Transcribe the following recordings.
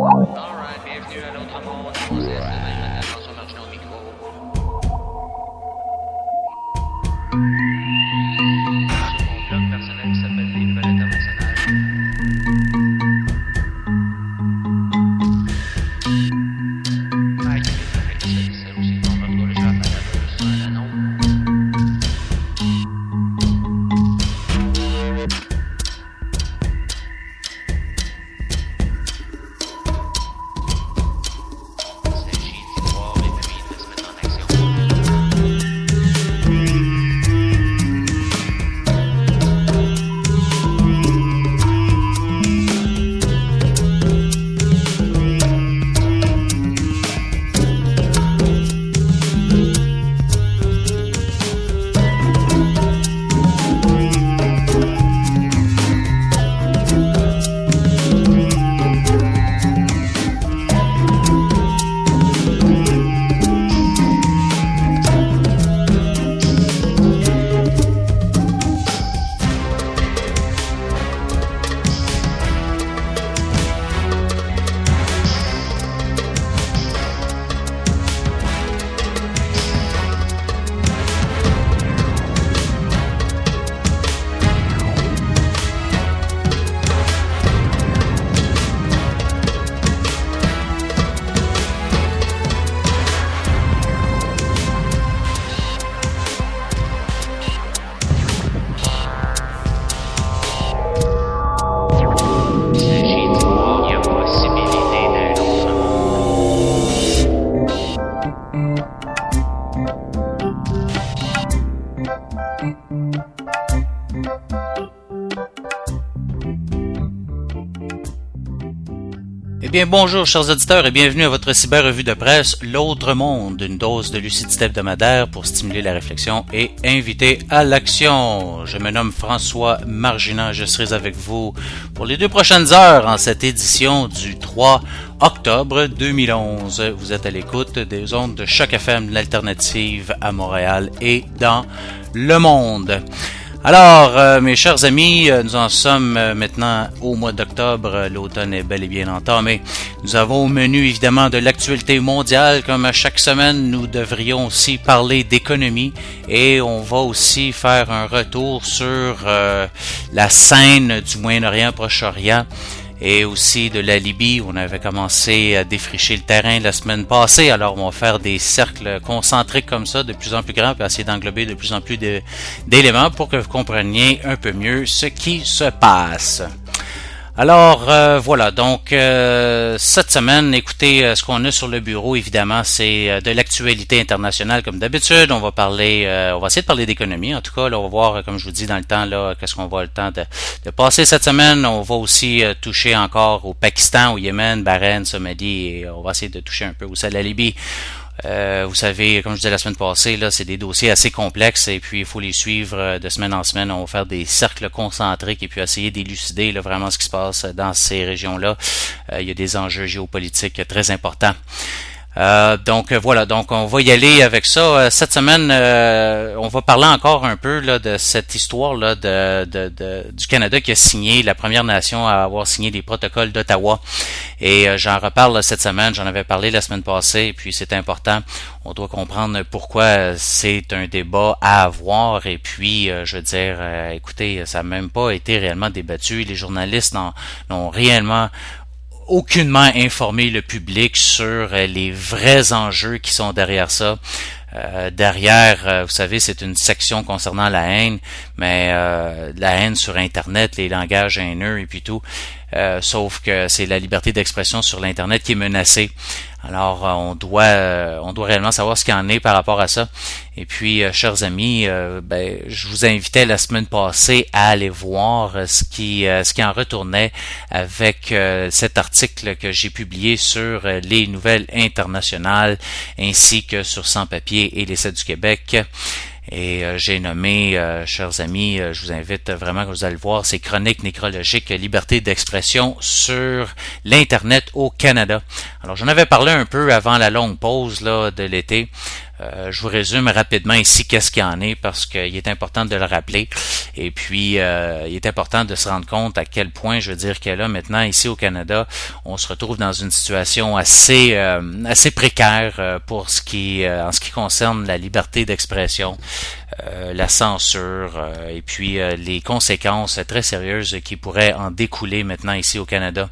Alright, bienvenue à l'autre monde. On cesse de mettre attention marcher au micro. Sur mon blog personnel qui s'appelle Les Nouvelles Internationales. Mike, c'est aussi ton retour le jardin sur un anneau. Eh bien, bonjour, chers auditeurs, et bienvenue à votre cyber-revue de presse, L'Autre Monde, une dose de lucidité hebdomadaire pour stimuler la réflexion et inviter à l'action. Je me nomme François Marginant, je serai avec vous pour les 2 prochaines heures en cette édition du 3 octobre 2011. Vous êtes à l'écoute des ondes de Choc FM, l'alternative à Montréal et dans le monde. Alors, mes chers amis, nous en sommes maintenant au mois d'octobre. L'automne est bel et bien entamé. Nous avons au menu évidemment de l'actualité mondiale. Comme à chaque semaine, nous devrions aussi parler d'économie et on va aussi faire un retour sur la scène du Moyen-Orient, Proche-Orient et aussi de la Libye. On avait commencé à défricher le terrain la semaine passée, alors on va faire des cercles concentriques comme ça, de plus en plus grands, puis essayer d'englober de plus en plus d'éléments pour que vous compreniez un peu mieux ce qui se passe. Alors voilà, donc cette semaine, écoutez, ce qu'on a sur le bureau, évidemment, c'est de l'actualité internationale comme d'habitude. On va essayer de parler d'économie, en tout cas, là, on va voir, comme je vous dis, dans le temps, là, qu'est-ce qu'on va le temps de passer cette semaine. On va aussi toucher encore au Pakistan, au Yémen, Bahreïn, Somalie, et on va essayer de toucher un peu aussi à la Libye. Vous savez, comme je disais la semaine passée, là, c'est des dossiers assez complexes et puis il faut les suivre de semaine en semaine. On va faire des cercles concentriques et puis essayer d'élucider là, vraiment ce qui se passe dans ces régions-là. Il y a des enjeux géopolitiques très importants. Donc voilà, donc on va y aller avec ça. Cette semaine, on va parler encore un peu là, de cette histoire là, du Canada qui a signé, la première nation à avoir signé les protocoles d'Ottawa. Et j'en reparle cette semaine, j'en avais parlé la semaine passée, et puis c'est important. On doit comprendre pourquoi c'est un débat à avoir. Et puis, je veux dire, écoutez, ça n'a même pas été réellement débattu. Les journalistes n'ont réellement aucunement informé le public sur les vrais enjeux qui sont derrière ça. Derrière, vous savez, c'est une section concernant la haine, mais la haine sur Internet, les langages haineux et puis tout. Sauf que c'est la liberté d'expression sur l'Internet qui est menacée. Alors, on doit réellement savoir ce qu'il en est par rapport à ça. Et puis, chers amis, je vous invitais la semaine passée à aller voir ce qui en retournait avec cet article que j'ai publié sur les nouvelles internationales ainsi que sur Sans Papier et l'Essai du Québec. Et j'ai nommé, chers amis, je vous invite vraiment que vous allez le voir, c'est Chroniques nécrologiques, liberté d'expression sur l'Internet au Canada. Alors, j'en avais parlé un peu avant la longue pause là de l'été. Je vous résume rapidement ici qu'est-ce qu'il y en est parce qu'il est important de le rappeler. Et puis, il est important de se rendre compte à quel point, je veux dire que là, maintenant, ici au Canada, on se retrouve dans une situation assez précaire pour en ce qui concerne la liberté d'expression, la censure et puis les conséquences très sérieuses qui pourraient en découler maintenant ici au Canada.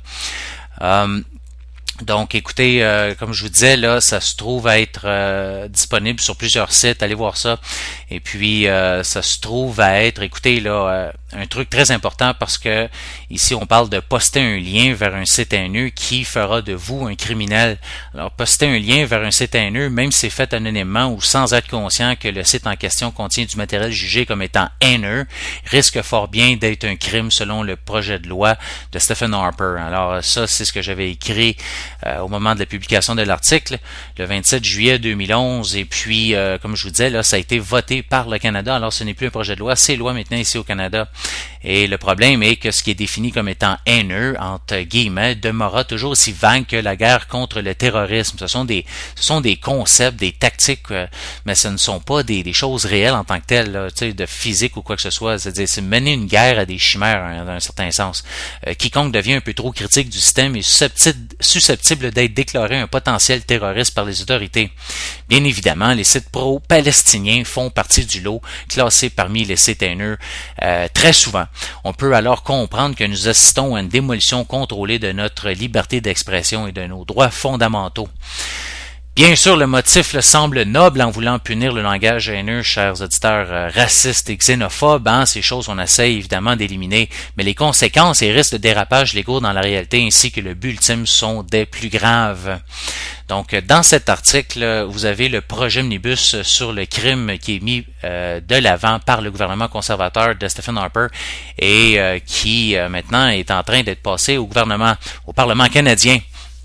Donc, écoutez, comme je vous disais, là, ça se trouve à être disponible sur plusieurs sites. Allez voir ça. Et puis, ça se trouve à être, écoutez, là, un truc très important parce que ici, on parle de poster un lien vers un site haineux qui fera de vous un criminel. Alors, poster un lien vers un site haineux, même si c'est fait anonymement ou sans être conscient que le site en question contient du matériel jugé comme étant haineux, risque fort bien d'être un crime selon le projet de loi de Stephen Harper. Alors, ça, c'est ce que j'avais écrit au moment de la publication de l'article, le 27 juillet 2011. Et puis, comme je vous disais, là, ça a été voté par le Canada. Alors, ce n'est plus un projet de loi, c'est loi maintenant ici au Canada. Et le problème est que ce qui est défini comme étant haineux, entre guillemets, demeurera toujours aussi vague que la guerre contre le terrorisme. Ce sont des concepts, des tactiques, mais ce ne sont pas des choses réelles en tant que telles, là, de physique ou quoi que ce soit. C'est-à-dire, c'est mener une guerre à des chimères, dans un certain sens. Quiconque devient un peu trop critique du système est susceptible d'être déclaré un potentiel terroriste par les autorités. Bien évidemment, les sites pro-palestiniens font partie du lot, classés parmi les sites haineux très souvent. On peut alors comprendre que nous assistons à une démolition contrôlée de notre liberté d'expression et de nos droits fondamentaux. Bien sûr, le motif semble noble en voulant punir le langage haineux, chers auditeurs racistes et xénophobes. Ces choses, on essaie évidemment d'éliminer, mais les conséquences et risques de dérapage légaux dans la réalité ainsi que le but ultime sont des plus graves. Donc, dans cet article, vous avez le projet omnibus sur le crime qui est mis de l'avant par le gouvernement conservateur de Stephen Harper et qui maintenant est en train d'être passé au Parlement canadien.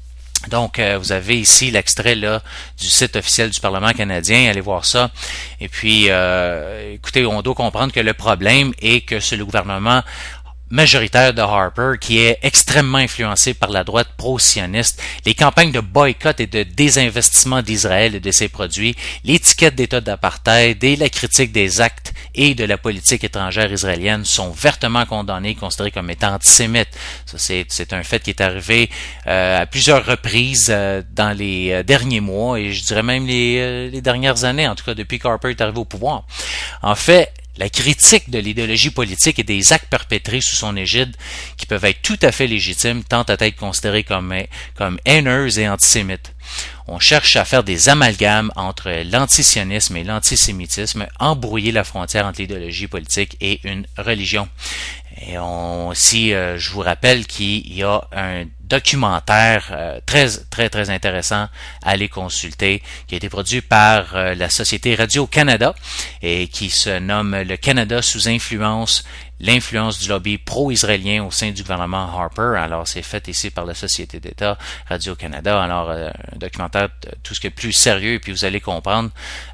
Donc, vous avez ici l'extrait là du site officiel du Parlement canadien. Allez voir ça. Et puis, écoutez, on doit comprendre que le problème est que c'est le gouvernement majoritaire de Harper qui est extrêmement influencé par la droite pro-sioniste, les campagnes de boycott et de désinvestissement d'Israël et de ses produits, l'étiquette d'État d'apartheid et la critique des actes et de la politique étrangère israélienne sont vertement condamnés, considérés comme étant antisémites. Ça, c'est un fait qui est arrivé à plusieurs reprises dans les derniers mois et je dirais même les dernières années, en tout cas depuis qu'Harper est arrivé au pouvoir. En fait, la critique de l'idéologie politique et des actes perpétrés sous son égide, qui peuvent être tout à fait légitimes, tentent à être considérés comme haineuses et antisémites. On cherche à faire des amalgames entre l'antisionisme et l'antisémitisme, embrouiller la frontière entre l'idéologie politique et une religion. Et aussi, je vous rappelle qu'il y a un documentaire très intéressant à aller consulter qui a été produit par la Société Radio-Canada et qui se nomme Le Canada sous influence, l'influence du lobby pro-israélien au sein du gouvernement Harper. Alors, c'est fait ici par la Société d'État Radio-Canada. Alors, un documentaire tout ce qui est plus sérieux et puis vous allez comprendre,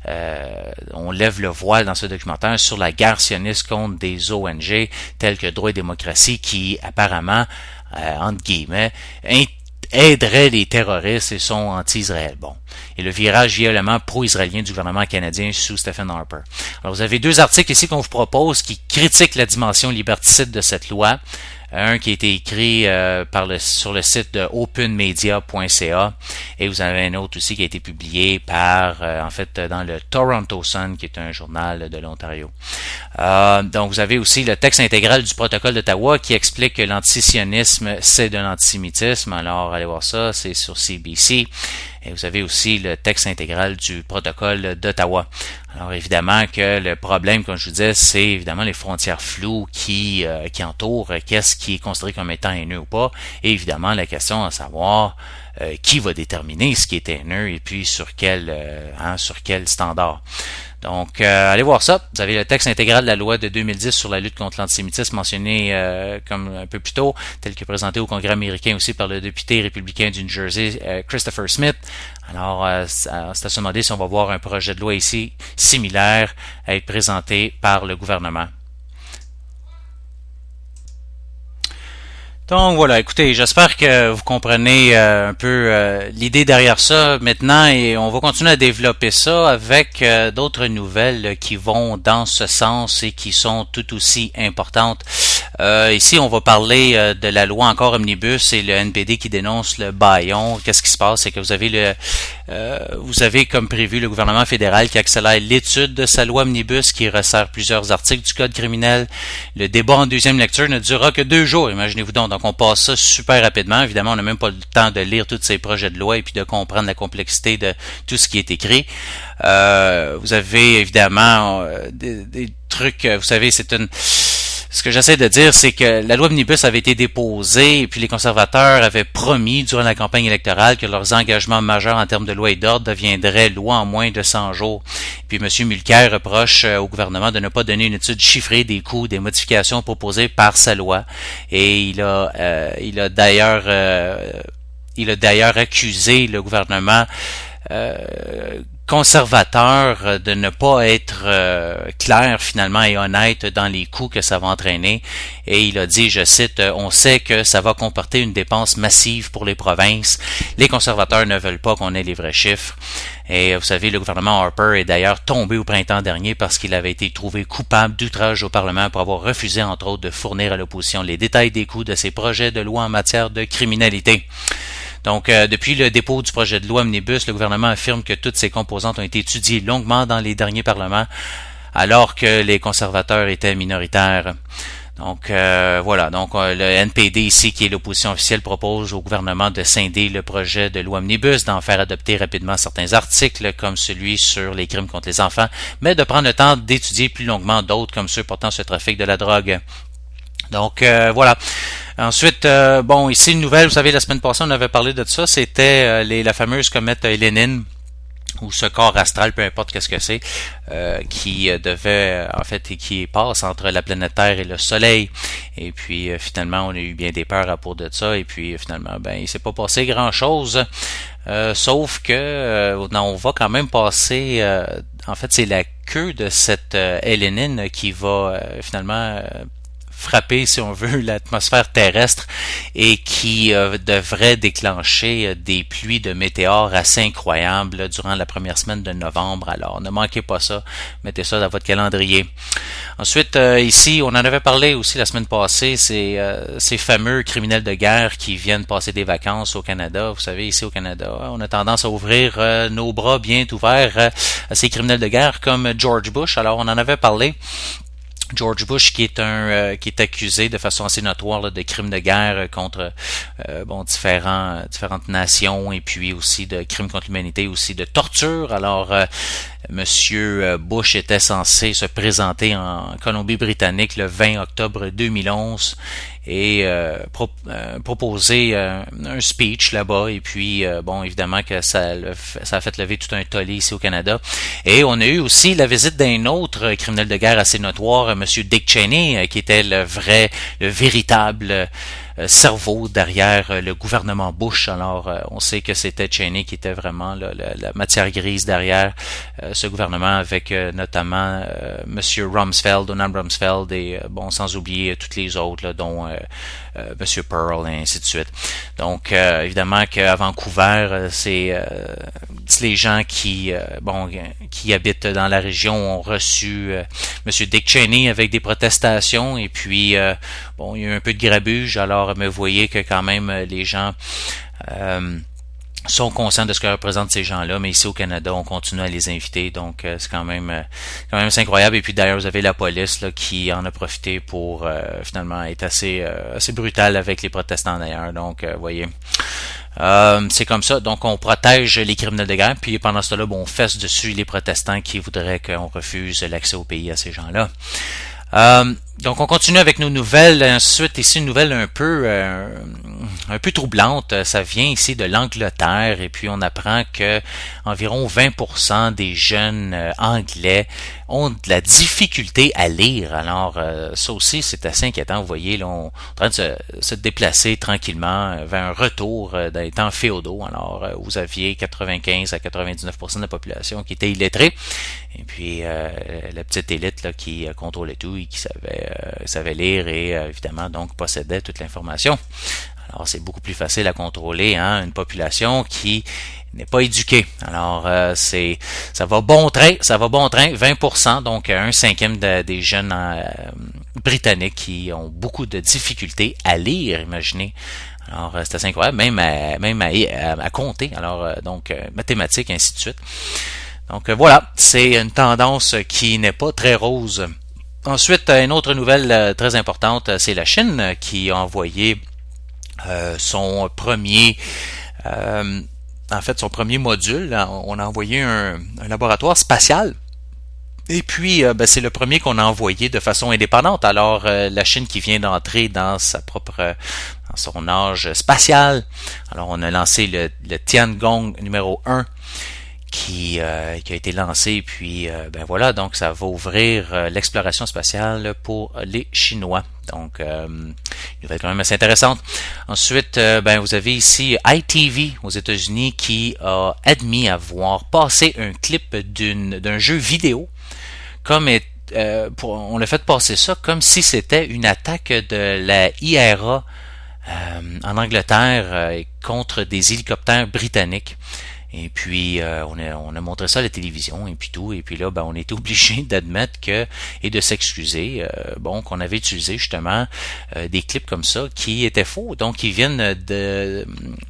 on lève le voile dans ce documentaire sur la guerre sioniste contre des ONG telles que Droit et démocratie qui apparemment entre guillemets, aiderait les terroristes et sont anti-Israël. Bon. Et le virage violemment pro-israélien du gouvernement canadien sous Stephen Harper. Alors, vous avez deux articles ici qu'on vous propose qui critiquent la dimension liberticide de cette loi. Un qui a été écrit sur le site de openmedia.ca et vous avez un autre aussi qui a été publié par, dans le Toronto Sun, qui est un journal de l'Ontario. Donc, vous avez aussi le texte intégral du protocole d'Ottawa qui explique que l'antisionisme, c'est de l'antisémitisme. Alors, allez voir ça, c'est sur CBC. Et vous avez aussi le texte intégral du protocole d'Ottawa. Alors évidemment que le problème, comme je vous disais, c'est évidemment les frontières floues qui entourent qu'est-ce qui est considéré comme étant haineux ou pas. Et évidemment la question à savoir qui va déterminer ce qui est haineux et puis sur quel standard. Donc, allez voir ça. Vous avez le texte intégral de la loi de 2010 sur la lutte contre l'antisémitisme mentionné comme un peu plus tôt, tel que présenté au Congrès américain aussi par le député républicain du New Jersey, Christopher Smith. Alors, c'est à se demander si on va voir un projet de loi ici similaire à être présenté par le gouvernement. Donc voilà, écoutez, j'espère que vous comprenez un peu l'idée derrière ça maintenant et on va continuer à développer ça avec d'autres nouvelles qui vont dans ce sens et qui sont tout aussi importantes. Ici, on va parler de la loi encore omnibus et le NPD qui dénonce le bâillon. Qu'est-ce qui se passe? C'est que vous avez comme prévu le gouvernement fédéral qui accélère l'étude de sa loi omnibus qui resserre plusieurs articles du code criminel. Le débat en deuxième lecture ne durera que 2 jours, imaginez-vous donc. Donc on passe ça super rapidement. Évidemment, on n'a même pas le temps de lire tous ces projets de loi et puis de comprendre la complexité de tout ce qui est écrit. Vous avez évidemment des trucs, vous savez, ce que j'essaie de dire, c'est que la loi omnibus avait été déposée et puis les conservateurs avaient promis durant la campagne électorale que leurs engagements majeurs en termes de loi et d'ordre deviendraient loi en moins de 100 jours. Puis M. Mulcair reproche au gouvernement de ne pas donner une étude chiffrée des coûts des modifications proposées par sa loi. Et il a d'ailleurs accusé le gouvernement conservateur de ne pas être clair finalement et honnête dans les coûts que ça va entraîner. Et il a dit, je cite, « On sait que ça va comporter une dépense massive pour les provinces. Les conservateurs ne veulent pas qu'on ait les vrais chiffres. » Et vous savez, le gouvernement Harper est d'ailleurs tombé au printemps dernier parce qu'il avait été trouvé coupable d'outrage au Parlement pour avoir refusé, entre autres, de fournir à l'opposition les détails des coûts de ses projets de loi en matière de criminalité. Donc, depuis le dépôt du projet de loi Omnibus, le gouvernement affirme que toutes ses composantes ont été étudiées longuement dans les derniers parlements, alors que les conservateurs étaient minoritaires. Donc, voilà. Donc, le NPD ici, qui est l'opposition officielle, propose au gouvernement de scinder le projet de loi Omnibus, d'en faire adopter rapidement certains articles, comme celui sur les crimes contre les enfants, mais de prendre le temps d'étudier plus longuement d'autres, comme ceux portant sur le trafic de la drogue. Donc, voilà. Ensuite, ici une nouvelle, vous savez, la semaine passée, on avait parlé de ça, c'était la fameuse comète Lénine, ou ce corps astral, peu importe qu'est-ce que c'est, qui qui passe entre la planète Terre et le Soleil. Et puis, finalement, on a eu bien des peurs à propos de ça, et puis, finalement, il s'est pas passé grand-chose, sauf que on va quand même passer, c'est la queue de cette Lénine qui va, finalement, frapper, si on veut, l'atmosphère terrestre et qui devrait déclencher des pluies de météores assez incroyables durant la première semaine de novembre. Alors, ne manquez pas ça. Mettez ça dans votre calendrier. Ensuite, ici, on en avait parlé aussi la semaine passée, ces fameux criminels de guerre qui viennent passer des vacances au Canada. Vous savez, ici au Canada, on a tendance à ouvrir nos bras bien ouverts à ces criminels de guerre comme George Bush. Alors, on en avait parlé. George Bush qui est accusé de façon assez notoire là, de crimes de guerre contre différentes nations et puis aussi de crimes contre l'humanité, aussi de torture. Alors Monsieur Bush était censé se présenter en Colombie-Britannique le 20 octobre 2011 et proposer un speech là-bas. Et puis, évidemment que ça a fait lever tout un tollé ici au Canada. Et on a eu aussi la visite d'un autre criminel de guerre assez notoire, Monsieur Dick Cheney, qui était le véritable cerveau derrière le gouvernement Bush. Alors, on sait que c'était Cheney qui était vraiment la matière grise derrière ce gouvernement, avec notamment Monsieur Rumsfeld, Donald Rumsfeld, et sans oublier toutes les autres, là, dont Monsieur Pearl, et ainsi de suite. Donc, évidemment qu'à Vancouver, c'est les gens qui habitent dans la région ont reçu Monsieur Dick Cheney avec des protestations, et puis il y a eu un peu de grabuge. Alors, me voyez que quand même les gens sont conscients de ce que représentent ces gens-là, mais ici au Canada, on continue à les inviter, donc c'est quand même c'est incroyable. Et puis d'ailleurs, vous avez la police là, qui en a profité pour finalement être assez brutale avec les protestants d'ailleurs. Donc, voyez. C'est comme ça, donc on protège les criminels de guerre, puis pendant ce temps-là, on fesse dessus les protestants qui voudraient qu'on refuse l'accès au pays à ces gens-là. Donc on continue avec nos nouvelles. Ensuite, ici une nouvelle un peu un peu troublante. Ça vient ici de l'Angleterre et puis on apprend que environ 20% des jeunes anglais ont de la difficulté à lire. Alors ça aussi c'est assez inquiétant. Vous voyez, là, on est en train de se déplacer tranquillement vers un retour des temps féodaux. Alors vous aviez 95 à 99% de la population qui était illettrée. Et puis la petite élite là, qui contrôlait tout et qui savait lire et évidemment donc possédait toute l'information. Alors c'est beaucoup plus facile à contrôler une population qui n'est pas éduquée. Alors ça va bon train, 20%, donc un cinquième des jeunes britanniques qui ont beaucoup de difficultés à lire, imaginez. Alors c'est assez incroyable, même à compter. Alors donc mathématiques, ainsi de suite. Donc voilà, c'est une tendance qui n'est pas très rose. Ensuite, une autre nouvelle très importante, c'est la Chine qui a envoyé son premier module. On a envoyé un laboratoire spatial. Et puis, c'est le premier qu'on a envoyé de façon indépendante. Alors, la Chine qui vient d'entrer dans son âge spatial. Alors, on a lancé le Tiangong numéro 1 qui a été lancé, puis voilà, donc ça va ouvrir l'exploration spatiale pour les Chinois. Donc, une nouvelle quand même assez intéressante. Ensuite, vous avez ici ITV aux États-Unis qui a admis avoir passé un clip d'un jeu vidéo, on l'a fait passer ça comme si c'était une attaque de la IRA en Angleterre contre des hélicoptères britanniques. Et puis on a montré ça à la télévision et puis tout, et puis là on était obligé d'admettre et de s'excuser qu'on avait utilisé justement des clips comme ça qui étaient faux, donc qui viennent des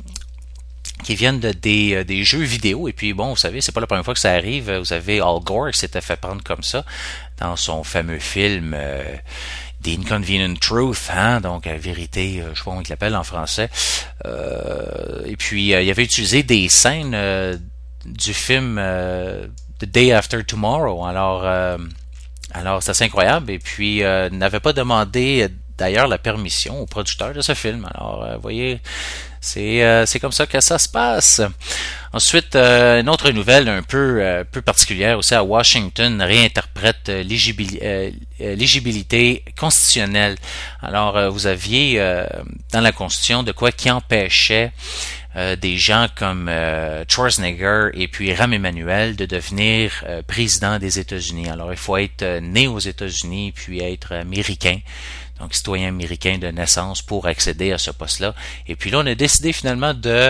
jeux vidéo. Et puis vous savez, c'est pas la première fois que ça arrive. Vous avez Al Gore qui s'était fait prendre comme ça dans son fameux film The Inconvenient Truth, donc vérité, je sais pas comment il l'appelle en français. Et puis il avait utilisé des scènes du film The Day After Tomorrow. Alors c'est assez incroyable. Et puis n'avait pas demandé d'ailleurs la permission au producteur de ce film. Alors vous voyez, c'est comme ça que ça se passe. Ensuite, une autre nouvelle un peu particulière aussi à Washington réinterprète l'éligibilité constitutionnelle. Alors, vous aviez dans la Constitution de quoi qui empêchait des gens comme Schwarzenegger et puis Rahm Emanuel de devenir président des États-Unis. Alors, il faut être né aux États-Unis puis être américain. Donc, citoyen américain de naissance pour accéder à ce poste-là. Et puis là, on a décidé finalement de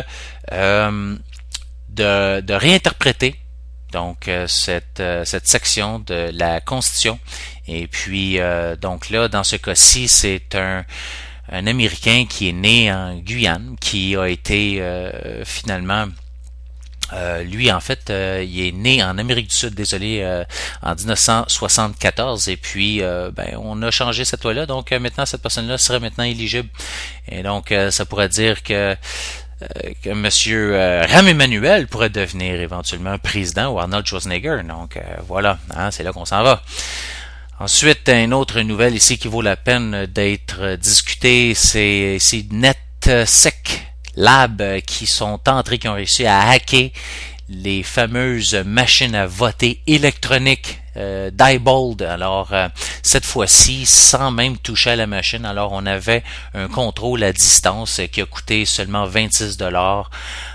réinterpréter donc cette section de la Constitution. Et puis donc là, dans ce cas-ci, c'est un Américain qui est né en Guyane, qui a été finalement lui, en fait, il est né en Amérique du Sud, en 1974, et puis on a changé cette loi-là, donc maintenant cette personne-là serait maintenant éligible, et donc ça pourrait dire que Monsieur Rahm Emanuel pourrait devenir éventuellement président, ou Arnold Schwarzenegger, donc voilà, c'est là qu'on s'en va. Ensuite, une autre nouvelle ici qui vaut la peine d'être discutée, c'est NetSec Lab qui ont réussi à hacker les fameuses machines à voter électroniques Diebold. Alors cette fois-ci, sans même toucher à la machine, alors on avait un contrôle à distance qui a coûté seulement 26$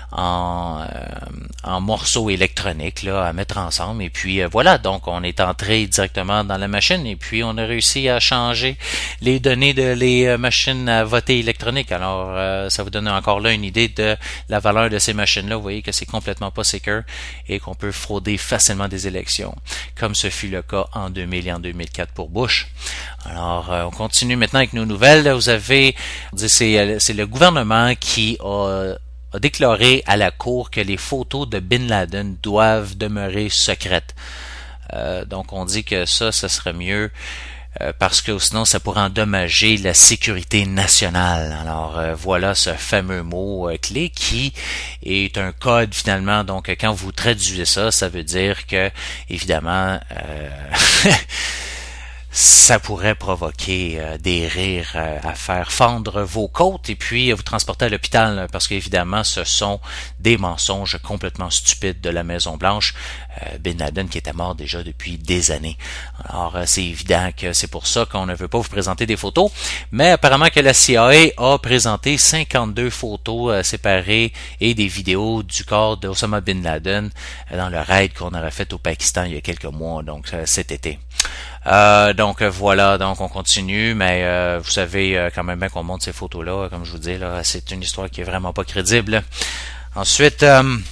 en morceaux électroniques là à mettre ensemble, et puis voilà, donc on est entré directement dans la machine et puis on a réussi à changer les données de les machines à voter électroniques. Alors ça vous donne encore là une idée de la valeur de ces machines-là. Vous voyez que c'est complètement pas secure et qu'on peut frauder facilement des élections, comme ce fut le cas en 2000 et en 2004 pour Bush. Alors on continue maintenant avec nos nouvelles. Vous avez, c'est le gouvernement qui a déclaré à la Cour que les photos de Bin Laden doivent demeurer secrètes. Donc on dit que ça serait mieux parce que sinon ça pourrait endommager la sécurité nationale. Alors voilà ce fameux mot clé qui est un code finalement. Donc quand vous traduisez ça, ça veut dire que évidemment ça pourrait provoquer des rires à faire fendre vos côtes et puis vous transporter à l'hôpital parce qu'évidemment ce sont des mensonges complètement stupides de la Maison-Blanche. Bin Laden qui était mort déjà depuis des années. Alors c'est évident que c'est pour ça qu'on ne veut pas vous présenter des photos, mais apparemment que la CIA a présenté 52 photos séparées et des vidéos du corps d'Osama Bin Laden dans le raid qu'on aurait fait au Pakistan il y a quelques mois, donc cet été. Donc voilà, donc on continue, mais vous savez quand même bien qu'on montre ces photos-là, comme je vous dis, là, c'est une histoire qui est vraiment pas crédible. Ensuite,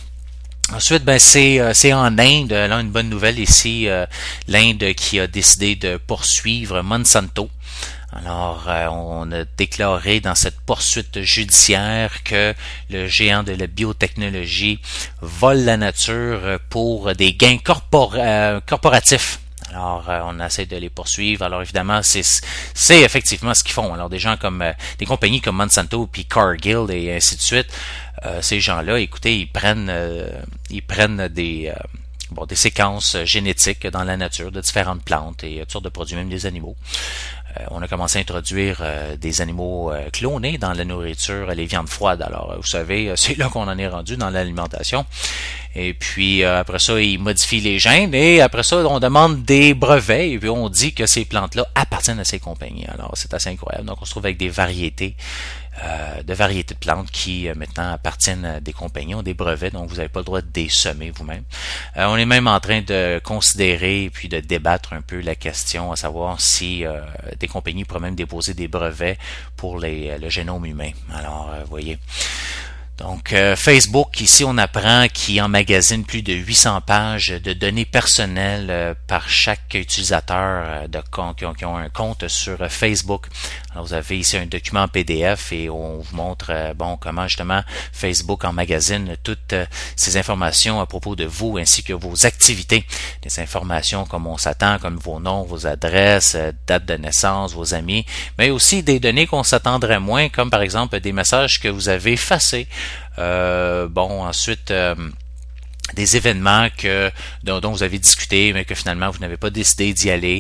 ben c'est en Inde, là une bonne nouvelle ici, l'Inde qui a décidé de poursuivre Monsanto. Alors, on a déclaré dans cette poursuite judiciaire que le géant de la biotechnologie vole la nature pour des gains corporatifs. Alors, on essaie de les poursuivre. Alors, évidemment, c'est effectivement ce qu'ils font. Alors, des gens comme des compagnies comme Monsanto puis Cargill et ainsi de suite, ces gens-là, écoutez, ils prennent des séquences génétiques dans la nature de différentes plantes et toutes sortes de produits, même des animaux. On a commencé à introduire des animaux clonés dans la nourriture, les viandes froides. Alors, vous savez, c'est là qu'on en est rendu dans l'alimentation. Et puis, après ça, ils modifient les gènes. Et après ça, on demande des brevets. Et puis, on dit que ces plantes-là appartiennent à ces compagnies. Alors, c'est assez incroyable. Donc, on se trouve avec des variétés de plantes qui maintenant appartiennent à des compagnies, ont des brevets, donc vous n'avez pas le droit de les semer vous-même. On est même en train de considérer et puis de débattre un peu la question, à savoir si des compagnies pourraient même déposer des brevets pour le génome humain. Alors, voyez. Donc, Facebook, ici, on apprend qu'il emmagasine plus de 800 pages de données personnelles par chaque utilisateur qui ont un compte sur Facebook. Alors, vous avez ici un document PDF et on vous montre comment justement Facebook emmagasine toutes ces informations à propos de vous ainsi que vos activités. Des informations comme on s'attend, comme vos noms, vos adresses, date de naissance, vos amis, mais aussi des données qu'on s'attendrait moins, comme par exemple des messages que vous avez effacés. Ensuite, des événements dont vous avez discuté, mais que finalement vous n'avez pas décidé d'y aller,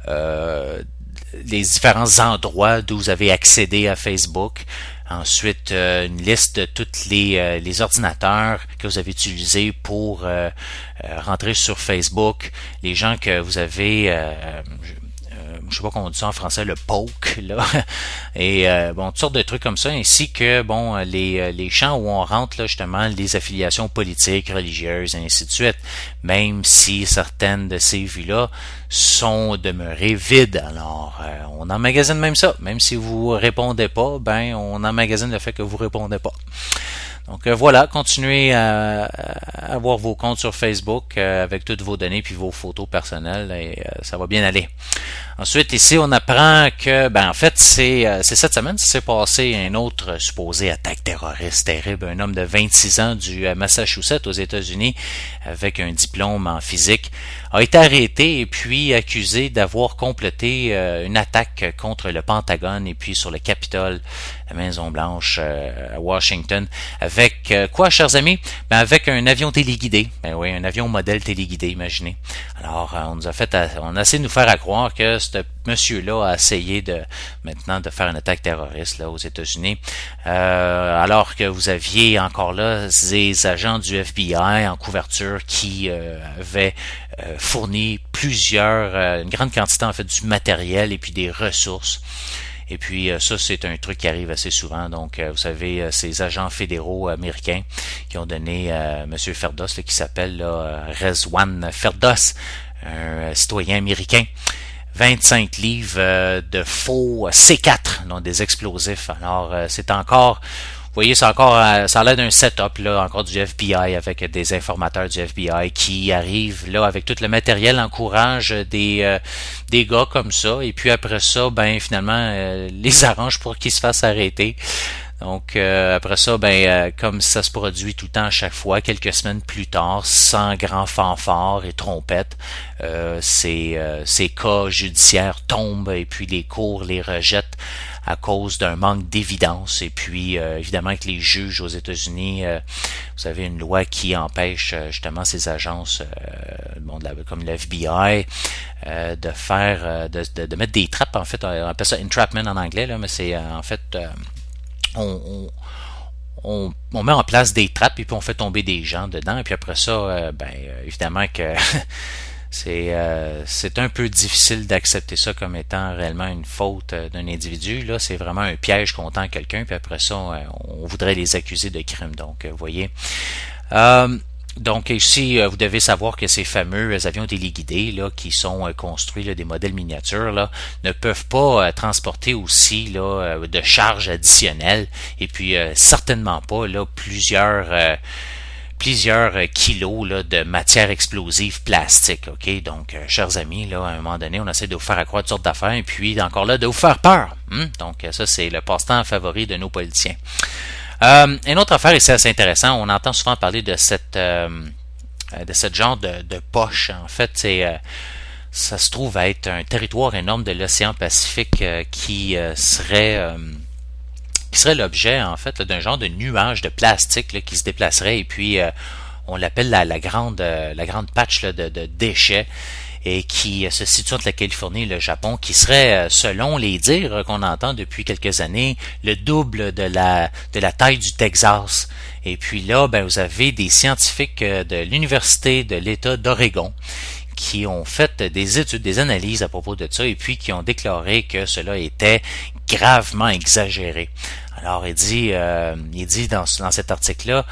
les différents endroits d'où vous avez accédé à Facebook. Ensuite, une liste de tous les ordinateurs que vous avez utilisés pour rentrer sur Facebook, les gens que vous avez je sais pas comment on dit ça en français, le poke, là, et toutes sortes de trucs comme ça, ainsi que les champs où on rentre là justement les affiliations politiques, religieuses, et ainsi de suite, même si certaines de ces vues-là sont demeurées vides. Alors, on emmagasine même ça, même si vous répondez pas, on emmagasine le fait que vous répondez pas. Donc voilà, continuez à avoir vos comptes sur Facebook avec toutes vos données puis vos photos personnelles et ça va bien aller. Ensuite, ici, on apprend que, en fait, c'est cette semaine, ça s'est passé un autre supposé attaque terroriste terrible. Un homme de 26 ans du Massachusetts aux États-Unis avec un diplôme en physique a été arrêté et puis accusé d'avoir comploté une attaque contre le Pentagone et puis sur le Capitole, la Maison-Blanche à Washington. Avec quoi, chers amis? Avec un avion téléguidé. Oui, un avion modèle téléguidé, imaginez. Alors, on a essayé de nous faire croire que ce monsieur-là a essayé maintenant de faire une attaque terroriste là aux États-Unis, alors que vous aviez encore là des agents du FBI en couverture qui avaient fourni une grande quantité en fait du matériel et puis des ressources. Et puis ça, c'est un truc qui arrive assez souvent. Donc, vous savez, ces agents fédéraux américains qui ont donné M. Ferdos, là, qui s'appelle Rezwan Ferdos, un citoyen américain, 25 livres de faux C4, donc des explosifs. Alors, c'est encore... Vous voyez, ça a l'air d'un setup, là, encore du FBI avec des informateurs du FBI qui arrivent, là, avec tout le matériel, encouragent des gars comme ça, et puis après ça, finalement, les arrangent pour qu'ils se fassent arrêter. Donc, après ça, comme ça se produit tout le temps à chaque fois, quelques semaines plus tard, sans grand fanfare et trompette, ces cas judiciaires tombent et puis les cours les rejettent à cause d'un manque d'évidence. Et puis, évidemment que les juges aux États-Unis, vous avez une loi qui empêche justement ces agences, comme le FBI, de faire, de mettre des trappes. En fait, on appelle ça entrapment en anglais, là, mais c'est en fait, on met en place des trappes et puis on fait tomber des gens dedans. Et puis après ça, évidemment que c'est un peu difficile d'accepter ça comme étant réellement une faute d'un individu. Là, c'est vraiment un piège qu'on tend à quelqu'un, puis après ça, on voudrait les accuser de crime. Donc, vous voyez. Donc ici, vous devez savoir que ces fameux avions téléguidés là, qui sont construits, là, des modèles miniatures, là, ne peuvent pas transporter aussi là, de charges additionnelles et puis certainement pas là, plusieurs kilos là, de matière explosive plastique. Ok, donc chers amis, là, à un moment donné, on essaie de vous faire accroire toutes sortes d'affaires et puis encore là de vous faire peur. Donc ça, c'est le passe-temps favori de nos politiciens. Une autre affaire ici assez intéressant, on entend souvent parler de cette genre de poche. En fait, ça se trouve à être un territoire énorme de l'océan Pacifique qui serait l'objet en fait là, d'un genre de nuage de plastique là, qui se déplacerait et puis on l'appelle la grande patch là, de déchets et qui se situe entre la Californie et le Japon, qui serait, selon les dires qu'on entend depuis quelques années, le double de la taille du Texas. Et puis là, vous avez des scientifiques de l'Université de l'État d'Oregon qui ont fait des études, des analyses à propos de ça, et puis qui ont déclaré que cela était gravement exagéré. Alors, il dit dans cet article-là,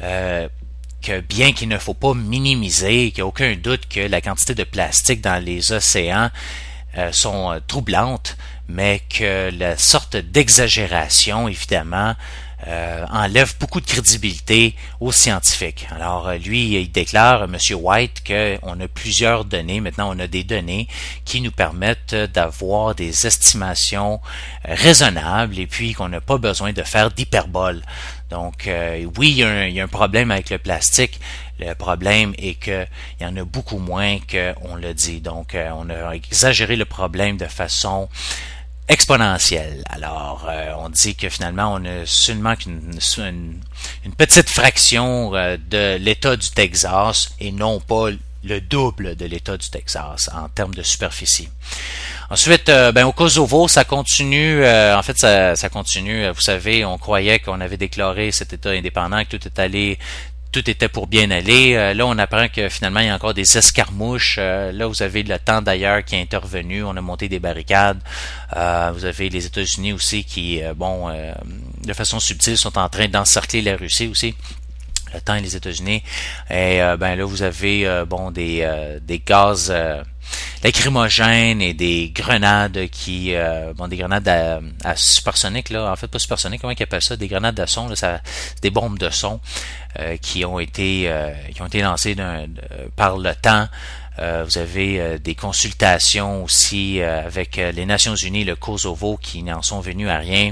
que bien qu'il ne faut pas minimiser, qu'il n'y a aucun doute que la quantité de plastique dans les océans sont troublantes, mais que la sorte d'exagération, évidemment, enlève beaucoup de crédibilité aux scientifiques. Alors, lui, il déclare, M. White, qu'on a plusieurs données, maintenant on a des données qui nous permettent d'avoir des estimations raisonnables et puis qu'on n'a pas besoin de faire d'hyperbole. Donc, oui, il y a un problème avec le plastique. Le problème est qu'il y en a beaucoup moins qu'on le dit. Donc, on a exagéré le problème de façon exponentielle. Alors, on dit que finalement, on a seulement une petite fraction de l'État du Texas et non pas le double de l'État du Texas en termes de superficie. Ensuite, au Kosovo, ça continue. En fait, ça continue. Vous savez, on croyait qu'on avait déclaré cet État indépendant, que tout était pour bien aller. Là, on apprend que finalement, il y a encore des escarmouches. Là, vous avez le temps d'ailleurs qui est intervenu. On a monté des barricades. Vous avez les États-Unis aussi qui, de façon subtile, sont en train d'encercler la Russie aussi. Le temps et les États-Unis. Et là, vous avez des gaz lacrymogènes et des grenades des grenades à supersoniques, là. En fait, pas supersoniques, comment ils appellent ça? Des grenades de son, là, des bombes de son qui ont été lancées par le temps. Vous avez des consultations aussi avec les Nations Unies, le Kosovo, qui n'en sont venus à rien.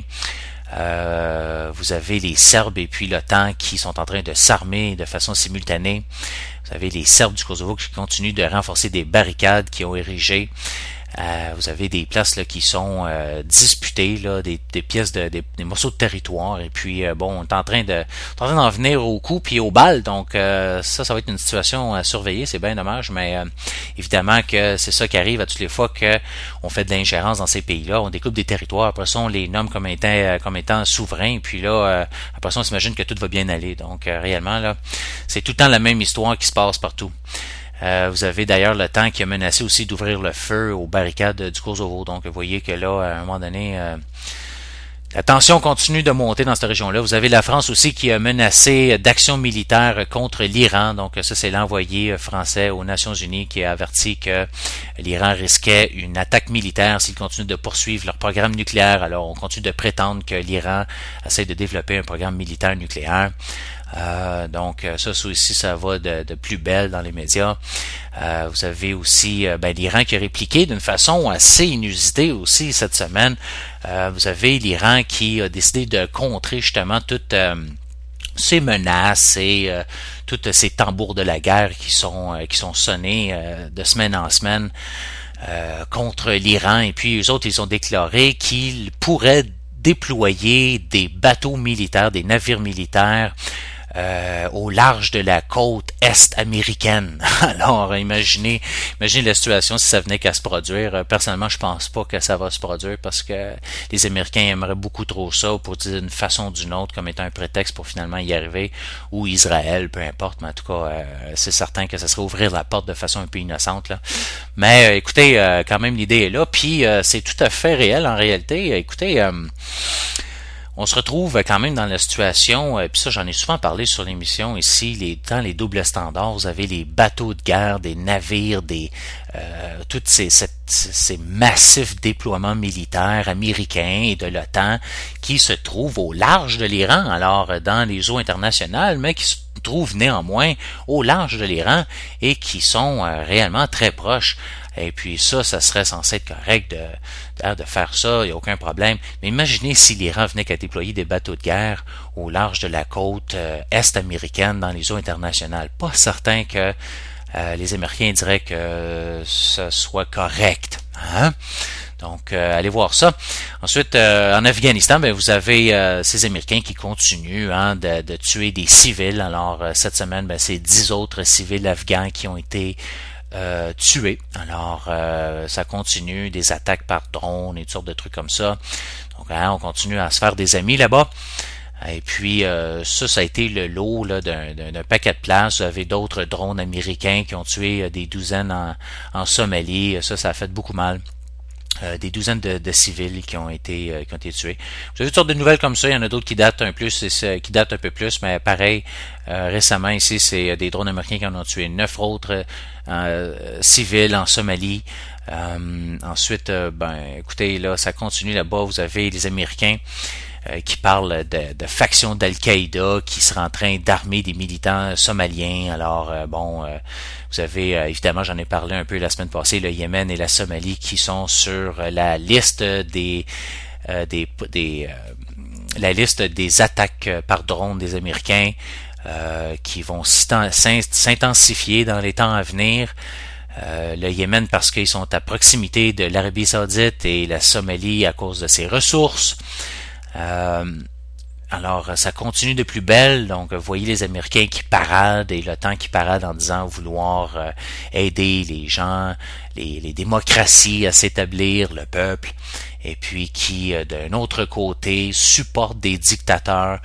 Vous avez les Serbes et puis l'OTAN qui sont en train de s'armer de façon simultanée. Vous avez les Serbes du Kosovo qui continuent de renforcer des barricades qui ont érigé. Vous avez des places là qui sont disputées, là, des pièces des morceaux de territoire, et puis on est en train d'en venir au coup puis au bal, donc ça va être une situation à surveiller, c'est bien dommage, mais évidemment que c'est ça qui arrive à toutes les fois que on fait de l'ingérence dans ces pays-là, on découpe des territoires, après ça on les nomme comme étant souverains, et puis là après ça on s'imagine que tout va bien aller, donc réellement là c'est tout le temps la même histoire qui se passe partout. Vous avez d'ailleurs l'OTAN qui a menacé aussi d'ouvrir le feu aux barricades du Kosovo. Donc, vous voyez que là, à un moment donné, la tension continue de monter dans cette région-là. Vous avez la France aussi qui a menacé d'actions militaires contre l'Iran. Donc, ça, c'est l'envoyé français aux Nations Unies qui a averti que l'Iran risquait une attaque militaire s'il continue de poursuivre leur programme nucléaire. Alors, on continue de prétendre que l'Iran essaie de développer un programme militaire nucléaire. Donc ça aussi, ça va de plus belle dans les médias. Vous avez aussi l'Iran qui a répliqué d'une façon assez inusitée aussi cette semaine. Vous avez l'Iran qui a décidé de contrer justement toutes ces menaces et tous ces tambours de la guerre qui sont sonnés de semaine en semaine. contre l'Iran. Et puis eux autres, ils ont déclaré qu'ils pourraient déployer des bateaux militaires, des navires militaires au large de la côte est américaine. Alors, imaginez la situation si ça venait qu'à se produire. Personnellement, je pense pas que ça va se produire parce que les Américains aimeraient beaucoup trop ça pour dire d'une façon ou d'une autre comme étant un prétexte pour finalement y arriver, ou Israël, peu importe, mais en tout cas, c'est certain que ça serait ouvrir la porte de façon un peu innocente, là. Mais écoutez, quand même, l'idée est là, puis c'est tout à fait réel en réalité. Écoutez, on se retrouve quand même dans la situation, puis ça j'en ai souvent parlé sur l'émission ici, dans les doubles standards, vous avez les bateaux de guerre, des navires, tous ces massifs déploiements militaires américains et de l'OTAN qui se trouvent au large de l'Iran, alors dans les eaux internationales, mais qui se trouvent néanmoins au large de l'Iran et qui sont réellement très proches. Et puis ça serait censé être correct de faire ça, il n'y a aucun problème. Mais imaginez si l'Iran venait qu'à déployer des bateaux de guerre au large de la côte est américaine dans les eaux internationales. Pas certain que les Américains diraient que ce soit correct. Hein? Donc, allez voir ça. Ensuite, en Afghanistan, vous avez ces Américains qui continuent de tuer des civils. Alors, cette semaine, c'est 10 autres civils afghans qui ont été tués. Alors, ça continue, des attaques par drone et toutes sortes de trucs comme ça. Donc, on continue à se faire des amis là-bas. Et puis, ça a été le lot là, d'un paquet de places. Vous avez d'autres drones américains qui ont tué des douzaines en Somalie. Ça a fait beaucoup mal. Des douzaines de civils qui ont été tués. Vous avez toutes sortes de nouvelles comme ça. Il y en a d'autres qui datent un peu plus, mais pareil, récemment ici, c'est des drones américains qui en ont tué 9 autres civils en Somalie. Ensuite, écoutez, là, ça continue là-bas. Vous avez les Américains qui parlent de factions d'Al-Qaïda qui seraient en train d'armer des militants somaliens. Alors, vous avez, évidemment, j'en ai parlé un peu la semaine passée, le Yémen et la Somalie qui sont sur la liste des attaques par drone des Américains qui vont s'intensifier dans les temps à venir. Le Yémen parce qu'ils sont à proximité de l'Arabie Saoudite et la Somalie à cause de ses ressources. Alors, ça continue de plus belle. Donc, vous voyez les Américains qui paradent et l'OTAN qui parade en disant vouloir aider les gens, les démocraties à s'établir, le peuple, et puis qui, d'un autre côté, supportent des dictateurs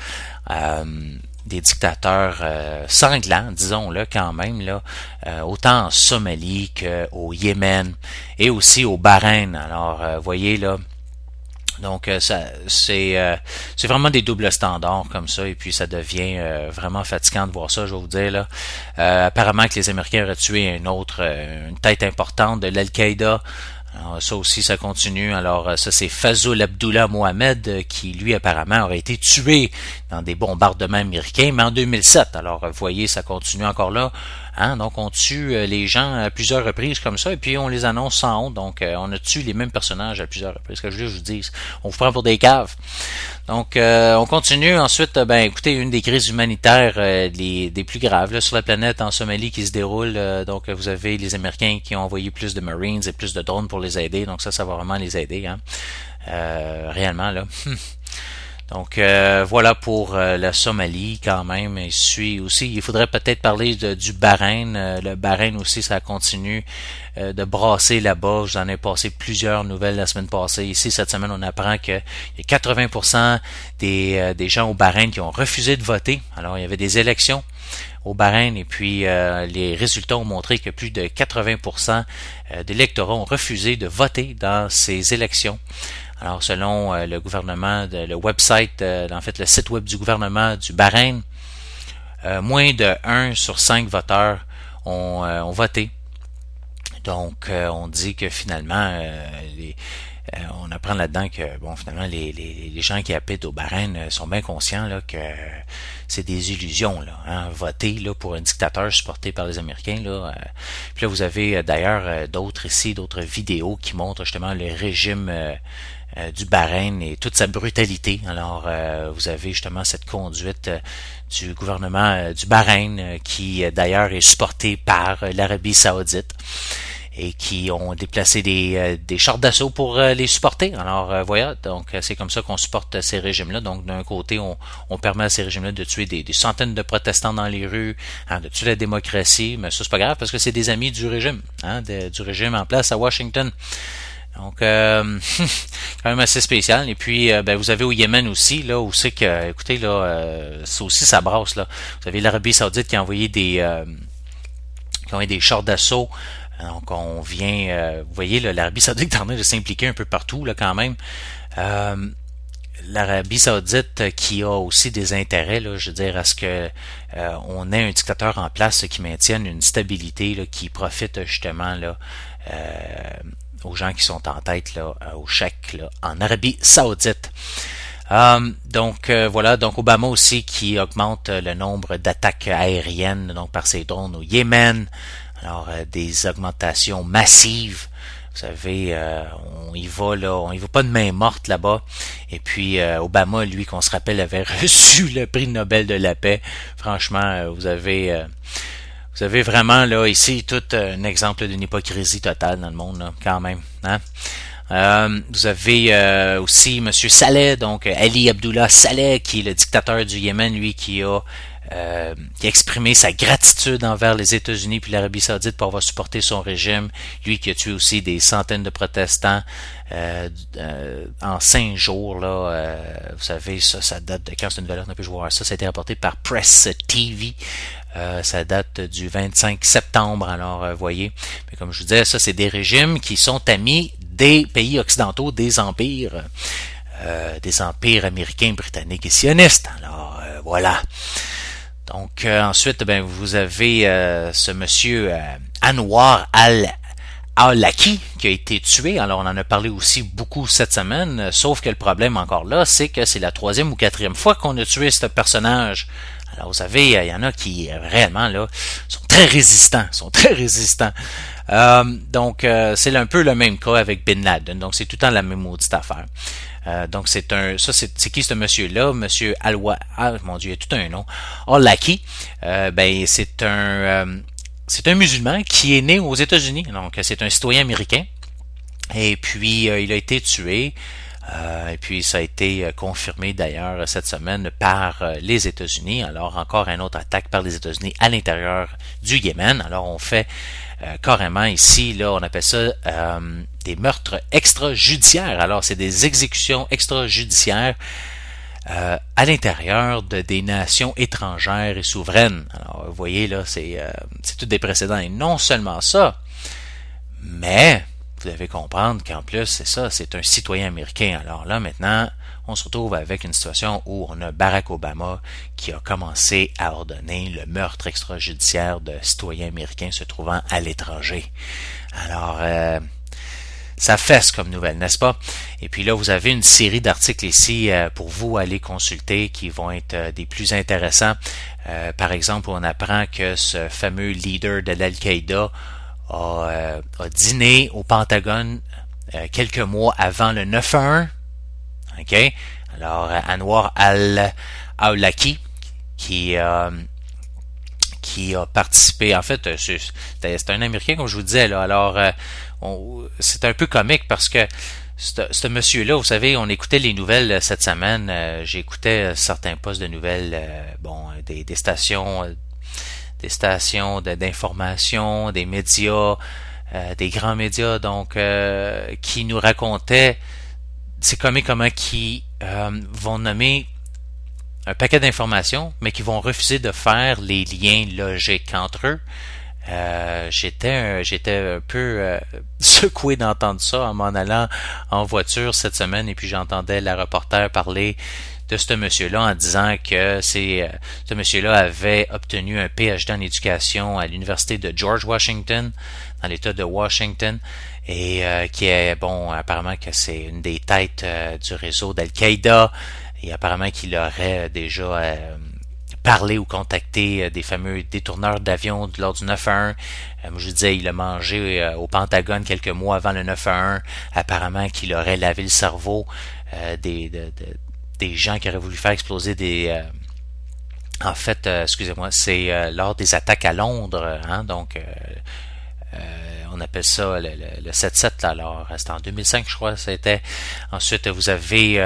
sanglants, disons-le quand même, là, autant en Somalie qu'au Yémen et aussi au Bahreïn. Alors, voyez là, donc c'est vraiment des doubles standards comme ça et puis ça devient vraiment fatigant de voir ça, je vais vous dire là. Apparemment que les Américains auraient tué une tête importante de l'Al-Qaïda. Alors, ça aussi, ça continue. Alors, ça, c'est Fazul Abdullah Mohamed qui, lui, apparemment, aurait été tué dans des bombardements américains, mais en 2007. Alors, vous voyez, ça continue encore là. Donc, on tue les gens à plusieurs reprises comme ça, et puis on les annonce sans honte. Donc, on a tué les mêmes personnages à plusieurs reprises. Ce que je vous dis, on vous prend pour des caves. Donc, on continue. Ensuite, écoutez, une des crises humanitaires des plus graves là, sur la planète en Somalie qui se déroule. Donc, vous avez les Américains qui ont envoyé plus de Marines et plus de drones pour les aider. Donc, ça va vraiment les aider. Réellement, là. Donc voilà pour la Somalie quand même. Il faudrait peut-être parler du Bahreïn. Le Bahreïn aussi, ça continue de brasser là-bas. Je vous en ai passé plusieurs nouvelles la semaine passée. Ici, cette semaine, on apprend qu'il y a 80% des gens au Bahreïn qui ont refusé de voter. Alors, il y avait des élections au Bahreïn et puis les résultats ont montré que plus de 80% d'électorats ont refusé de voter dans ces élections. Alors, selon le gouvernement, le website, le site web du gouvernement du Bahreïn, moins de 1 sur 5 voteurs ont voté. Donc, on dit que finalement, on apprend là-dedans que, finalement, les gens qui habitent au Bahreïn sont bien conscients là que c'est des illusions là. Voter là pour un dictateur supporté par les Américains là. Puis là, vous avez d'ailleurs d'autres vidéos qui montrent justement le régime du Bahreïn et toute sa brutalité. Alors, vous avez justement cette conduite du gouvernement du Bahreïn qui d'ailleurs est supporté par l'Arabie Saoudite. et qui ont déplacé des chars d'assaut pour les supporter. Alors voilà, donc c'est comme ça qu'on supporte ces régimes-là. Donc d'un côté, on permet à ces régimes-là de tuer des centaines de protestants dans les rues, hein, de tuer la démocratie, mais ça c'est pas grave parce que c'est des amis du régime, hein, du régime en place à Washington. Donc, quand même assez spécial. Et puis, vous avez au Yémen aussi, là, où c'est que, écoutez, là, ça aussi, ça brasse, là. Vous avez l'Arabie Saoudite qui a envoyé des chars d'assaut. Donc, on vient, vous voyez, là, l'Arabie Saoudite est en train de s'impliquer un peu partout, là, quand même. L'Arabie Saoudite qui a aussi des intérêts, là, je veux dire, à ce que on ait un dictateur en place qui maintienne une stabilité, là, qui profite justement, là, aux gens qui sont en tête là, au chèque là, en Arabie Saoudite. Donc Obama aussi qui augmente le nombre d'attaques aériennes donc par ses drones au Yémen. Alors des augmentations massives. Vous savez, on y va pas de main morte là-bas. Et puis Obama, lui, qu'on se rappelle, avait reçu le prix Nobel de la paix. Franchement, vous avez vraiment là ici tout un exemple d'une hypocrisie totale dans le monde, là, quand même. Hein? Vous avez aussi Monsieur Saleh, donc Ali Abdullah Saleh, qui est le dictateur du Yémen, lui, qui a exprimé sa gratitude envers les États-Unis puis l'Arabie Saoudite pour avoir supporté son régime. Lui qui a tué aussi des centaines de protestants en 5 jours. Là, vous savez, ça date de quand cette nouvelle-là, on peut voir ça. Ça a été rapporté par Press TV. Ça date du 25 septembre. Alors, voyez. Mais comme je vous disais, ça, c'est des régimes qui sont amis des pays occidentaux, des empires américains, britanniques et sionistes. Alors, voilà. Donc, ensuite, vous avez ce monsieur Anwar al-Awlaki qui a été tué. Alors, on en a parlé aussi beaucoup cette semaine, sauf que le problème encore là, c'est que c'est la 3e ou 4e fois qu'on a tué ce personnage. Alors, vous savez, il y en a qui, réellement, là, sont très résistants. Donc, c'est un peu le même cas avec Bin Laden. Donc, c'est tout le temps la même maudite affaire. Donc, c'est qui ce monsieur-là? Monsieur mon Dieu, il y a tout un nom. Al-Awlaki, c'est un musulman qui est né aux États-Unis. Donc, c'est un citoyen américain. Et puis, il a été tué. Et puis, ça a été confirmé d'ailleurs cette semaine par les États-Unis. Alors, encore une autre attaque par les États-Unis à l'intérieur du Yémen. Alors, on fait carrément ici, là, on appelle ça des meurtres extrajudiciaires. Alors, c'est des exécutions extrajudiciaires à l'intérieur des nations étrangères et souveraines. Alors, vous voyez, là, c'est tout des précédents. Et non seulement ça, mais vous devez comprendre qu'en plus, c'est un citoyen américain. Alors là, maintenant, on se retrouve avec une situation où on a Barack Obama qui a commencé à ordonner le meurtre extrajudiciaire de citoyens américains se trouvant à l'étranger. Alors, ça fesse comme nouvelle, n'est-ce pas? Et puis là, vous avez une série d'articles ici pour vous aller consulter qui vont être des plus intéressants. Par exemple, on apprend que ce fameux leader de l'Al-Qaïda a dîné au Pentagone quelques mois avant le 9/11. OK? Alors, Anwar al-Awlaki, qui a participé, en fait, c'est un Américain, comme je vous disais, là. Alors, c'est un peu comique parce que ce monsieur-là, vous savez, on écoutait les nouvelles cette semaine, j'écoutais certains postes de nouvelles, des stations d'information, des médias, des grands médias, donc qui nous racontaient, c'est comique comment qui vont nommer un paquet d'informations, mais qui vont refuser de faire les liens logiques entre eux. J'étais un peu secoué d'entendre ça en m'en allant en voiture cette semaine, et puis j'entendais la reporter parler de ce monsieur-là en disant que ce monsieur-là avait obtenu un PhD en éducation à l'université de George Washington, dans l'État de Washington, et qui est, apparemment que c'est une des têtes du réseau d'Al-Qaïda, et apparemment qu'il aurait déjà parlé ou contacté des fameux détourneurs d'avions lors du 9/11. Je vous disais, il a mangé au Pentagone quelques mois avant le 9/11. Apparemment qu'il aurait lavé le cerveau des gens qui auraient voulu faire exploser excusez-moi, c'est lors des attaques à Londres, hein, donc on appelle ça le 7-7, là, alors c'était en 2005 je crois c'était. Ensuite vous avez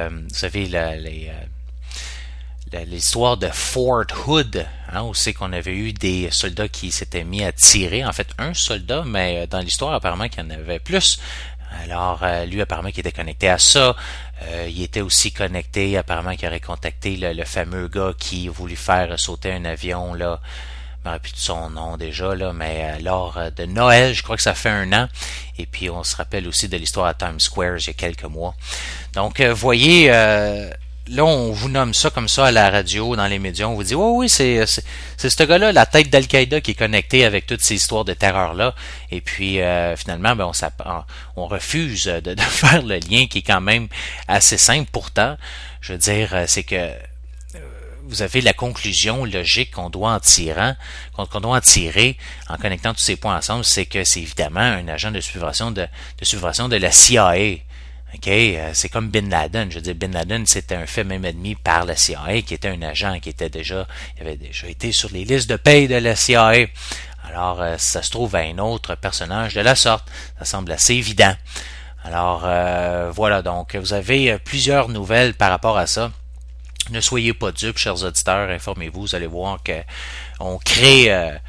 l'histoire de Fort Hood, hein, où c'est qu'on avait eu des soldats qui s'étaient mis à tirer, en fait un soldat, mais dans l'histoire apparemment qu'il y en avait plus. Alors lui apparemment qui était connecté à ça, il était aussi connecté apparemment qu'il aurait contacté le fameux gars qui voulait faire sauter un avion là. Je me rappelle plus de son nom déjà, là, mais lors de Noël, je crois que ça fait 1 an. Et puis, on se rappelle aussi de l'histoire à Times Square il y a quelques mois. Donc, voyez, là, on vous nomme ça comme ça à la radio, dans les médias. On vous dit, oui, c'est ce gars-là, la tête d'Al-Qaïda qui est connecté avec toutes ces histoires de terreur-là. Et puis, finalement, ben, on refuse de faire le lien qui est quand même assez simple. Pourtant, je veux dire, c'est que vous avez la conclusion logique qu'on doit en tirer en connectant tous ces points ensemble, c'est que c'est évidemment un agent de subversion de la CIA. OK, c'est comme Bin Laden. Je veux dire, Bin Laden, c'était un fait même admis par la CIA, qui était un agent qui avait déjà été sur les listes de paye de la CIA. Alors, ça se trouve à un autre personnage de la sorte. Ça semble assez évident. Alors, voilà, donc, vous avez plusieurs nouvelles par rapport à ça. Ne soyez pas dupes, chers auditeurs, informez-vous, vous allez voir que on crée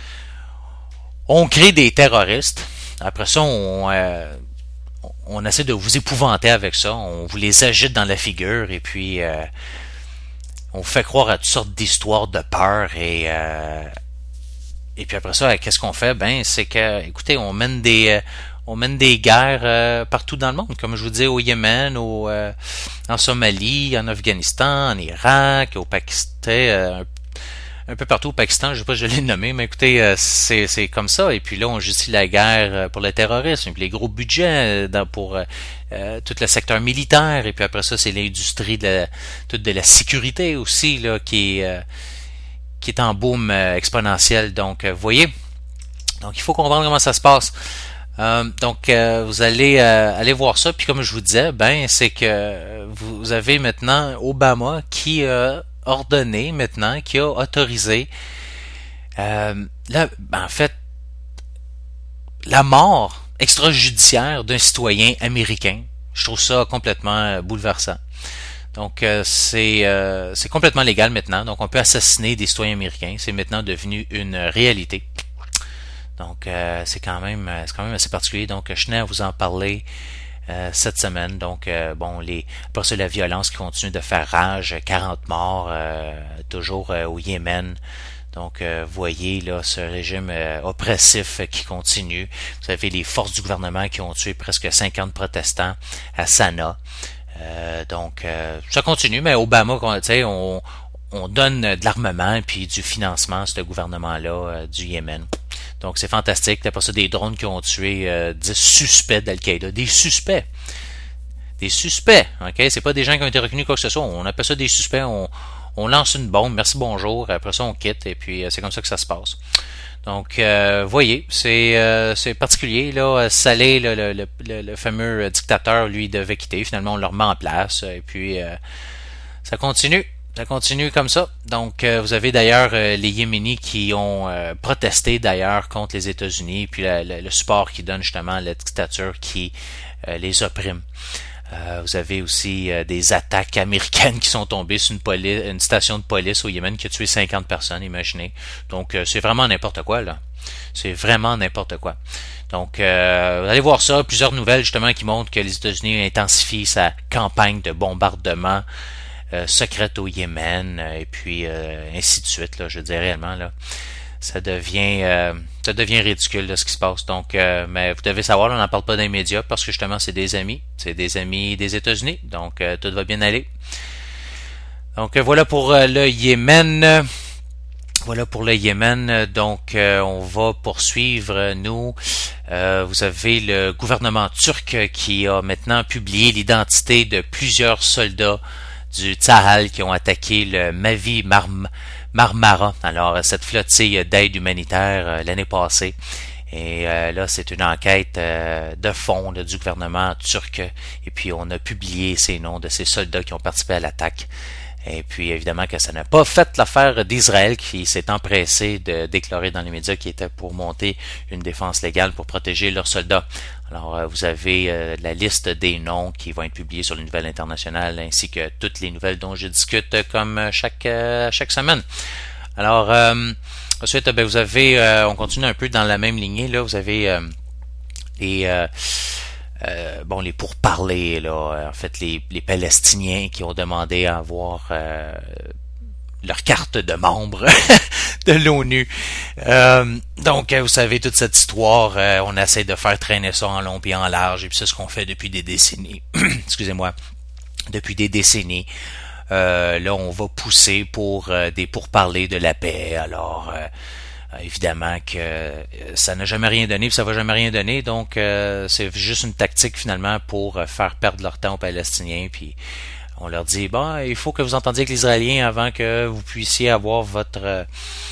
des terroristes. Après ça, on essaie de vous épouvanter avec ça, on vous les agite dans la figure et puis on vous fait croire à toutes sortes d'histoires de peur et puis après ça, qu'est-ce qu'on fait? Ben, c'est que, écoutez, on mène des guerres partout dans le monde, comme je vous dis, au Yémen, en Somalie, en Afghanistan, en Irak, au Pakistan, un peu partout au Pakistan, je sais pas, je l'ai nommé, mais écoutez, c'est comme ça. Et puis là, on justifie la guerre pour le terrorisme, et puis les gros budgets pour tout le secteur militaire, et puis après ça, c'est l'industrie de la sécurité aussi là qui est en boom exponentiel. Donc, vous voyez, donc il faut comprendre comment ça se passe. Donc vous allez aller voir ça, puis comme je vous disais, ben c'est que vous avez maintenant Obama qui a ordonné maintenant, qui a autorisé en fait la mort extrajudiciaire d'un citoyen américain. Je trouve ça complètement bouleversant. Donc c'est complètement légal maintenant, donc on peut assassiner des citoyens américains, c'est maintenant devenu une réalité. Donc c'est quand même assez particulier. Donc je tenais à vous en parler cette semaine. Donc après ça, la violence qui continue de faire rage, 40 morts toujours au Yémen. Donc voyez là ce régime oppressif qui continue. Vous avez les forces du gouvernement qui ont tué presque 50 protestants à Sanaa. Donc ça continue, mais Obama, tu sais, on donne de l'armement puis du financement à ce gouvernement-là du Yémen. Donc, c'est fantastique. Après ça, des drones qui ont tué 10 suspects d'Al-Qaïda. Des suspects, OK? C'est pas des gens qui ont été reconnus quoi que ce soit. On appelle ça des suspects. On lance une bombe. Merci, bonjour. Après ça, on quitte. Et puis, c'est comme ça que ça se passe. Donc, voyez, c'est particulier. Là, Saleh, le fameux dictateur, lui, devait quitter. Finalement, on le remet en place. Et puis, ça continue. Ça continue comme ça. Donc, vous avez d'ailleurs les Yéménis qui ont protesté d'ailleurs contre les États-Unis, puis le support qu'ils donnent justement à la dictature qui les opprime. Vous avez aussi des attaques américaines qui sont tombées sur une station de police au Yémen qui a tué 50 personnes, imaginez. Donc, c'est vraiment n'importe quoi, là. C'est vraiment n'importe quoi. Donc, vous allez voir ça, plusieurs nouvelles justement qui montrent que les États-Unis intensifient sa campagne de bombardement secrète au Yémen, et puis ainsi de suite, là, je veux dire réellement, là, ça devient ridicule de ce qui se passe. Donc, mais vous devez savoir, on n'en parle pas dans les médias parce que justement c'est des amis des États-Unis, donc tout va bien aller. Donc voilà pour le Yémen. Donc on va poursuivre, nous. Vous avez le gouvernement turc qui a maintenant publié l'identité de plusieurs soldats du Tsahal qui ont attaqué le Mavi Marmara. Alors, cette flottille d'aide humanitaire l'année passée. Et là, c'est une enquête de fond là, du gouvernement turc. Et puis, on a publié ces noms de ces soldats qui ont participé à l'attaque. Et puis, évidemment, que ça n'a pas fait l'affaire d'Israël qui s'est empressé de déclarer dans les médias qu'il était pour monter une défense légale pour protéger leurs soldats. Alors, vous avez la liste des noms qui vont être publiés sur les nouvelles internationales ainsi que toutes les nouvelles dont je discute comme chaque semaine. Alors, ensuite, vous avez, on continue un peu dans la même lignée, là, vous avez les pourparlers, là, en fait, les Palestiniens qui ont demandé à avoir leur carte de membre de l'ONU. Donc, vous savez, toute cette histoire, on essaie de faire traîner ça en long et en large, et puis c'est ce qu'on fait depuis des décennies. Excusez-moi. Depuis des décennies. Là, on va pousser pour des pourparlers de la paix. Alors, évidemment que ça n'a jamais rien donné, puis ça va jamais rien donner. Donc, c'est juste une tactique finalement pour faire perdre leur temps aux Palestiniens. Puis, on leur dit, il faut que vous entendiez avec les Israéliens avant que vous puissiez avoir votre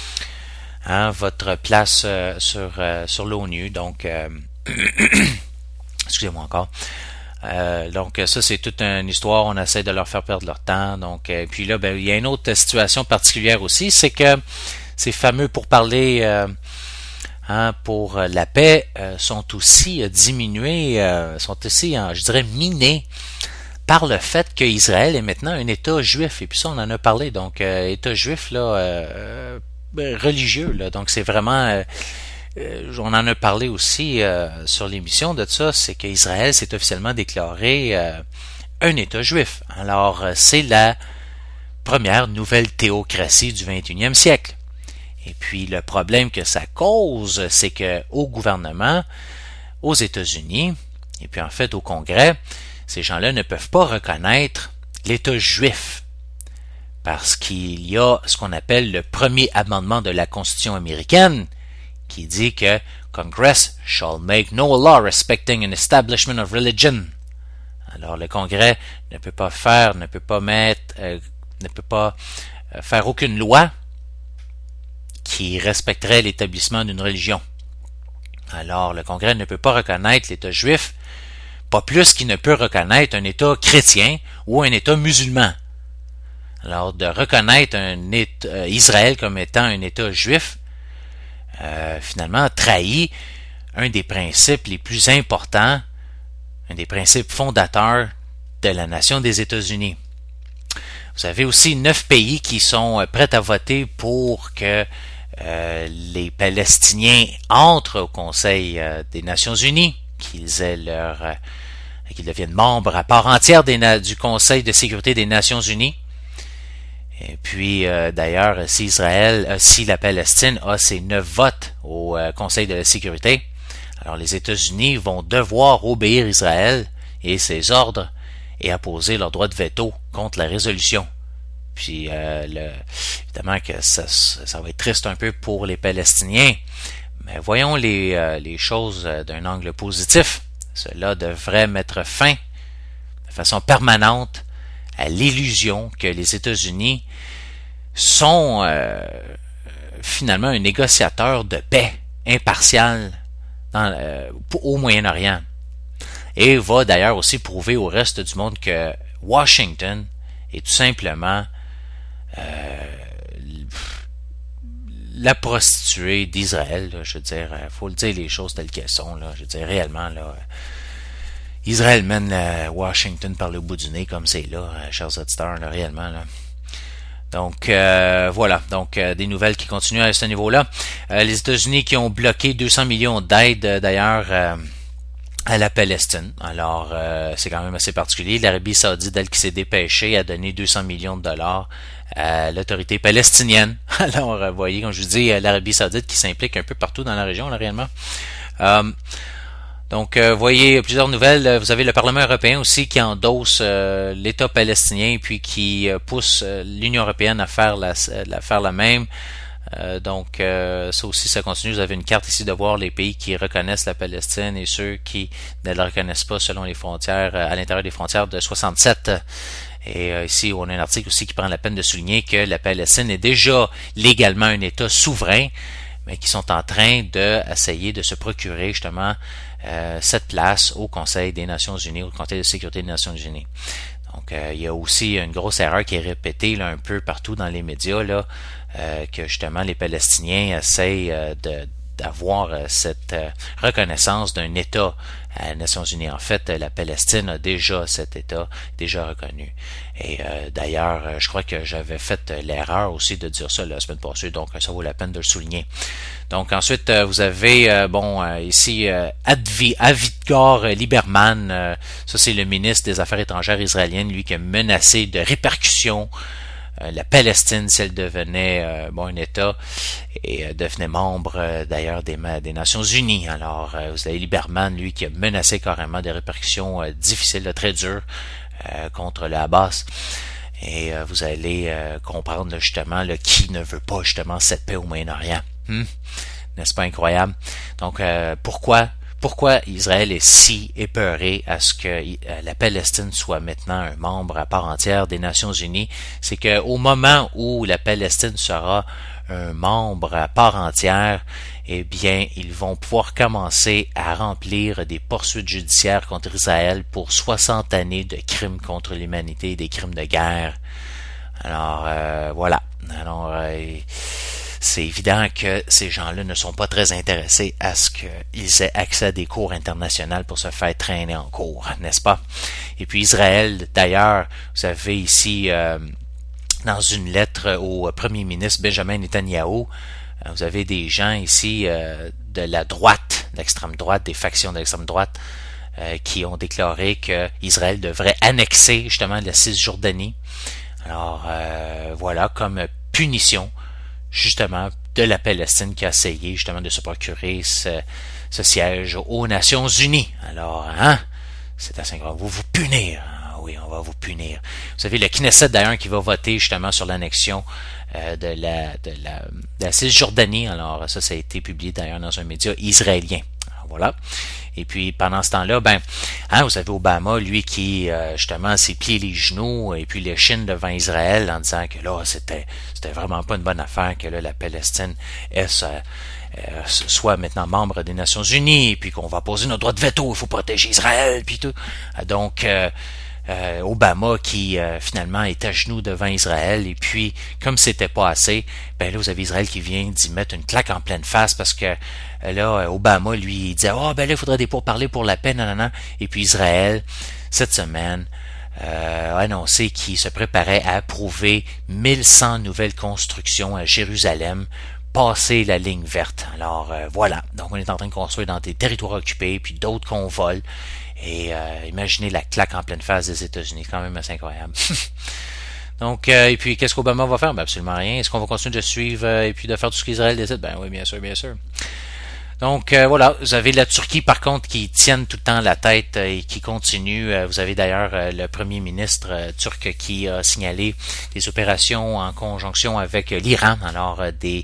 place sur l'ONU. Donc, excusez-moi encore. Donc ça c'est toute une histoire, on essaie de leur faire perdre leur temps. Donc puis là il y a une autre situation particulière aussi, c'est que ces fameux pourparlers pour la paix sont aussi diminués, sont aussi je dirais minés par le fait qu'Israël est maintenant un État juif, et puis ça on en a parlé, donc État juif là religieux là, donc c'est vraiment on en a parlé aussi sur l'émission de ça, c'est qu'Israël s'est officiellement déclaré un État juif. Alors, c'est la première nouvelle théocratie du 21e siècle. Et puis, le problème que ça cause, c'est que au gouvernement, aux États-Unis, et puis en fait au Congrès, ces gens-là ne peuvent pas reconnaître l'État juif. Parce qu'il y a ce qu'on appelle le premier amendement de la Constitution américaine, qui dit que Congress shall make no law respecting an establishment of religion. Alors le Congrès ne peut pas faire aucune loi qui respecterait l'établissement d'une religion. Alors le Congrès ne peut pas reconnaître l'État juif, pas plus qu'il ne peut reconnaître un État chrétien ou un État musulman. Alors de reconnaître Israël comme étant un État juif, finalement trahit un des principes les plus importants, un des principes fondateurs de la nation des États-Unis. Vous avez aussi 9 pays qui sont prêts à voter pour que les Palestiniens entrent au Conseil des Nations Unies, qu'ils deviennent membres à part entière du Conseil de sécurité des Nations Unies. Et puis, d'ailleurs, si la Palestine a ses 9 votes au Conseil de la sécurité, alors les États-Unis vont devoir obéir Israël et ses ordres et apposer leur droit de veto contre la résolution. Puis, évidemment que ça va être triste un peu pour les Palestiniens, mais voyons les choses d'un angle positif. Cela devrait mettre fin de façon permanente à l'illusion que les États-Unis sont finalement un négociateur de paix impartial au Moyen-Orient. Et va d'ailleurs aussi prouver au reste du monde que Washington est tout simplement la prostituée d'Israël. Là, je veux dire, faut le dire les choses telles qu'elles sont. Là, je veux dire, réellement, là, Israël mène Washington par le bout du nez comme c'est là, chers auditeurs, là, réellement. Là. Donc, voilà. Donc, des nouvelles qui continuent à ce niveau-là. Les États-Unis qui ont bloqué 200 millions d'aides, d'ailleurs, à la Palestine. Alors, c'est quand même assez particulier. L'Arabie Saoudite, elle qui s'est dépêchée, a donné 200 millions de dollars à l'autorité palestinienne. Alors, vous voyez, comme je vous dis, l'Arabie Saoudite qui s'implique un peu partout dans la région, là, réellement. Donc, vous voyez plusieurs nouvelles. Vous avez le Parlement européen aussi qui endosse l'État palestinien puis qui pousse l'Union européenne à faire la même. Donc, ça aussi, ça continue. Vous avez une carte ici de voir les pays qui reconnaissent la Palestine et ceux qui ne la reconnaissent pas selon les frontières, à l'intérieur des frontières de 67. Et ici, on a un article aussi qui prend la peine de souligner que la Palestine est déjà légalement un État souverain, mais qui sont en train d'essayer de se procurer justement cette place au Conseil des Nations Unies, au Conseil de sécurité des Nations Unies. Donc Donc, il y a aussi une grosse erreur qui est répétée là, un peu partout dans les médias, là, que justement les Palestiniens essayent d'avoir cette reconnaissance d'un État à les Nations Unies. En fait, la Palestine a déjà cet État, déjà reconnu. Et d'ailleurs, je crois que j'avais fait l'erreur aussi de dire ça la semaine passée, donc ça vaut la peine de le souligner. Donc ensuite, vous avez ici Avigdor Lieberman, ça c'est le ministre des Affaires étrangères israélienne, lui qui a menacé de répercussions la Palestine si elle devenait un État et devenait membre d'ailleurs des Nations Unies. Alors vous avez Lieberman, lui, qui a menacé carrément des répercussions difficiles, très dures contre le Hamas. Et vous allez comprendre là, justement qui ne veut pas justement cette paix au Moyen-Orient. N'est-ce pas incroyable? Donc pourquoi Israël est si épeuré à ce que la Palestine soit maintenant un membre à part entière des Nations Unies? C'est qu'au moment où la Palestine sera un membre à part entière, eh bien, ils vont pouvoir commencer à remplir des poursuites judiciaires contre Israël pour 60 années de crimes contre l'humanité, des crimes de guerre. Alors, voilà. Alors, c'est évident que ces gens-là ne sont pas très intéressés à ce qu'ils aient accès à des cours internationales pour se faire traîner en cours, n'est-ce pas? Et puis Israël, d'ailleurs, vous avez ici, dans une lettre au premier ministre Benjamin Netanyahou, vous avez des gens ici de la droite, de l'extrême droite, des factions de l'extrême droite, qui ont déclaré que Israël devrait annexer justement la Cisjordanie. Alors, voilà, comme punition justement de la Palestine qui a essayé justement de se procurer ce siège aux Nations Unies. Alors, c'est assez grave. On va vous punir. Oui, on va vous punir. Vous savez, le Knesset d'ailleurs qui va voter justement sur l'annexion de la Cisjordanie. Alors, ça a été publié d'ailleurs dans un média israélien. Alors, voilà. Et puis pendant ce temps-là, vous avez Obama, lui qui justement s'est plié les genoux et puis les chines devant Israël en disant que là c'était vraiment pas une bonne affaire que là la Palestine soit maintenant membre des Nations Unies et puis qu'on va poser notre droit de veto, il faut protéger Israël puis tout. Donc Obama qui finalement est à genoux devant Israël et puis comme c'était pas assez, là vous avez Israël qui vient d'y mettre une claque en pleine face parce que là Obama lui il disait là il faudrait des pourparlers pour la paix, nanana. Et puis Israël cette semaine a annoncé qu'il se préparait à approuver 1100 nouvelles constructions à Jérusalem, passer la ligne verte. Alors voilà, donc on est en train de construire dans des territoires occupés puis d'autres qu'on vole. Et imaginez la claque en pleine face des États-Unis, quand même assez incroyable. Donc, et puis qu'est-ce qu'Obama va faire? Absolument rien. Est-ce qu'on va continuer de suivre et puis de faire tout ce qu'Israël décide? Oui, bien sûr, bien sûr. Donc voilà, vous avez la Turquie par contre qui tienne tout le temps la tête et qui continue. Vous avez d'ailleurs le premier ministre turc qui a signalé des opérations en conjonction avec l'Iran, alors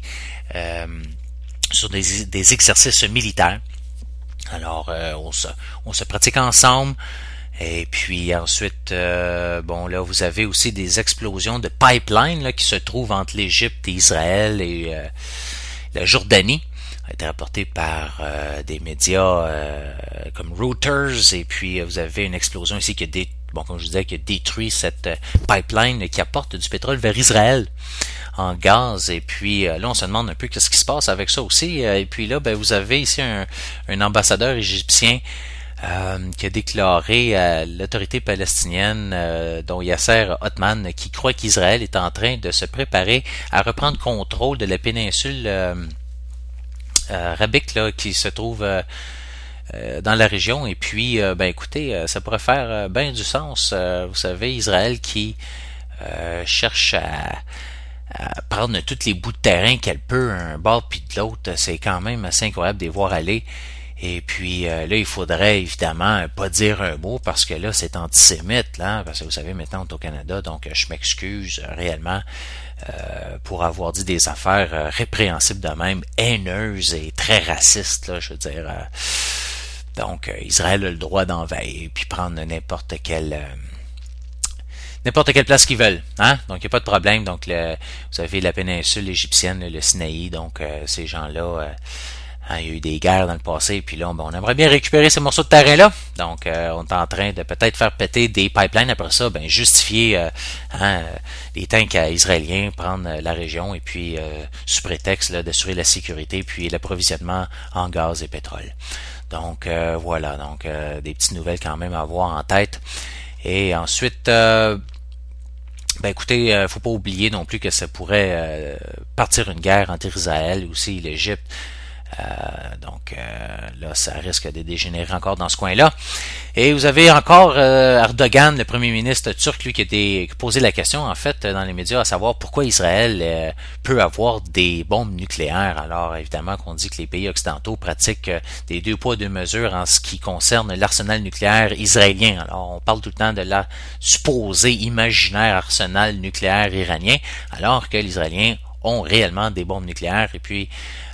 sur des exercices militaires. Alors on se pratique ensemble. Et puis ensuite, là vous avez aussi des explosions de pipelines là, qui se trouvent entre l'Égypte et Israël et la Jordanie. A été rapporté par des médias comme Reuters. Et puis vous avez une explosion ici qui a comme je disais, qui a détruit cette pipeline qui apporte du pétrole vers Israël en gaz. Et puis là on se demande un peu qu'est-ce qui se passe avec ça aussi. Et puis là vous avez ici un ambassadeur égyptien qui a déclaré à l'autorité palestinienne, dont Yasser Othman, qui croit qu'Israël est en train de se préparer à reprendre contrôle de la péninsule arabique là, qui se trouve dans la région. Et puis, écoutez, ça pourrait faire bien du sens. Vous savez, Israël qui cherche à prendre tous les bouts de terrain qu'elle peut, un bord puis de l'autre, c'est quand même assez incroyable de les voir aller. Et puis là, il faudrait évidemment pas dire un mot parce que là, c'est antisémite, là, parce que vous savez, maintenant, on est au Canada, donc je m'excuse réellement pour avoir dit des affaires répréhensibles de même, haineuses et très racistes, là, je veux dire. Donc, Israël a le droit d'envahir puis prendre n'importe quelle place qu'ils veulent, hein? Donc, il n'y a pas de problème. Donc, vous avez la péninsule égyptienne, le Sinaï, donc ces gens-là Il y a eu des guerres dans le passé, puis là, on aimerait bien récupérer ces morceaux de terrain-là. Donc, on est en train de peut-être faire péter des pipelines après ça, justifier les tanks israéliens, prendre la région, et puis sous prétexte d'assurer la sécurité, puis l'approvisionnement en gaz et pétrole. Donc, voilà, donc des petites nouvelles quand même à avoir en tête. Et ensuite, écoutez, faut pas oublier non plus que ça pourrait partir une guerre entre Israël et aussi l'Égypte. Là, ça risque de dégénérer encore dans ce coin-là. Et vous avez encore Erdogan, le premier ministre turc, lui, qui a posé la question, en fait, dans les médias, à savoir pourquoi Israël peut avoir des bombes nucléaires. Alors, évidemment, qu'on dit que les pays occidentaux pratiquent des deux poids, deux mesures en ce qui concerne l'arsenal nucléaire israélien. Alors, on parle tout le temps de la supposée imaginaire arsenal nucléaire iranien, alors que les Israéliens ont réellement des bombes nucléaires et puis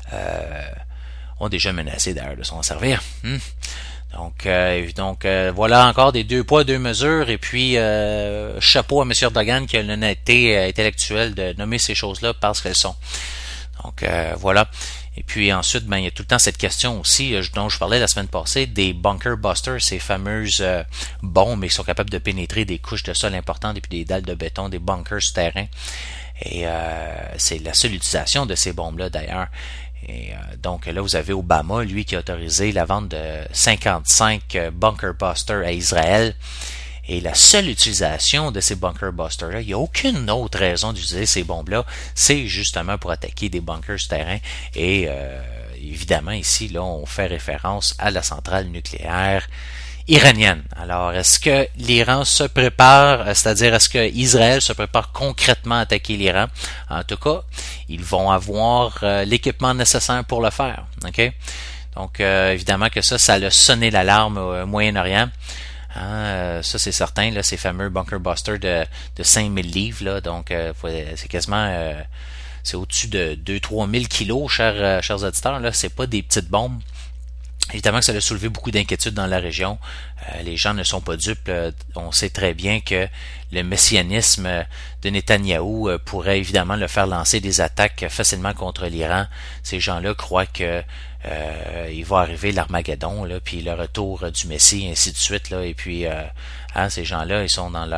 ont déjà menacé d'ailleurs de s'en servir. Donc, voilà encore des deux poids, deux mesures, et puis chapeau à M. Erdogan qui a l'honnêteté intellectuelle de nommer ces choses-là parce qu'elles sont. Donc, voilà. Et puis ensuite, il y a tout le temps cette question aussi, dont je parlais la semaine passée, des bunker busters, ces fameuses bombes qui sont capables de pénétrer des couches de sol importantes et puis des dalles de béton, des bunkers souterrains. Et c'est la seule utilisation de ces bombes-là d'ailleurs. Et donc là, vous avez Obama, lui, qui a autorisé la vente de 55 bunker busters à Israël. Et la seule utilisation de ces bunker busters-là, il n'y a aucune autre raison d'utiliser ces bombes-là, c'est justement pour attaquer des bunkers souterrains. Et évidemment, ici, là, on fait référence à la centrale nucléaire iranienne. Alors, est-ce que l'Iran se prépare, c'est-à-dire est-ce que Israël se prépare concrètement à attaquer l'Iran? En tout cas, ils vont avoir l'équipement nécessaire pour le faire. OK? Donc, évidemment que ça a sonné l'alarme au Moyen-Orient. Ça, c'est certain, là, ces fameux bunker busters de 5000 livres, là, donc c'est quasiment c'est au-dessus de 2-3 000 kilos, chers auditeurs, là, c'est pas des petites bombes. Évidemment que ça a soulevé beaucoup d'inquiétudes dans la région. Les gens ne sont pas dupes. On sait très bien que le messianisme de Netanyahou pourrait évidemment le faire lancer des attaques facilement contre l'Iran. Ces gens-là croient que il va arriver l'Armageddon, là, puis le retour du Messie, ainsi de suite. Là, et puis ces gens-là, ils sont dans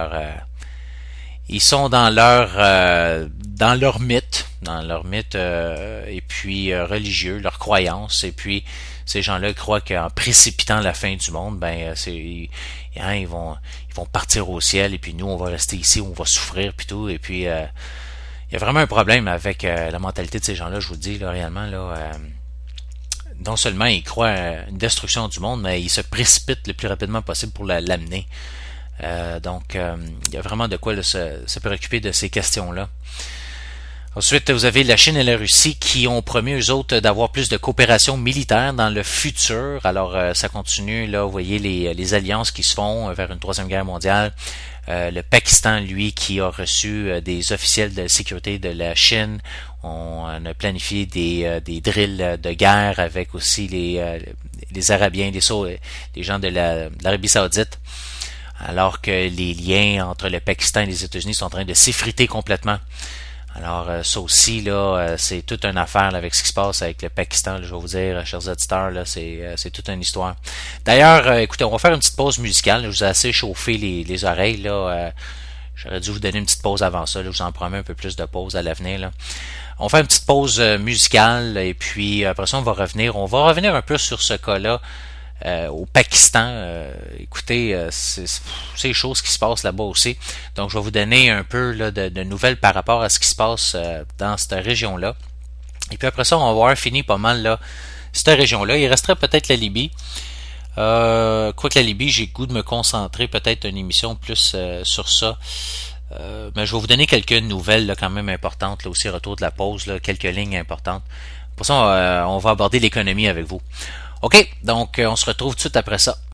leur mythe, et puis religieux, leur croyance, et puis ces gens-là croient qu'en précipitant la fin du monde, ils vont partir au ciel, et puis nous, on va rester ici, on va souffrir, puis tout, et puis il y a vraiment un problème avec la mentalité de ces gens-là, je vous le dis, là, réellement, là, non seulement ils croient à une destruction du monde, mais ils se précipitent le plus rapidement possible pour l'amener. Donc, il y a vraiment de quoi là, se préoccuper de ces questions-là. Ensuite, vous avez la Chine et la Russie qui ont promis, eux autres, d'avoir plus de coopération militaire dans le futur. Alors, ça continue, là, vous voyez les alliances qui se font vers une troisième guerre mondiale. Le Pakistan, lui, qui a reçu des officiels de sécurité de la Chine. On a planifié des drills de guerre avec aussi les Arabiens, les gens de l'Arabie Saoudite. Alors que les liens entre le Pakistan et les États-Unis sont en train de s'effriter complètement. Alors, ça aussi, là, c'est toute une affaire là, avec ce qui se passe avec le Pakistan. Là, je vais vous dire, chers auditeurs, là, c'est toute une histoire. D'ailleurs, écoutez, on va faire une petite pause musicale. Là, je vous ai assez chauffé les oreilles. Là, j'aurais dû vous donner une petite pause avant ça. Là, je vous en promets un peu plus de pause à l'avenir. Là. On fait une petite pause musicale et puis après ça, on va revenir. On va revenir un peu sur ce cas-là. Au Pakistan, écoutez, c'est des choses qui se passent là-bas aussi. Donc, je vais vous donner un peu là, de nouvelles par rapport à ce qui se passe dans cette région-là. Et puis après ça, on va avoir fini pas mal là cette région-là. Il resterait peut-être la Libye. Quoique la Libye, j'ai le goût de me concentrer peut-être une émission plus sur ça. Mais je vais vous donner quelques nouvelles là, quand même importantes, là aussi, retour de la pause, là, quelques lignes importantes. Pour ça, on va aborder l'économie avec vous. OK, donc on se retrouve tout de suite après ça.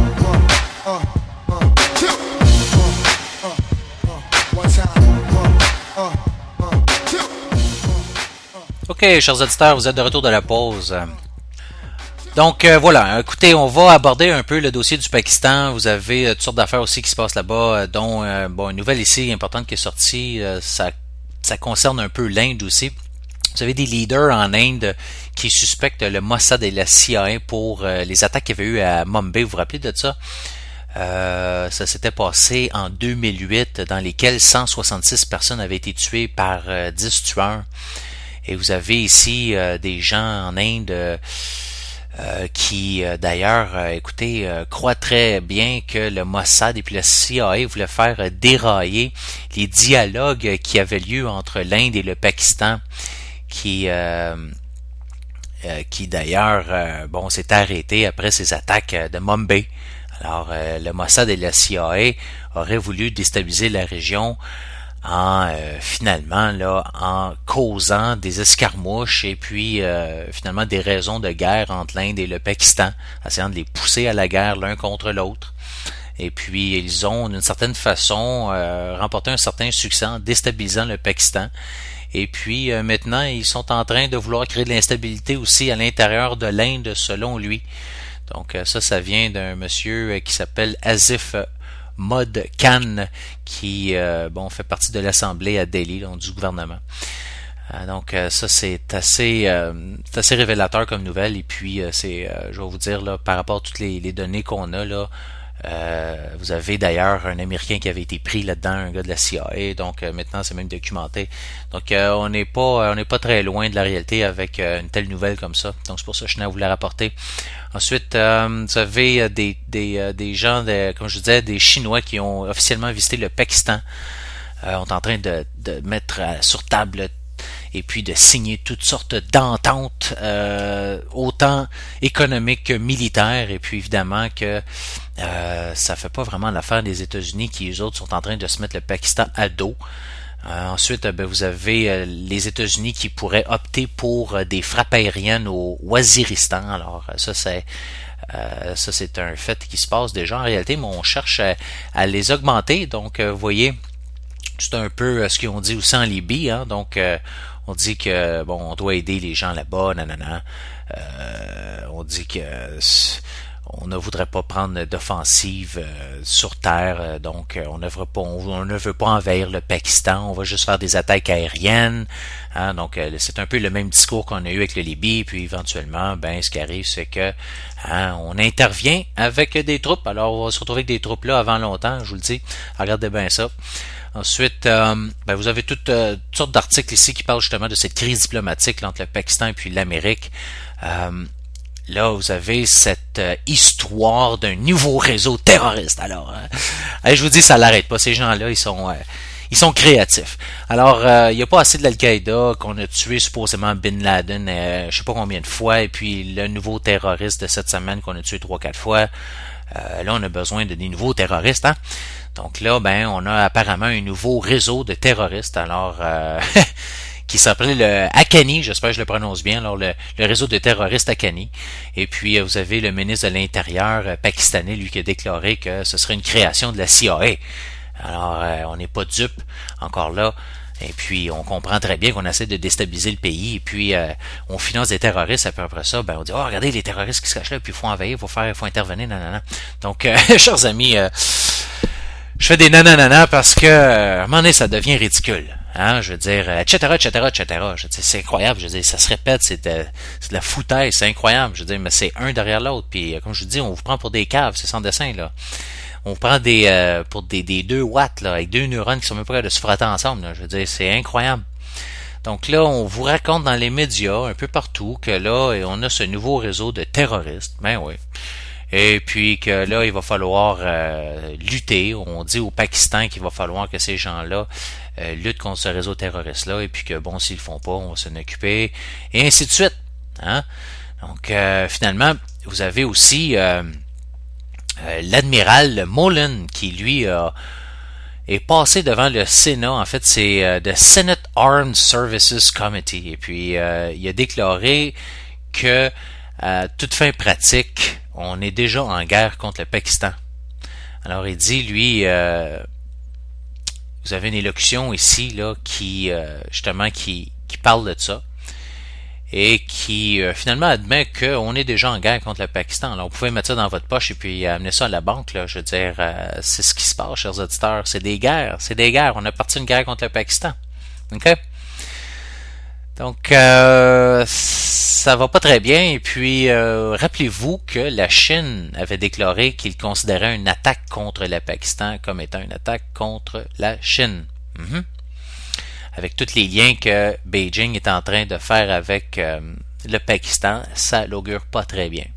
Ok, chers auditeurs, vous êtes de retour de la pause. Donc voilà, écoutez, on va aborder un peu le dossier du Pakistan. Vous avez toutes sortes d'affaires aussi qui se passent là-bas, dont une nouvelle ici importante qui est sortie. Ça concerne un peu l'Inde aussi. Vous avez des leaders en Inde qui suspectent le Mossad et la CIA pour les attaques qu'il y avait eu à Mumbai. Vous vous rappelez de ça? Ça s'était passé en 2008, dans lesquels 166 personnes avaient été tuées par 10 tueurs. Et vous avez ici des gens en Inde qui, d'ailleurs, écoutez, croient très bien que le Mossad et puis la CIA voulaient faire dérailler les dialogues qui avaient lieu entre l'Inde et le Pakistan, qui d'ailleurs, s'est arrêté après ces attaques de Mumbai. Alors, le Mossad et la CIA auraient voulu déstabiliser la région en finalement là en causant des escarmouches et puis finalement des raisons de guerre entre l'Inde et le Pakistan, essayant de les pousser à la guerre l'un contre l'autre. Et puis ils ont d'une certaine façon remporté un certain succès en déstabilisant le Pakistan. Et puis maintenant ils sont en train de vouloir créer de l'instabilité aussi à l'intérieur de l'Inde selon lui. Donc ça vient d'un monsieur qui s'appelle Asif Mod Khan, qui fait partie de l'Assemblée à Delhi, donc, du gouvernement. Donc ça c'est assez révélateur comme nouvelle. Et puis je vais vous dire là, par rapport à toutes les données qu'on a là, vous avez d'ailleurs un Américain qui avait été pris là-dedans, un gars de la CIA, donc maintenant c'est même documenté. Donc on n'est pas très loin de la réalité avec une telle nouvelle comme ça. Donc c'est pour ça que je tenais à vous la rapporter. Ensuite, vous avez des gens, comme je disais, des Chinois qui ont officiellement visité le Pakistan, sont en train de mettre sur table et puis de signer toutes sortes d'ententes, autant économiques que militaires, et puis évidemment que ça fait pas vraiment l'affaire des États-Unis qui, eux autres, sont en train de se mettre le Pakistan à dos. Ensuite, vous avez les États-Unis qui pourraient opter pour des frappes aériennes au Waziristan. Alors ça c'est un fait qui se passe déjà en réalité, mais on cherche à les augmenter. Donc vous voyez, c'est un peu ce qu'ils ont dit aussi en Libye. Hein? Donc on dit que on doit aider les gens là-bas, nanana. On dit que on ne voudrait pas prendre d'offensive sur terre, donc on ne veut pas envahir le Pakistan, on va juste faire des attaques aériennes. Hein, donc c'est un peu le même discours qu'on a eu avec le Libye, puis éventuellement, ce qui arrive, c'est que on intervient avec des troupes. Alors on va se retrouver avec des troupes là avant longtemps, je vous le dis. Regardez bien ça. Ensuite, vous avez toutes sortes d'articles ici qui parlent justement de cette crise diplomatique là, entre le Pakistan et puis l'Amérique. Là, vous avez cette histoire d'un nouveau réseau terroriste. Alors, je vous dis, ça l'arrête pas. Ces gens-là, ils sont créatifs. Alors, il n'y a pas assez de l'Al-Qaïda qu'on a tué supposément Bin Laden, je sais pas combien de fois, et puis le nouveau terroriste de cette semaine qu'on a tué 3-4 fois. Là, on a besoin de des nouveaux terroristes, hein. Donc là, on a apparemment un nouveau réseau de terroristes. Alors, qui s'appelait le Haqqani, j'espère que je le prononce bien, alors le réseau de terroristes Haqqani. Et puis vous avez le ministre de l'Intérieur pakistanais, lui, qui a déclaré que ce serait une création de la CIA. Alors on n'est pas dupe encore là. Et puis on comprend très bien qu'on essaie de déstabiliser le pays, et puis on finance des terroristes. Après ça, on dit regardez les terroristes qui se cachent là, puis il faut envahir, faut intervenir, nanana. Donc chers amis, je fais des nanana parce que à un moment donné, ça devient ridicule. Hein, je veux dire, etc. Je veux dire, c'est incroyable. Je veux dire, ça se répète, c'est de la foutaise, c'est incroyable. Je veux dire, mais c'est un derrière l'autre. Puis, comme je vous dis, on vous prend pour des caves, c'est sans dessin, là. On prend pour des 2 watts, là, avec 2 neurones qui sont même pas capables de se frotter ensemble, là. Je veux dire, c'est incroyable. Donc là, on vous raconte dans les médias, un peu partout, que là, on a ce nouveau réseau de terroristes. Ben oui. Et puis que là, il va falloir lutter. On dit au Pakistan qu'il va falloir que ces gens-là luttent contre ce réseau terroriste-là, et puis que s'ils le font pas, on va s'en occuper, et ainsi de suite. Hein? Donc finalement, vous avez aussi l'admiral Mullen qui, lui, est passé devant le Sénat. En fait, c'est the Senate Armed Services Committee. Et puis, il a déclaré que À toute fin pratique, on est déjà en guerre contre le Pakistan. Alors il dit, lui, vous avez une élocution ici là qui justement qui parle de ça et qui finalement admet qu'on est déjà en guerre contre le Pakistan. Alors vous pouvez mettre ça dans votre poche et puis amener ça à la banque. Là, je veux dire, c'est ce qui se passe, chers auditeurs. C'est des guerres. On a parti une guerre contre le Pakistan. OK? Donc, ça va pas très bien. Et puis, rappelez-vous que la Chine avait déclaré qu'il considérait une attaque contre le Pakistan comme étant une attaque contre la Chine. Avec tous les liens que Beijing est en train de faire avec le Pakistan, ça l'augure pas très bien.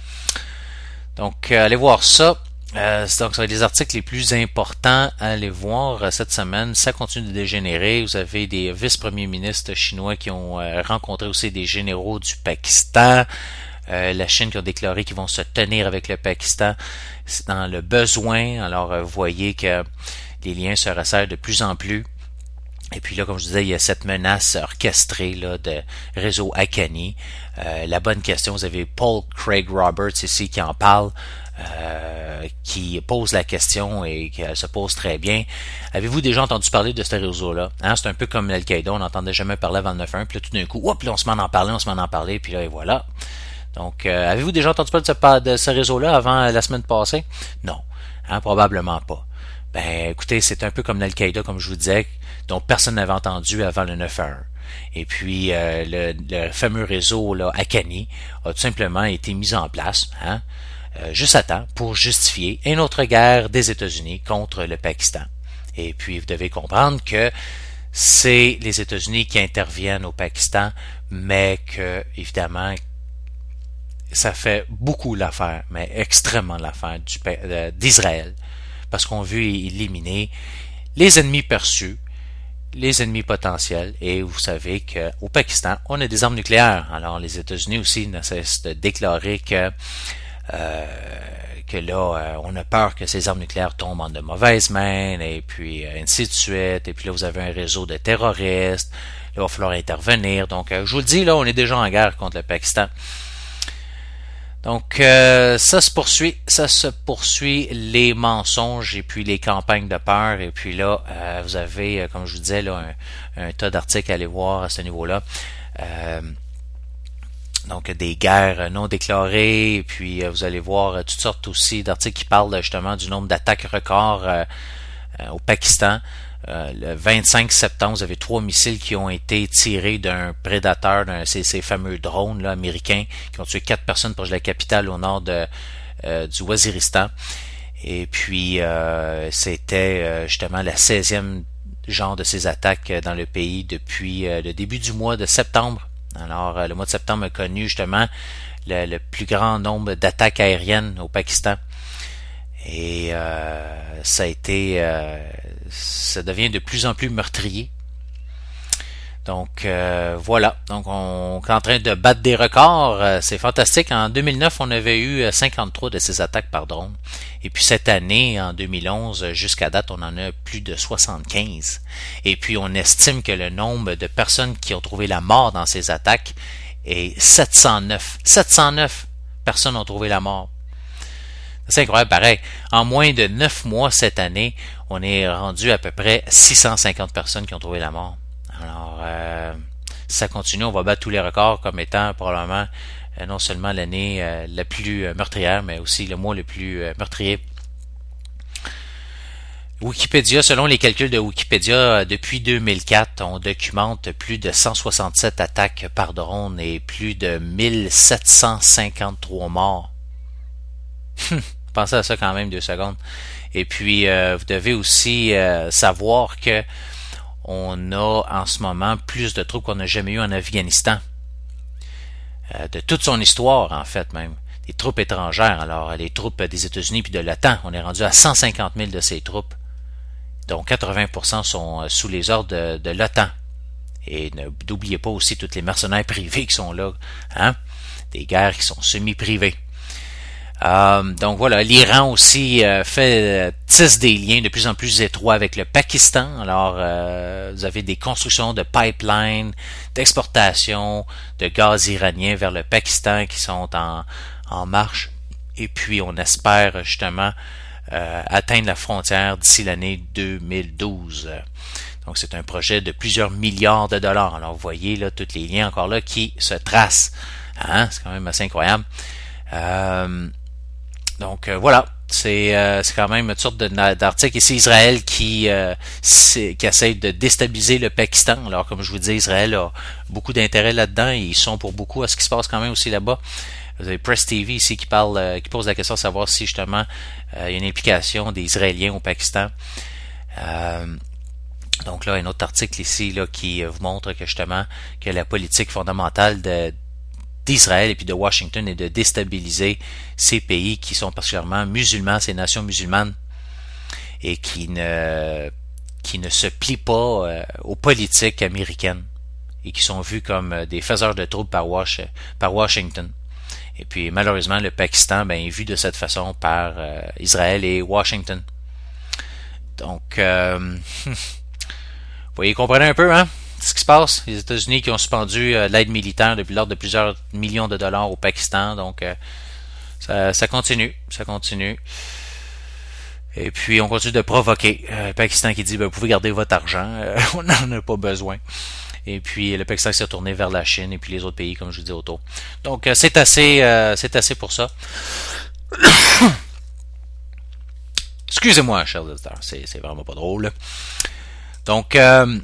Donc, allez voir ça. Donc, ça va être les articles les plus importants à aller voir cette semaine. Ça continue de dégénérer. Vous avez des vice-premiers ministres chinois qui ont rencontré aussi des généraux du Pakistan. La Chine qui ont déclaré qu'ils vont se tenir avec le Pakistan dans le besoin. Alors, vous voyez que les liens se resserrent de plus en plus. Et puis là, comme je disais, il y a cette menace orchestrée là, de réseau Haqqani. La bonne question, vous avez Paul Craig Roberts ici qui en parle. Qui pose la question et qui se pose très bien. Avez-vous déjà entendu parler de ce réseau-là? Hein, c'est un peu comme l'Al-Qaïda, on n'entendait jamais parler avant le 9-1, puis là tout d'un coup, là, on se met à en parler, puis là, et voilà. Donc, avez-vous déjà entendu parler de ce réseau-là avant la semaine passée? Non, hein, probablement pas. Ben, écoutez, c'est un peu comme l'Al-Qaïda, comme je vous disais, dont personne n'avait entendu avant le 9-1. Et puis, le fameux réseau là, Haqqani a tout simplement été mis en place, hein, juste à temps pour justifier une autre guerre des États-Unis contre le Pakistan. Et puis, vous devez comprendre que c'est les États-Unis qui interviennent au Pakistan, mais que, évidemment, ça fait beaucoup l'affaire, mais extrêmement l'affaire d'Israël, parce qu'on veut éliminer les ennemis perçus, les ennemis potentiels, et vous savez qu'au Pakistan, on a des armes nucléaires. Alors, les États-Unis aussi ne cessent de déclarer que là, on a peur que ces armes nucléaires tombent en de mauvaises mains, et puis ainsi de suite, et puis là, vous avez un réseau de terroristes, là, il va falloir intervenir. Donc, je vous le dis, là, on est déjà en guerre contre le Pakistan. Donc, ça se poursuit, les mensonges et puis les campagnes de peur, et puis là, vous avez, comme je vous disais, là, un tas d'articles à aller voir à ce niveau-là. Donc des guerres non déclarées, et puis vous allez voir toutes sortes aussi d'articles qui parlent justement du nombre d'attaques records au Pakistan. Le 25 septembre, vous avez 3 missiles qui ont été tirés d'un prédateur, ces fameux drones là, américains, qui ont tué 4 personnes proche de la capitale au nord du Waziristan. Et puis c'était justement la 16e genre de ces attaques dans le pays depuis le début du mois de septembre. Alors, le mois de septembre a connu justement le plus grand nombre d'attaques aériennes au Pakistan. Et ça devient de plus en plus meurtrier. Donc, voilà. Donc, on est en train de battre des records. C'est fantastique. En 2009, on avait eu 53 de ces attaques par drone. Et puis, cette année, en 2011, jusqu'à date, on en a plus de 75. Et puis, on estime que le nombre de personnes qui ont trouvé la mort dans ces attaques est 709. 709 personnes ont trouvé la mort. C'est incroyable, pareil. En moins de 9 mois cette année, on est rendu à peu près 650 personnes qui ont trouvé la mort. Alors, si ça continue, on va battre tous les records comme étant probablement non seulement l'année la plus meurtrière, mais aussi le mois le plus meurtrier. Wikipédia, selon les calculs de Wikipédia, depuis 2004, on documente plus de 167 attaques par drone et plus de 1753 morts. Pensez à ça quand même 2 secondes. Et puis, vous devez aussi savoir que on a en ce moment plus de troupes qu'on n'a jamais eu en Afghanistan. De toute son histoire, en fait, même. Des troupes étrangères. Alors, les troupes des États-Unis puis de l'OTAN, on est rendu à 150 000 de ces troupes. Donc, 80% sont sous les ordres de l'OTAN. Et n'oubliez pas aussi tous les mercenaires privés qui sont là. Hein? Des guerres qui sont semi-privées. Donc voilà, l'Iran aussi tisse des liens de plus en plus étroits avec le Pakistan. Alors, vous avez des constructions de pipelines, d'exportation de gaz iranien vers le Pakistan qui sont en marche. Et puis, on espère justement atteindre la frontière d'ici l'année 2012. Donc, c'est un projet de plusieurs milliards de dollars. Alors, vous voyez là tous les liens encore là qui se tracent. Hein? C'est quand même assez incroyable. Donc voilà, c'est quand même une sorte d'article ici. Israël qui essaie de déstabiliser le Pakistan. Alors comme je vous dis, Israël a beaucoup d'intérêt là-dedans et ils sont pour beaucoup à ce qui se passe quand même aussi là-bas. Vous avez Press TV ici qui pose la question de savoir si justement il y a une implication des Israéliens au Pakistan. Donc là, un autre article ici là qui vous montre que justement que la politique fondamentale d'Israël et puis de Washington est de déstabiliser ces pays qui sont particulièrement musulmans, ces nations musulmanes, et qui ne se plient pas aux politiques américaines et qui sont vus comme des faiseurs de troubles par Washington. Et puis malheureusement, le Pakistan est vu de cette façon par Israël et Washington. Donc, vous voyez, comprenez un peu, hein? Ce qui se passe, les États-Unis qui ont suspendu l'aide militaire depuis l'ordre de plusieurs millions de dollars au Pakistan, donc ça continue. Et puis on continue de provoquer. Le Pakistan qui dit vous pouvez garder votre argent, on n'en a pas besoin. Et puis le Pakistan s'est tourné vers la Chine et puis les autres pays, comme je vous dis autour. Donc c'est assez pour ça. Excusez-moi, chers auditeurs, c'est vraiment pas drôle. Donc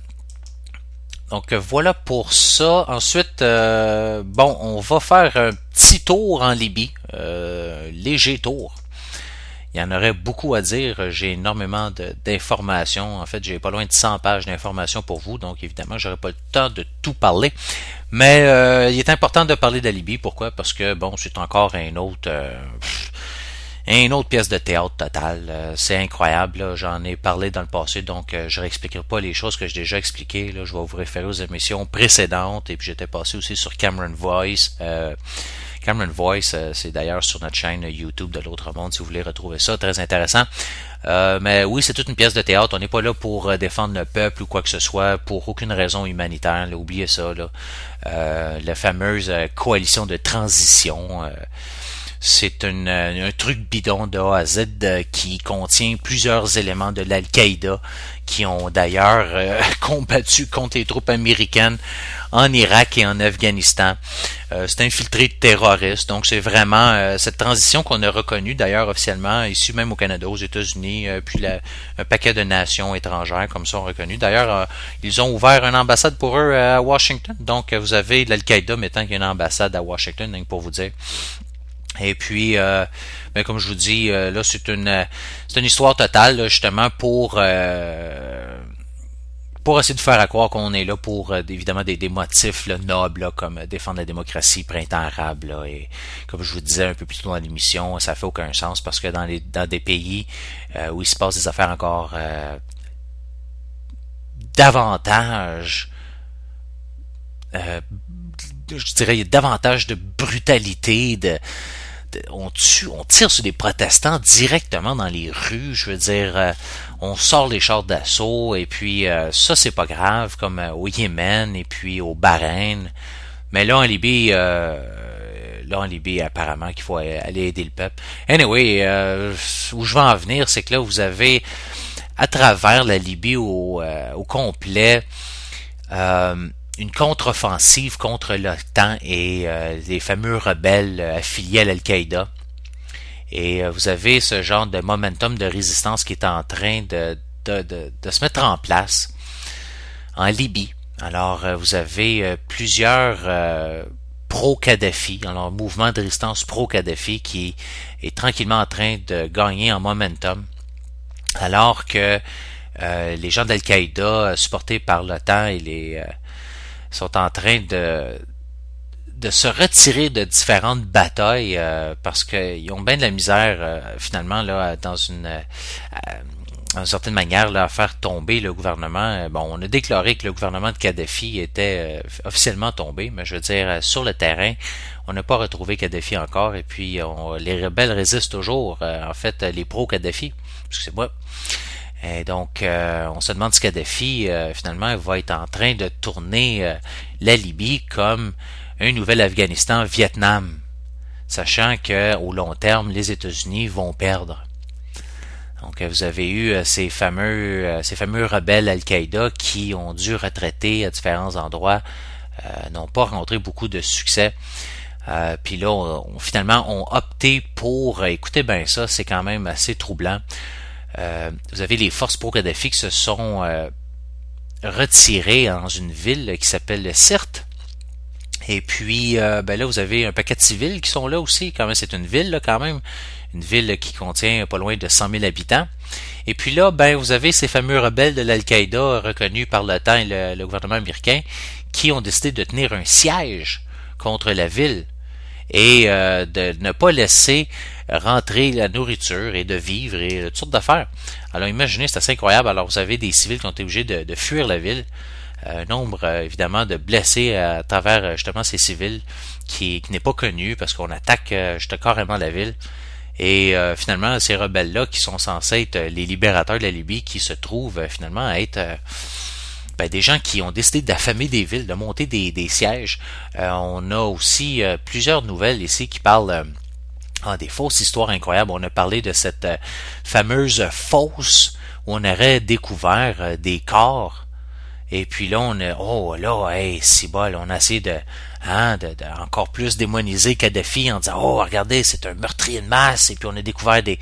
voilà pour ça. Ensuite, on va faire un petit tour en Libye, léger tour. Il y en aurait beaucoup à dire. J'ai énormément d'informations. En fait, j'ai pas loin de 100 pages d'informations pour vous, donc évidemment, j'aurai pas le temps de tout parler. Mais il est important de parler de la Libye. Pourquoi? Parce que c'est encore une autre pièce de théâtre totale. C'est incroyable. Là. J'en ai parlé dans le passé, donc je ne réexpliquerai pas les choses que j'ai déjà expliquées. Là. Je vais vous référer aux émissions précédentes. Et puis j'étais passé aussi sur Cameron Voice. Cameron Voice, c'est d'ailleurs sur notre chaîne YouTube de l'Autre Monde, si vous voulez retrouver ça. Très intéressant. Mais oui, c'est toute une pièce de théâtre. On n'est pas là pour défendre le peuple ou quoi que ce soit, pour aucune raison humanitaire. Là. Oubliez ça. Là. La fameuse coalition de transition... c'est un truc bidon de A à Z qui contient plusieurs éléments de l'Al-Qaïda qui ont d'ailleurs combattu contre les troupes américaines en Irak et en Afghanistan. C'est infiltré de terroristes. Donc c'est vraiment cette transition qu'on a reconnue d'ailleurs officiellement ici même au Canada, aux États-Unis, puis un paquet de nations étrangères comme ça ont reconnu. D'ailleurs, ils ont ouvert une ambassade pour eux à Washington. Donc vous avez l'Al-Qaïda mettant qu'il y a une ambassade à Washington, donc pour vous dire. Et puis, comme je vous dis, là c'est une histoire totale là, justement pour essayer de faire à croire qu'on est là pour évidemment des motifs là, nobles là, comme défendre la démocratie, printemps arabe là, et comme je vous disais un peu plus tôt dans l'émission, ça fait aucun sens parce que dans des pays où il se passe des affaires encore davantage je dirais il y a davantage de brutalité, on tire sur des protestants directement dans les rues, je veux dire, on sort les chars d'assaut, et puis ça c'est pas grave, comme au Yémen et puis au Bahreïn, mais là en Libye, apparemment qu'il faut aller aider le peuple. Anyway, où je vais en venir, c'est que là vous avez à travers la Libye au complet une contre-offensive contre l'OTAN et les fameux rebelles affiliés à l'Al-Qaïda. Et vous avez ce genre de momentum de résistance qui est en train de se mettre en place en Libye. Alors, vous avez plusieurs pro-Kadhafi, alors mouvement de résistance pro-Kadhafi qui est tranquillement en train de gagner en momentum, alors que les gens d'Al-Qaïda, supportés par l'OTAN et sont en train de se retirer de différentes batailles parce qu'ils ont bien de la misère finalement là dans en certaine manière, là, à faire tomber le gouvernement. Bon, on a déclaré que le gouvernement de Kadhafi était officiellement tombé, mais je veux dire, sur le terrain, on n'a pas retrouvé Kadhafi encore, et puis les rebelles résistent toujours, en fait, les pro-Kadhafi, excusez-moi. Et donc, on se demande si Kadhafi, finalement, va être en train de tourner la Libye comme un nouvel Afghanistan-Vietnam, sachant que au long terme, les États-Unis vont perdre. Donc, vous avez eu ces fameux rebelles Al-Qaïda qui ont dû retraiter à différents endroits, n'ont pas rencontré beaucoup de succès. Puis là, finalement, ont opté pour, écoutez bien ça, c'est quand même assez troublant. Vous avez les forces pro-Kadhafi qui se sont retirées dans une ville qui s'appelle Sirte. Et puis, là, vous avez un paquet de civils qui sont là aussi. Quand même, c'est une ville, là, quand même. Une ville qui contient pas loin de 100 000 habitants. Et puis là, vous avez ces fameux rebelles de l'Al-Qaïda reconnus par l'OTAN et le gouvernement américain qui ont décidé de tenir un siège contre la ville et de ne pas laisser rentrer la nourriture et de vivre et toutes sortes d'affaires. Alors imaginez, c'est assez incroyable. Alors vous avez des civils qui ont été obligés de fuir la ville. Un nombre évidemment de blessés à travers justement ces civils qui n'est pas connu parce qu'on attaque carrément la ville. Et finalement, ces rebelles-là qui sont censés être les libérateurs de la Libye qui se trouvent finalement à être des gens qui ont décidé d'affamer des villes, de monter des sièges. On a aussi plusieurs nouvelles ici qui parlent des fausses histoires incroyables. On a parlé de cette fameuse fosse où on aurait découvert des corps. Et puis là, on a essayé de encore plus démoniser Kadhafi en disant, regardez, c'est un meurtrier de masse. Et puis on a découvert des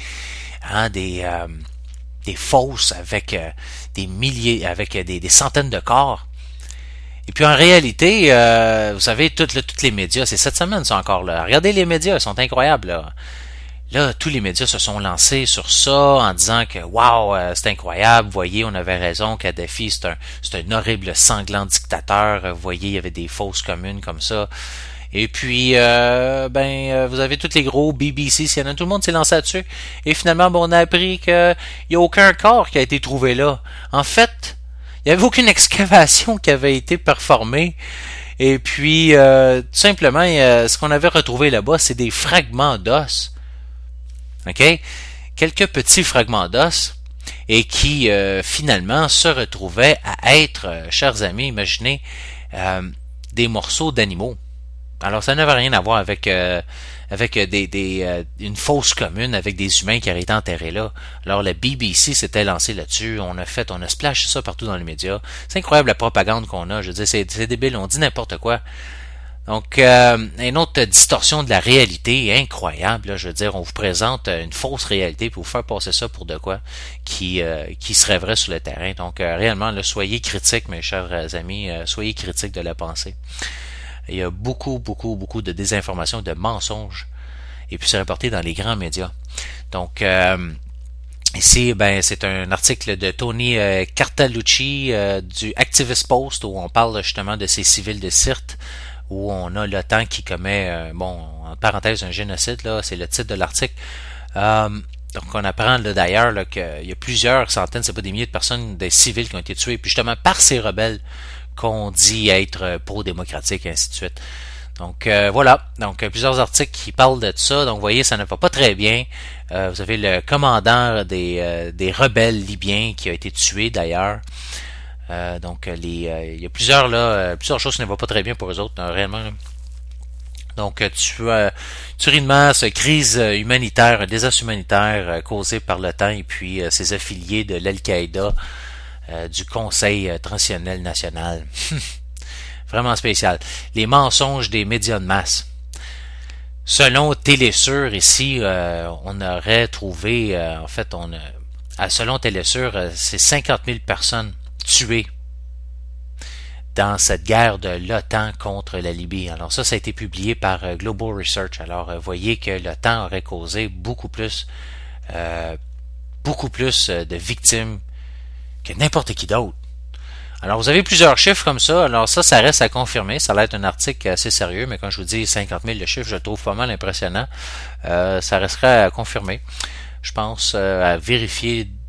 fosses avec des milliers, avec des centaines de corps. Et puis en réalité, vous savez, tous les médias, c'est cette semaine, sont encore là. Regardez les médias, ils sont incroyables, là. Là, tous les médias se sont lancés sur ça en disant que c'est incroyable, voyez, on avait raison, Kadhafi, c'est un horrible sanglant dictateur, voyez, il y avait des fausses communes comme ça. Et puis vous avez tous les gros BBC, CNN, tout le monde s'est lancé là-dessus. Et finalement, on a appris qu'il n'y a aucun corps qui a été trouvé là. En fait, il n'y avait aucune excavation qui avait été performée. Et puis, tout simplement, ce qu'on avait retrouvé là-bas, c'est des fragments d'os. OK? Quelques petits fragments d'os et qui finalement se retrouvaient à être, chers amis, imaginez, des morceaux d'animaux. Alors ça n'avait rien à voir avec une fosse commune avec des humains qui auraient été enterrés là. Alors la BBC s'était lancée là-dessus, on a splash ça partout dans les médias. C'est incroyable la propagande qu'on a, je veux dire, c'est débile, on dit n'importe quoi. Donc, une autre distorsion de la réalité incroyable. Là, je veux dire, on vous présente une fausse réalité pour vous faire passer ça pour de quoi qui serait vrai sur le terrain. Donc, réellement, là, soyez critiques, mes chers amis, soyez critiques de la pensée. Il y a beaucoup de désinformation, de mensonges, et puis c'est reporté dans les grands médias. Donc, ici, c'est un article de Tony Cartalucci du Activist Post où on parle justement de ces civils de Sirte, où on a l'OTAN qui commet, en parenthèse, un génocide, là, c'est le titre de l'article. Donc on apprend là, d'ailleurs là, qu'il y a plusieurs centaines, c'est pas des milliers de personnes, des civils qui ont été tués, puis justement par ces rebelles qu'on dit être pro-démocratiques, et ainsi de suite. Donc voilà, donc plusieurs articles qui parlent de ça, donc vous voyez, ça ne va pas très bien. Vous avez le commandant des rebelles libyens qui a été tué d'ailleurs. Donc il y a plusieurs choses qui ne vont pas très bien pour eux autres, réellement. Donc tuerie de masse, crise humanitaire, un désastre humanitaire causé par l'OTAN et puis ses affiliés de l'Al-Qaïda, du Conseil transitionnel national. Vraiment spécial. Les mensonges des médias de masse. Selon Télésur ici, on aurait trouvé, selon Télésur, c'est 50 000 personnes tuées dans cette guerre de l'OTAN contre la Libye. Alors ça a été publié par Global Research. Alors voyez que l'OTAN aurait causé beaucoup plus de victimes que n'importe qui d'autre. Alors vous avez plusieurs chiffres comme ça. Alors ça reste à confirmer. Ça va être un article assez sérieux, mais quand je vous dis 50 000 le chiffre, je le trouve pas mal impressionnant. Ça resterait à confirmer. Je pense à vérifier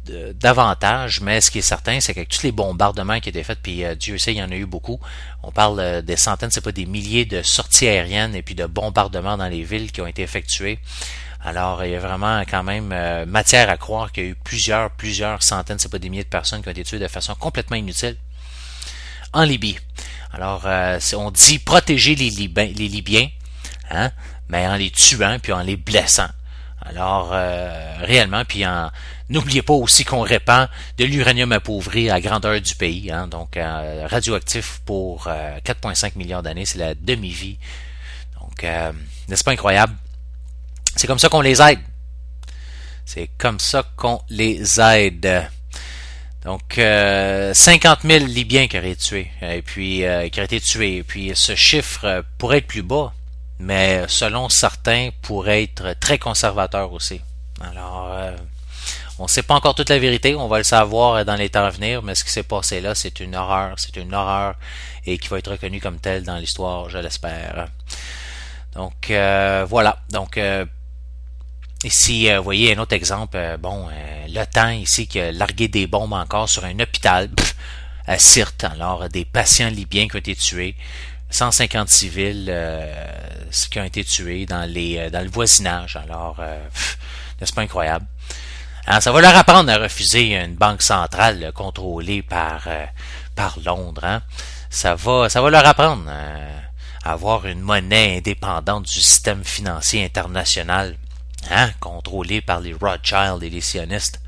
davantage, mais ce qui est certain, c'est qu'avec tous les bombardements qui étaient faits, puis Dieu sait, il y en a eu beaucoup, on parle des centaines, c'est pas des milliers de sorties aériennes et puis de bombardements dans les villes qui ont été effectués. Alors, il y a vraiment quand même matière à croire qu'il y a eu plusieurs centaines, c'est pas des milliers de personnes qui ont été tuées de façon complètement inutile en Libye. Alors, on dit protéger les Libyens, hein, mais en les tuant puis en les blessant. Alors, réellement, puis n'oubliez pas aussi qu'on répand de l'uranium appauvri à grandeur du pays, hein, donc radioactif pour 4,5 millions d'années, c'est la demi-vie. Donc, n'est-ce pas incroyable? C'est comme ça qu'on les aide. C'est comme ça qu'on les aide. Donc, 50 000 Libyens qui auraient tué, et puis qui auraient été tués. Et puis, ce chiffre pourrait être plus bas, mais selon certains, pourrait être très conservateur aussi. Alors, on ne sait pas encore toute la vérité, on va le savoir dans les temps à venir, mais ce qui s'est passé là, c'est une horreur, et qui va être reconnue comme telle dans l'histoire, je l'espère. Donc, voilà. Donc, ici, vous voyez un autre exemple. L'OTAN ici qui a largué des bombes encore sur un hôpital à Sirte. Alors, des patients libyens qui ont été tués. 150 civils qui ont été tués dans le voisinage. Alors, n'est-ce pas incroyable? Alors, ça va leur apprendre à refuser une banque centrale contrôlée par Londres. Hein? Ça va leur apprendre à avoir une monnaie indépendante du système financier international, hein? Contrôlée par les Rothschild et les sionistes.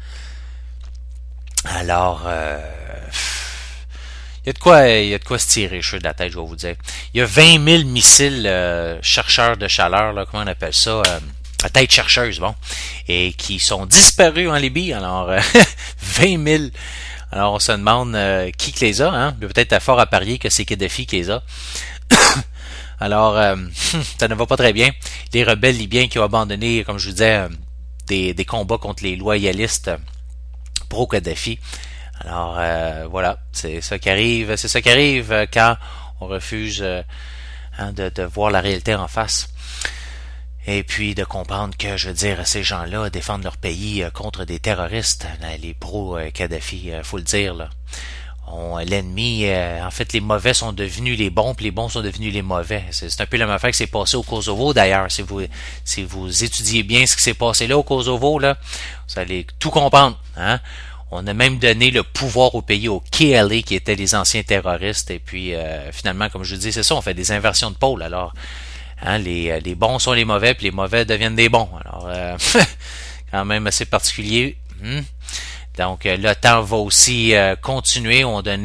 Alors, il y a de quoi se tirer les cheveux de la tête, je vais vous dire. Il y a 20 000 missiles chercheurs de chaleur, là, comment on appelle ça, à tête chercheuse, bon, et qui sont disparus en Libye. Alors, 20 000. Alors, on se demande qui les a, hein? Peut-être à fort à parier que c'est Kadhafi qui les a. Alors, ça ne va pas très bien. Les rebelles libyens qui ont abandonné, comme je vous disais, des combats contre les loyalistes pro-Kadhafi. Alors, voilà, c'est ça qui arrive. C'est ça qui arrive quand on refuse de voir la réalité en face. Et puis de comprendre que, je veux dire, ces gens-là défendent leur pays contre des terroristes, les pro-Kadhafi, faut le dire, là. L'ennemi, en fait, les mauvais sont devenus les bons, puis les bons sont devenus les mauvais. C'est un peu la même affaire qui s'est passé au Kosovo, d'ailleurs. Si vous étudiez bien ce qui s'est passé là au Kosovo, là, vous allez tout comprendre, hein. On a même donné le pouvoir au pays, au KLA, qui étaient les anciens terroristes, et puis finalement, comme je vous dis, c'est ça, on fait des inversions de pôle. Alors, hein, les bons sont les mauvais, puis les mauvais deviennent des bons. Alors, quand même assez particulier. Donc, l'OTAN va aussi continuer.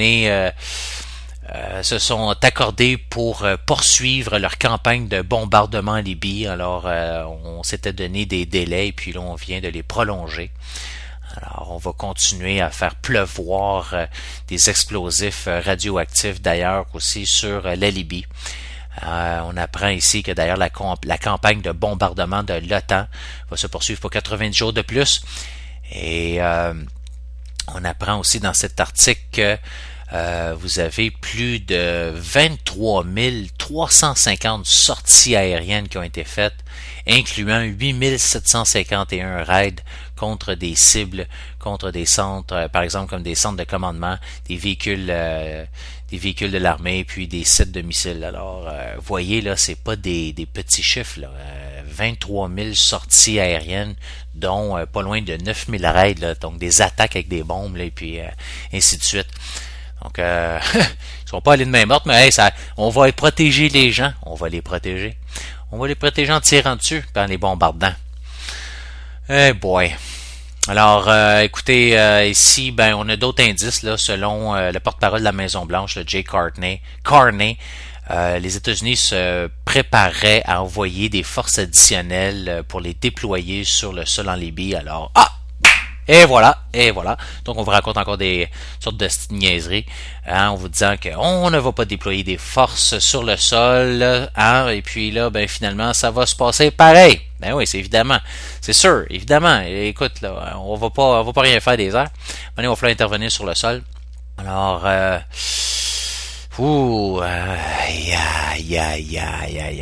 Se sont accordés pour poursuivre leur campagne de bombardement en Libye. Alors, on s'était donné des délais, et puis là, on vient de les prolonger. Alors, on va continuer à faire pleuvoir des explosifs radioactifs, d'ailleurs, aussi sur la Libye. On apprend ici que d'ailleurs la campagne de bombardement de l'OTAN va se poursuivre pour 90 jours de plus. Et on apprend aussi dans cet article que vous avez plus de 23 350 sorties aériennes qui ont été faites, incluant 8 751 raids contre des cibles, contre des centres, par exemple comme des centres de commandement, des véhicules de l'armée, puis des sites de missiles. Alors, voyez là, c'est pas des petits chiffres, là. 23 000 sorties aériennes, dont pas loin de 9 000 raids, là, donc des attaques avec des bombes, là, et puis ainsi de suite. Donc, ils sont pas allés de main morte, mais hey, on va protéger les gens. On va les protéger. On va les protéger en tirant dessus, par les bombardants. Eh boy. Alors, écoutez, ici, on a d'autres indices, là, selon le porte-parole de la Maison-Blanche, le Jay Carney. Les États-Unis se prépareraient à envoyer des forces additionnelles pour les déployer sur le sol en Libye. Alors, et voilà. Donc, on vous raconte encore des sortes de niaiseries, hein, en vous disant qu'on ne va pas déployer des forces sur le sol, hein, et puis là, finalement, ça va se passer pareil. Ben oui, c'est sûr, évidemment. Écoute, là, on va pas rien faire des airs. Maintenant, il va falloir intervenir sur le sol. Alors,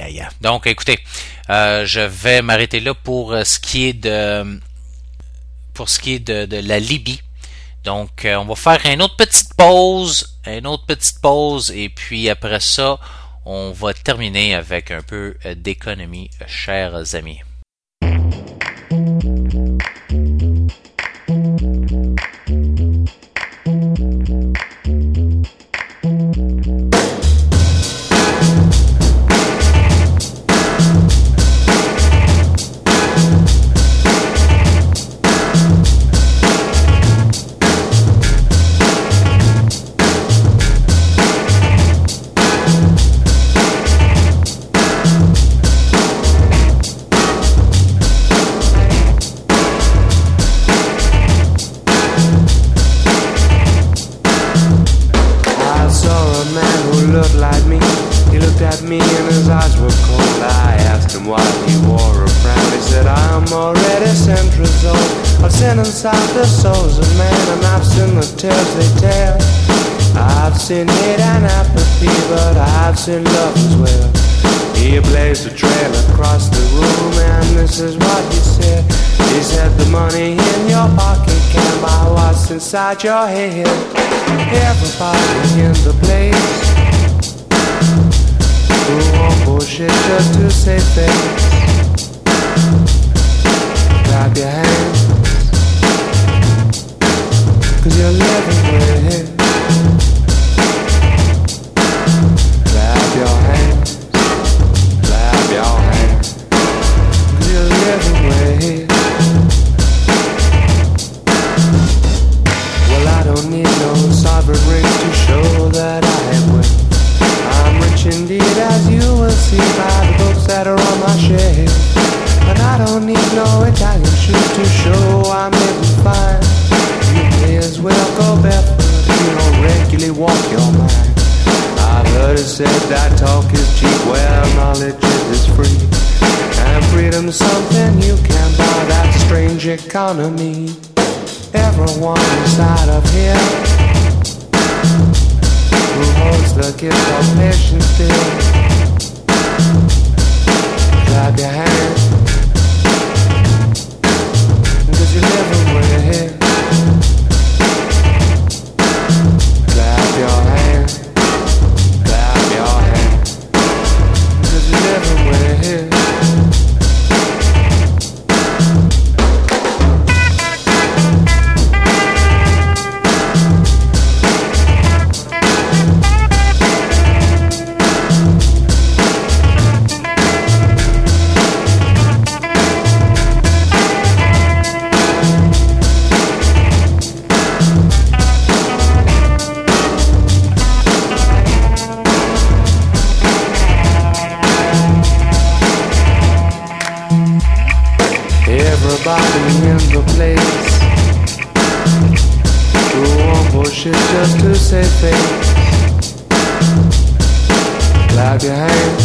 Donc, écoutez, je vais m'arrêter là pour ce qui est pour ce qui est de la Libye. Donc, on va faire une autre petite pause, et puis après ça, on va terminer avec un peu d'économie, chers amis. Inside the souls of man, and I've seen the tales they tell. I've seen hate and apathy, but I've seen love as well. He blazed a trail across the room, and this is what he said. He said the money in your pocket can buy what's inside your head. Everybody in the place who won't bullshit just to save face. Clap your hands, 'cause you're living with it. Clap your hands, 'cause you're living with it. Well, I don't need no sovereign rings to show that I am with. I'm rich indeed, as you will see by the books that are on my shelf. And I don't need no Italian shoes to show I'm living fine. You may as well go barefoot if you don't regularly walk your mind. I've heard it said that talk is cheap, well, knowledge is free. And freedom's something you can buy, that strange economy. Everyone inside of here who holds the gift of patience still. Clap your hands, 'cause you're living with it. Clap your hands, 'cause you're living with it. Everybody in the place who won't bullshit just to save face. Clap your hands,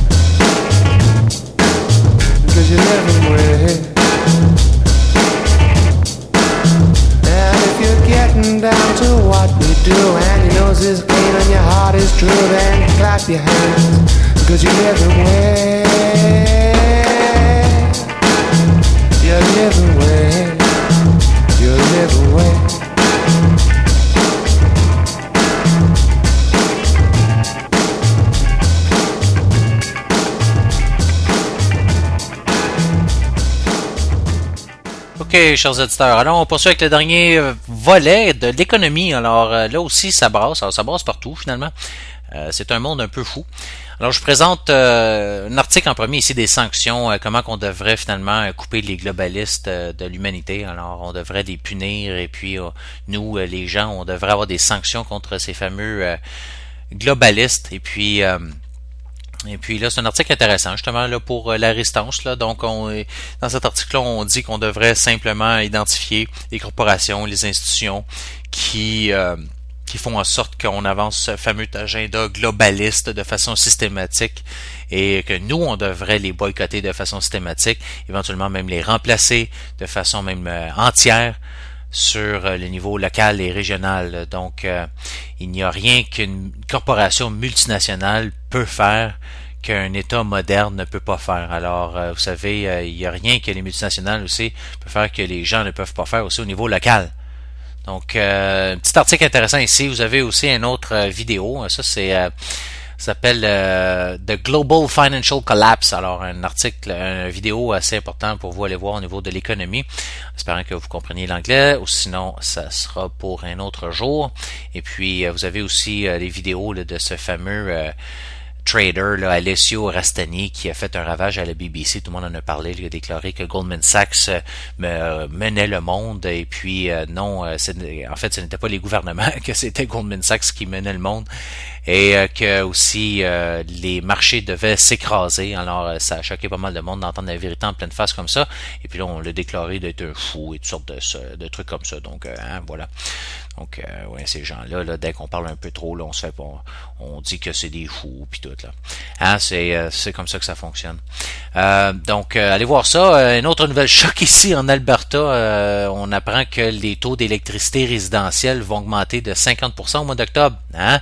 'cause you're living with it. And if you're getting down to what we do, and your nose is clean and your heart is true, then clap your hands, 'cause you're living with it. You're living with, you're living with. Ok, chers auditeurs, alors on poursuit avec le dernier volet de l'économie. Alors là aussi, ça brasse partout finalement. C'est un monde un peu fou. Alors je vous présente un article en premier ici des sanctions, comment qu'on devrait finalement couper les globalistes de l'humanité. Alors on devrait les punir et puis nous, les gens, on devrait avoir des sanctions contre ces fameux globalistes. Et puis là, c'est un article intéressant, justement, là, pour la résistance. Là. Donc, dans cet article-là, on dit qu'on devrait simplement identifier les corporations, les institutions qui font en sorte qu'on avance ce fameux agenda globaliste de façon systématique et que nous, on devrait les boycotter de façon systématique, éventuellement même les remplacer de façon même entière sur le niveau local et régional. Donc, il n'y a rien qu'une corporation multinationale peut faire qu'un État moderne ne peut pas faire. Alors, vous savez, il n'y a rien que les multinationales aussi peuvent faire que les gens ne peuvent pas faire aussi au niveau local. Donc, un petit article intéressant ici. Vous avez aussi une autre vidéo. Ça, ça s'appelle The Global Financial Collapse. Alors, un article, une vidéo assez important pour vous aller voir au niveau de l'économie. Espérant que vous compreniez l'anglais, ou sinon, ça sera pour un autre jour. Et puis, vous avez aussi les vidéos là, de ce fameux trader, là, Alessio Rastani, qui a fait un ravage à la BBC. Tout le monde en a parlé. Il a déclaré que Goldman Sachs menait le monde. Et puis, non, en fait, ce n'était pas les gouvernements, que c'était Goldman Sachs qui menait le monde. Et que aussi les marchés devaient s'écraser. Alors, ça a choqué pas mal de monde d'entendre la vérité en pleine face comme ça. Et puis là, on l'a déclaré d'être un fou et toutes sortes de trucs comme ça. Donc, voilà. Donc, ouais, ces gens-là, là, dès qu'on parle un peu trop, là, on dit que c'est des fous puis tout là. C'est comme ça que ça fonctionne. Donc, allez voir ça. Une autre nouvelle choc ici en Alberta. On apprend que les taux d'électricité résidentielle vont augmenter de 50% au mois d'octobre.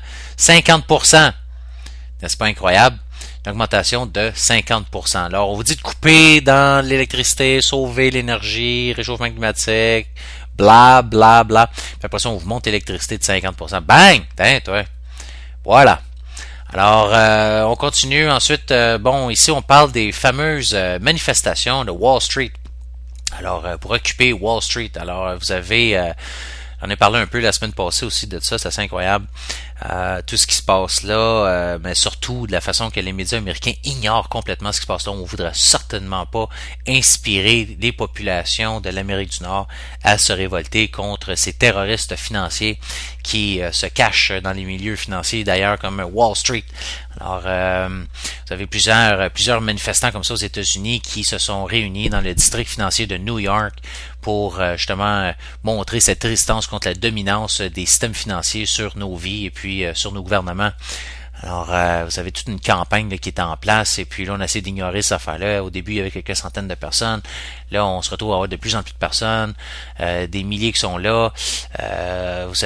50%. N'est-ce pas incroyable? Une augmentation de 50%. Alors, on vous dit de couper dans l'électricité, sauver l'énergie, réchauffement climatique, bla, bla, bla. Puis après ça, on vous monte l'électricité de 50%. Bang! Toi. Voilà. Alors, on continue. Ensuite, ici, on parle des fameuses manifestations de Wall Street. Alors, pour occuper Wall Street. Alors, vous avez... on a parlé un peu la semaine passée aussi de ça, c'est assez incroyable. Tout ce qui se passe là, mais surtout de la façon que les médias américains ignorent complètement ce qui se passe là. On voudrait certainement pas inspirer les populations de l'Amérique du Nord à se révolter contre ces terroristes financiers qui se cachent dans les milieux financiers, d'ailleurs comme Wall Street. Alors, vous avez plusieurs manifestants comme ça aux États-Unis qui se sont réunis dans le district financier de New York pour justement montrer cette résistance contre la dominance des systèmes financiers sur nos vies et puis sur nos gouvernements. Alors, vous avez toute une campagne là, qui est en place et puis là, on essaie d'ignorer cette affaire-là. Au début, il y avait quelques centaines de personnes. Là, on se retrouve à avoir de plus en plus de personnes, des milliers qui sont là. Vous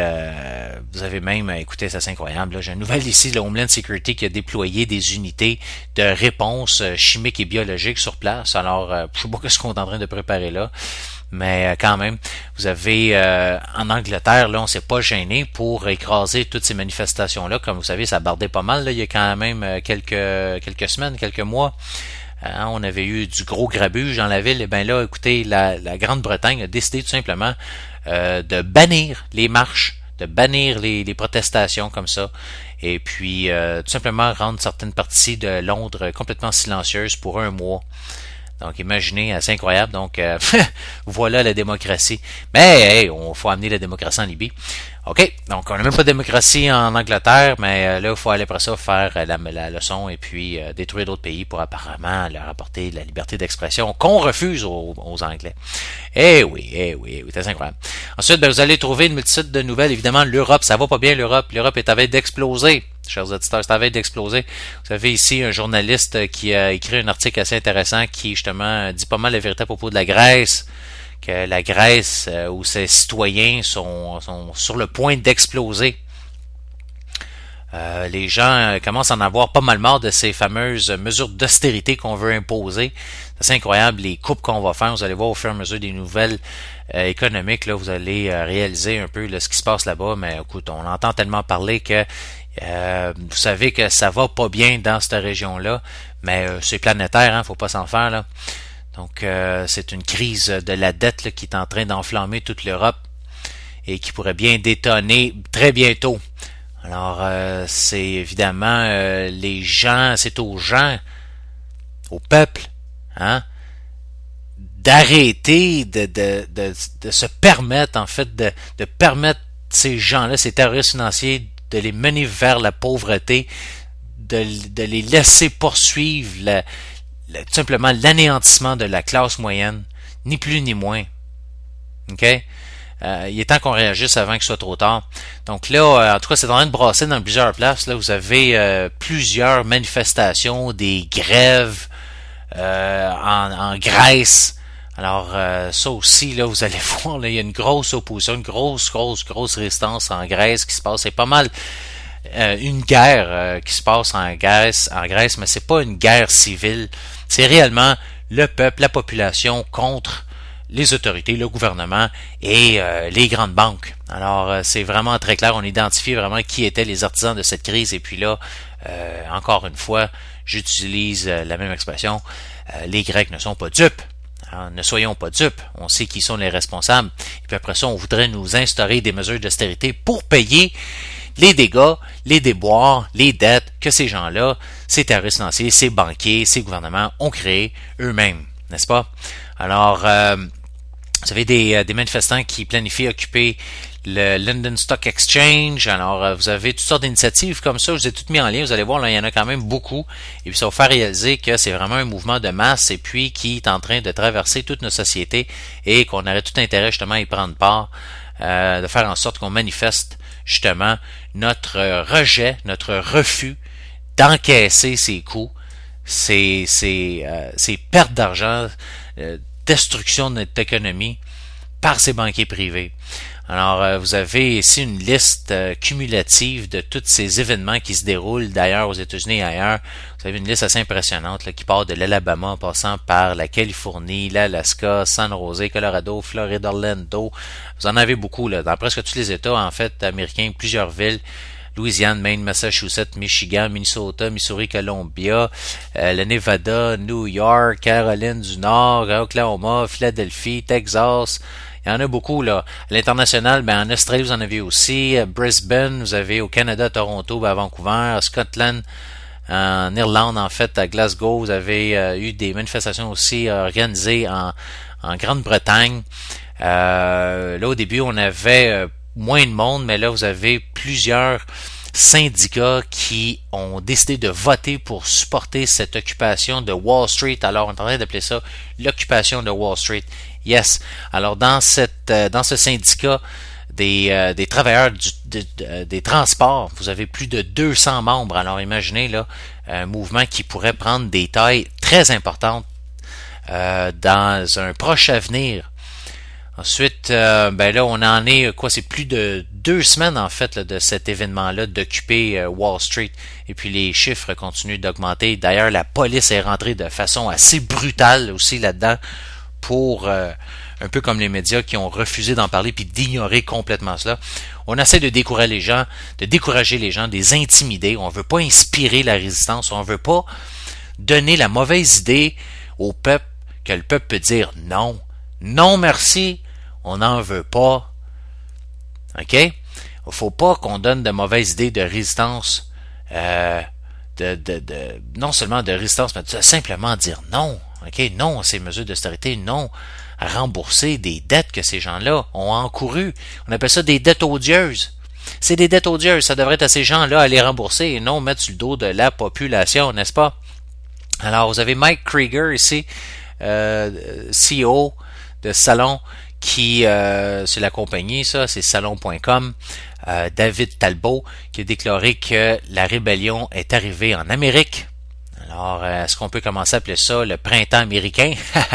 avez même, écoutez, ça c'est incroyable. Là, j'ai une nouvelle ici, le Homeland Security qui a déployé des unités de réponse chimiques et biologiques sur place. Alors, je sais pas ce qu'on est en train de préparer là. Mais quand même, vous avez en Angleterre, là, on s'est pas gêné pour écraser toutes ces manifestations-là. Comme vous savez, ça bardait pas mal. Là, il y a quand même quelques semaines, quelques mois. On avait eu du gros grabuge dans la ville. Et bien là, écoutez, la Grande-Bretagne a décidé tout simplement de bannir les marches, de bannir les protestations comme ça. Et puis, tout simplement rendre certaines parties de Londres complètement silencieuses pour un mois. Donc, imaginez, c'est incroyable. Donc, voilà la démocratie. Mais, hey, on faut amener la démocratie en Libye. OK, donc on n'a même pas de démocratie en Angleterre, mais là, il faut aller après ça faire la leçon et puis détruire d'autres pays pour apparemment leur apporter la liberté d'expression qu'on refuse aux Anglais. Eh oui, c'est incroyable. Ensuite, vous allez trouver une multitude de nouvelles. Évidemment, l'Europe, ça va pas bien l'Europe. L'Europe est à veille d'exploser. Chers auditeurs, c'est à veille d'exploser. Vous avez ici un journaliste qui a écrit un article assez intéressant qui, justement, dit pas mal la vérité à propos de la Grèce. Que la Grèce, où ses citoyens sont sur le point d'exploser. Les gens commencent à en avoir pas mal marre de ces fameuses mesures d'austérité qu'on veut imposer. C'est incroyable les coupes qu'on va faire. Vous allez voir au fur et à mesure des nouvelles économiques. Là, vous allez réaliser un peu là, ce qui se passe là-bas. Mais écoute, on entend tellement parler que vous savez que ça va pas bien dans cette région-là. Mais c'est planétaire, hein, faut pas s'en faire là. Donc, c'est une crise de la dette là, qui est en train d'enflammer toute l'Europe et qui pourrait bien détonner très bientôt. Alors, c'est évidemment les gens, c'est aux gens, au peuple, hein, d'arrêter de se permettre, en fait, de permettre ces gens-là, ces terroristes financiers, de les mener vers la pauvreté, de les laisser poursuivre tout simplement l'anéantissement de la classe moyenne, ni plus ni moins. OK? Il est temps qu'on réagisse avant qu'il soit trop tard. Donc là, en tout cas, c'est en train de brasser dans plusieurs places. Là, vous avez plusieurs manifestations, des grèves en Grèce. Alors, ça aussi, là, vous allez voir, là, il y a une grosse opposition, une grosse résistance en Grèce qui se passe. C'est pas mal une guerre qui se passe en Grèce, mais c'est pas une guerre civile, c'est réellement le peuple, la population contre les autorités, le gouvernement et les grandes banques. Alors, c'est vraiment très clair, on identifie vraiment qui étaient les artisans de cette crise, et puis là, encore une fois, j'utilise la même expression, les Grecs ne sont pas dupes. Alors, ne soyons pas dupes, on sait qui sont les responsables, et puis après ça, on voudrait nous instaurer des mesures d'austérité pour payer les dégâts, les déboires, les dettes que ces gens-là, ces terroristes financiers, ces banquiers, ces gouvernements ont créés eux-mêmes, n'est-ce pas? Alors, vous avez des manifestants qui planifient occuper le London Stock Exchange. Alors, vous avez toutes sortes d'initiatives comme ça. Je vous ai toutes mis en lien. Vous allez voir, là, il y en a quand même beaucoup. Et puis, ça va faire réaliser que c'est vraiment un mouvement de masse et puis qui est en train de traverser toute nos sociétés et qu'on aurait tout intérêt justement à y prendre part, de faire en sorte qu'on manifeste justement notre rejet, notre refus d'encaisser ces coûts, ces pertes d'argent, destruction de notre économie par ces banquiers privés. Alors, vous avez ici une liste cumulative de tous ces événements qui se déroulent d'ailleurs aux États-Unis et ailleurs. Vous avez une liste assez impressionnante là, qui part de l'Alabama en passant par la Californie, l'Alaska, San Jose, Colorado, Floride, Orlando. Vous en avez beaucoup là, dans presque tous les États en fait américains, plusieurs villes. Louisiane, Maine, Massachusetts, Michigan, Minnesota, Missouri, Columbia, le Nevada, New York, Caroline du Nord, Oklahoma, Philadelphie, Texas. Il y en a beaucoup là. À l'international, en Australie, vous en avez aussi. Brisbane, vous avez au Canada, Toronto, à Vancouver, Scotland, en Irlande, en fait, à Glasgow, vous avez eu des manifestations aussi organisées en Grande-Bretagne. Là, au début, on avait moins de monde, mais là, vous avez plusieurs syndicats qui ont décidé de voter pour supporter cette occupation de Wall Street. Alors, on est en train d'appeler ça l'occupation de Wall Street. Yes. Alors, dans ce syndicat des travailleurs des transports, vous avez plus de 200 membres. Alors, imaginez là un mouvement qui pourrait prendre des tailles très importantes dans un proche avenir. Ensuite, là, on en est, c'est plus de 2 semaines, en fait, là, de cet événement-là d'occuper Wall Street. Et puis, les chiffres continuent d'augmenter. D'ailleurs, la police est rentrée de façon assez brutale aussi là-dedans pour, un peu comme les médias qui ont refusé d'en parler puis d'ignorer complètement cela. On essaie de décourager les gens, de les intimider. On veut pas inspirer la résistance. On veut pas donner la mauvaise idée au peuple que le peuple peut dire non. Non, merci. On n'en veut pas. OK? Il ne faut pas qu'on donne de mauvaises idées de résistance, non seulement de résistance, mais de simplement dire non. OK? Non à ces mesures d'austérité, non à rembourser des dettes que ces gens-là ont encourues. On appelle ça des dettes odieuses. C'est des dettes odieuses. Ça devrait être à ces gens-là à les rembourser et non mettre sur le dos de la population, n'est-ce pas? Alors, vous avez Mike Krieger ici, CEO de Salon, qui c'est la compagnie, ça, c'est salon.com. David Talbot, qui a déclaré que la rébellion est arrivée en Amérique. Alors, est-ce qu'on peut commencer à appeler ça le printemps américain?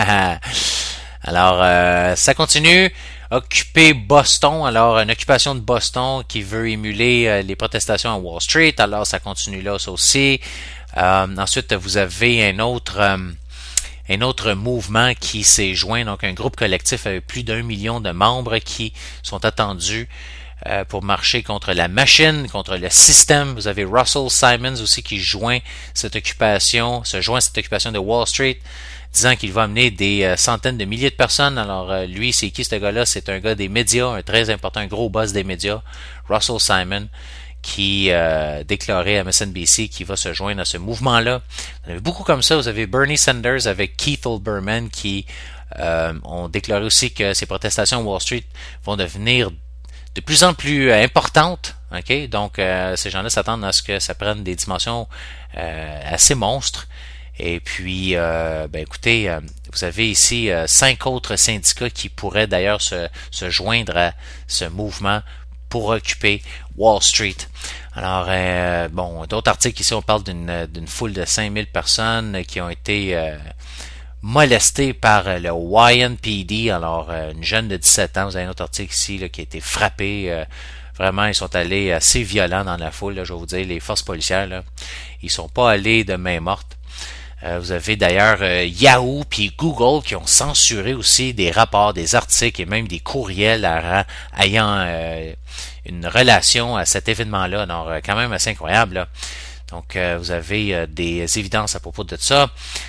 Alors, ça continue. Occuper Boston, alors une occupation de Boston qui veut émuler les protestations à Wall Street, alors ça continue là, ça aussi. Ensuite, vous avez un autre mouvement qui s'est joint, donc un groupe collectif avec plus d'1 million de membres qui sont attendus pour marcher contre la machine, contre le système. Vous avez Russell Simons aussi qui se joint à cette occupation de Wall Street, disant qu'il va amener des centaines de milliers de personnes. Alors lui, c'est qui ce gars-là? C'est un gars des médias, un très important, un gros boss des médias, Russell Simon, qui déclarait à MSNBC qu'il va se joindre à ce mouvement-là. Vous en avez beaucoup comme ça. Vous avez Bernie Sanders avec Keith Olbermann qui ont déclaré aussi que ces protestations à Wall Street vont devenir de plus en plus importantes. Okay? Donc, ces gens-là s'attendent à ce que ça prenne des dimensions assez monstres. Et puis, écoutez, vous avez ici 5 autres syndicats qui pourraient d'ailleurs se joindre à ce mouvement pour occuper Wall Street. Alors, d'autres articles ici, on parle d'une foule de 5000 personnes qui ont été molestées par le YNPD. Alors, une jeune de 17 ans, vous avez un autre article ici là, qui a été frappée Vraiment, ils sont allés assez violents dans la foule, là, je vais vous dire, les forces policières, là, ils sont pas allés de main morte. Vous avez d'ailleurs Yahoo puis Google qui ont censuré aussi des rapports, des articles et même des courriels ayant une relation à cet événement-là. Alors, quand même assez incroyable, là. Donc, vous avez des évidences à propos de ça.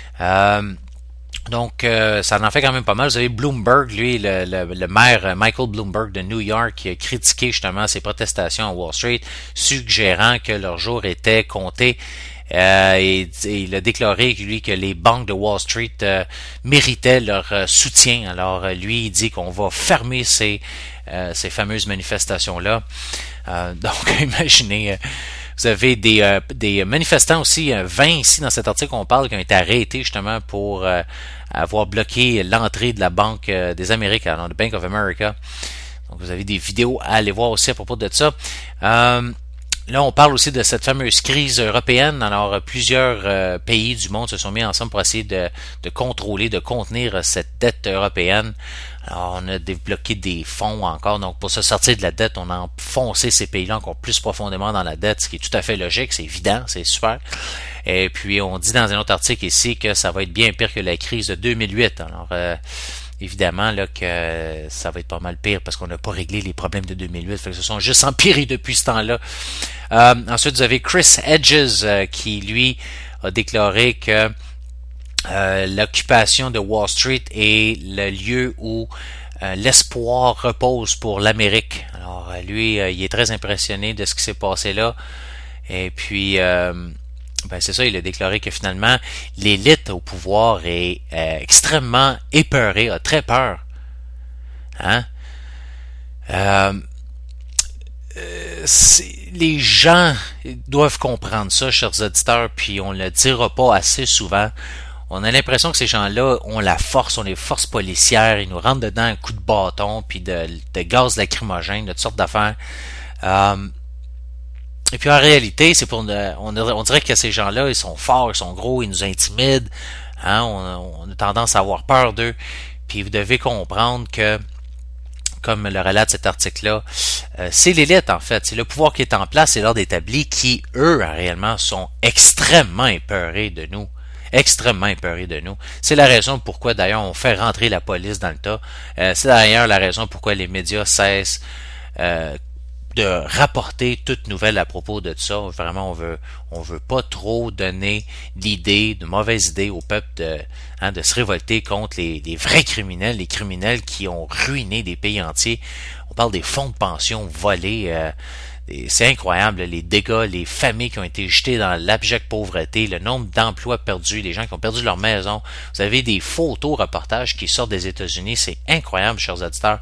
Donc, ça en fait quand même pas mal. Vous avez Bloomberg, lui, le maire Michael Bloomberg de New York, qui a critiqué justement ces protestations à Wall Street, suggérant que leur jour était compté. Et il a déclaré, lui, que les banques de Wall Street méritaient leur soutien. Alors, lui, il dit qu'on va fermer ces fameuses manifestations-là. Donc, imaginez... Vous avez des manifestants aussi, 20 ici dans cet article on parle, qui ont été arrêtés justement pour avoir bloqué l'entrée de la Banque des Amériques, alors de Bank of America. Donc vous avez des vidéos à aller voir aussi à propos de ça. Là, on parle aussi de cette fameuse crise européenne. Alors, plusieurs pays du monde se sont mis ensemble pour essayer de contrôler, de contenir cette dette européenne. Alors, on a débloqué des fonds encore. Donc, pour se sortir de la dette, on a enfoncé ces pays-là encore plus profondément dans la dette, ce qui est tout à fait logique, c'est évident, c'est super. Et puis, on dit dans un autre article ici que ça va être bien pire que la crise de 2008. Alors, évidemment là que ça va être pas mal pire parce qu'on n'a pas réglé les problèmes de 2008, fait que se sont juste empirés depuis ce temps-là. Ensuite, vous avez Chris Hedges qui, lui, a déclaré que l'occupation de Wall Street est le lieu où l'espoir repose pour l'Amérique. Alors, lui, il est très impressionné de ce qui s'est passé là. Et puis... c'est ça, il a déclaré que finalement, l'élite au pouvoir est extrêmement épeurée, a très peur. Hein? Les gens doivent comprendre ça, chers auditeurs, puis on ne le dira pas assez souvent. On a l'impression que ces gens-là ont la force, ont les forces policières, ils nous rentrent dedans un coup de bâton, puis de gaz lacrymogène, de toutes sortes d'affaires. Et puis en réalité, c'est pour on dirait que ces gens-là, ils sont forts, ils sont gros, ils nous intimident. Hein, on a tendance à avoir peur d'eux. Puis vous devez comprendre que, comme le relate cet article-là, c'est l'élite en fait, c'est le pouvoir qui est en place, c'est l'ordre établi qui, eux, réellement, sont extrêmement épeurés de nous. Extrêmement épeurés de nous. C'est la raison pourquoi d'ailleurs on fait rentrer la police dans le tas. C'est d'ailleurs la raison pourquoi les médias cessent de rapporter toute nouvelle à propos de ça. Vraiment, on veut pas trop donner l'idée, de mauvaises idées au peuple de se révolter contre les vrais criminels, les criminels qui ont ruiné des pays entiers. On parle des fonds de pension volés. C'est incroyable, les dégâts, les familles qui ont été jetées dans l'abjecte pauvreté, le nombre d'emplois perdus, les gens qui ont perdu leur maison. Vous avez des photos reportages qui sortent des États-Unis. C'est incroyable, chers auditeurs.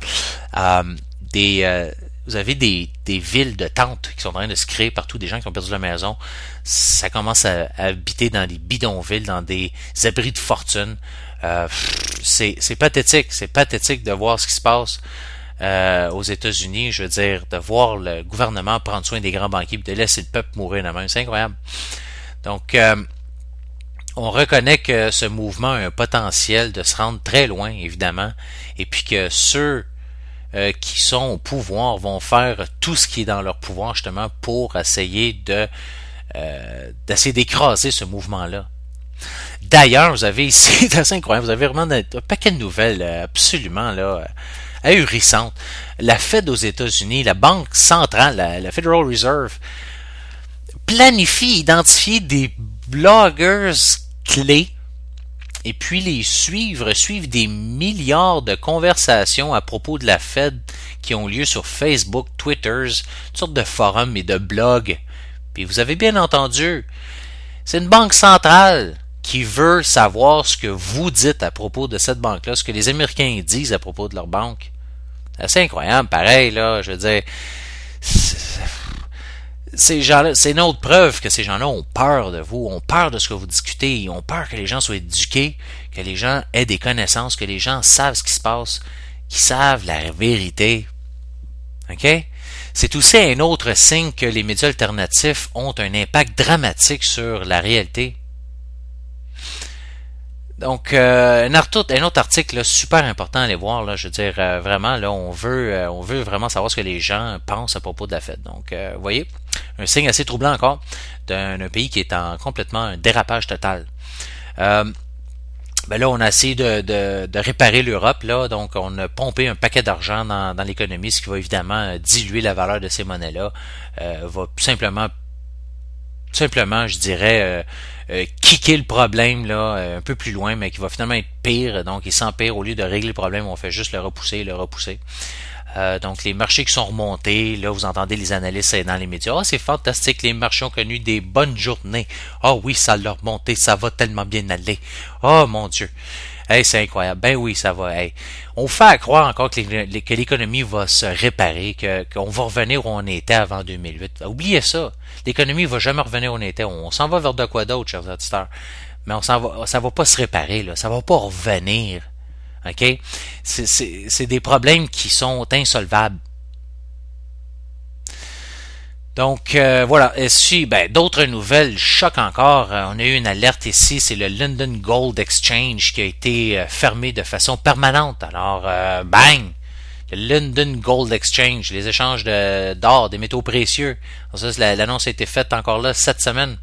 Vous avez des villes de tentes qui sont en train de se créer partout, des gens qui ont perdu leur maison. Ça commence à habiter dans des bidonvilles, dans des abris de fortune. C'est pathétique. C'est pathétique de voir ce qui se passe aux États-Unis. Je veux dire, de voir le gouvernement prendre soin des grands banquiers et de laisser le peuple mourir de même. C'est incroyable. Donc, on reconnaît que ce mouvement a un potentiel de se rendre très loin, évidemment, et puis que ceux qui sont au pouvoir vont faire tout ce qui est dans leur pouvoir justement pour essayer d'essayer d'écraser ce mouvement-là. D'ailleurs, vous avez ici, c'est assez incroyable, vous avez vraiment un paquet de nouvelles absolument là ahurissantes. La Fed aux États-Unis, la Banque centrale, la Federal Reserve, planifie identifier des bloggers clés et puis les suivre des milliards de conversations à propos de la Fed qui ont lieu sur Facebook, Twitter, toutes sortes de forums et de blogs. Puis vous avez bien entendu, c'est une banque centrale qui veut savoir ce que vous dites à propos de cette banque-là, ce que les Américains disent à propos de leur banque. C'est assez incroyable, pareil, là, je veux dire... Ces gens-là, c'est une autre preuve que ces gens-là ont peur de vous, ont peur de ce que vous discutez, ils ont peur que les gens soient éduqués, que les gens aient des connaissances, que les gens savent ce qui se passe, qu'ils savent la vérité. OK? C'est aussi un autre signe que les médias alternatifs ont un impact dramatique sur la réalité. Donc, un autre article là, super important à aller voir. Là, je veux dire, vraiment, là, on veut vraiment savoir ce que les gens pensent à propos de la Fed. Donc, vous voyez, un signe assez troublant encore d'un pays qui est en complètement un dérapage total. Ben là, on a essayé de réparer l'Europe, là, donc on a pompé un paquet d'argent dans l'économie, ce qui va évidemment diluer la valeur de ces monnaies-là, va simplement, je dirais, kicker le problème là un peu plus loin, mais qui va finalement être pire. Donc, il s'empire, au lieu de régler le problème, on fait juste le repousser. Donc, les marchés qui sont remontés, là, vous entendez les analystes dans les médias. Ah, c'est fantastique, les marchés ont connu des bonnes journées. Ah oui, ça l'a remonté, ça va tellement bien aller. Oh mon Dieu. Hey, c'est incroyable. Ben oui, ça va. Hey. On fait croire encore que l'économie va se réparer, qu'on va revenir où on était avant 2008. Oubliez ça. L'économie va jamais revenir où on était. On s'en va vers de quoi d'autre, chers auditeurs. Mais ça va pas se réparer, là. Ça va pas revenir. OK? C'est des problèmes qui sont insolvables. Donc, voilà. Et d'autres nouvelles choquent encore. On a eu une alerte ici, c'est le London Gold Exchange qui a été fermé de façon permanente. Alors, bang! Le London Gold Exchange, les échanges d'or, des métaux précieux. Alors ça, l'annonce a été faite encore là cette semaine.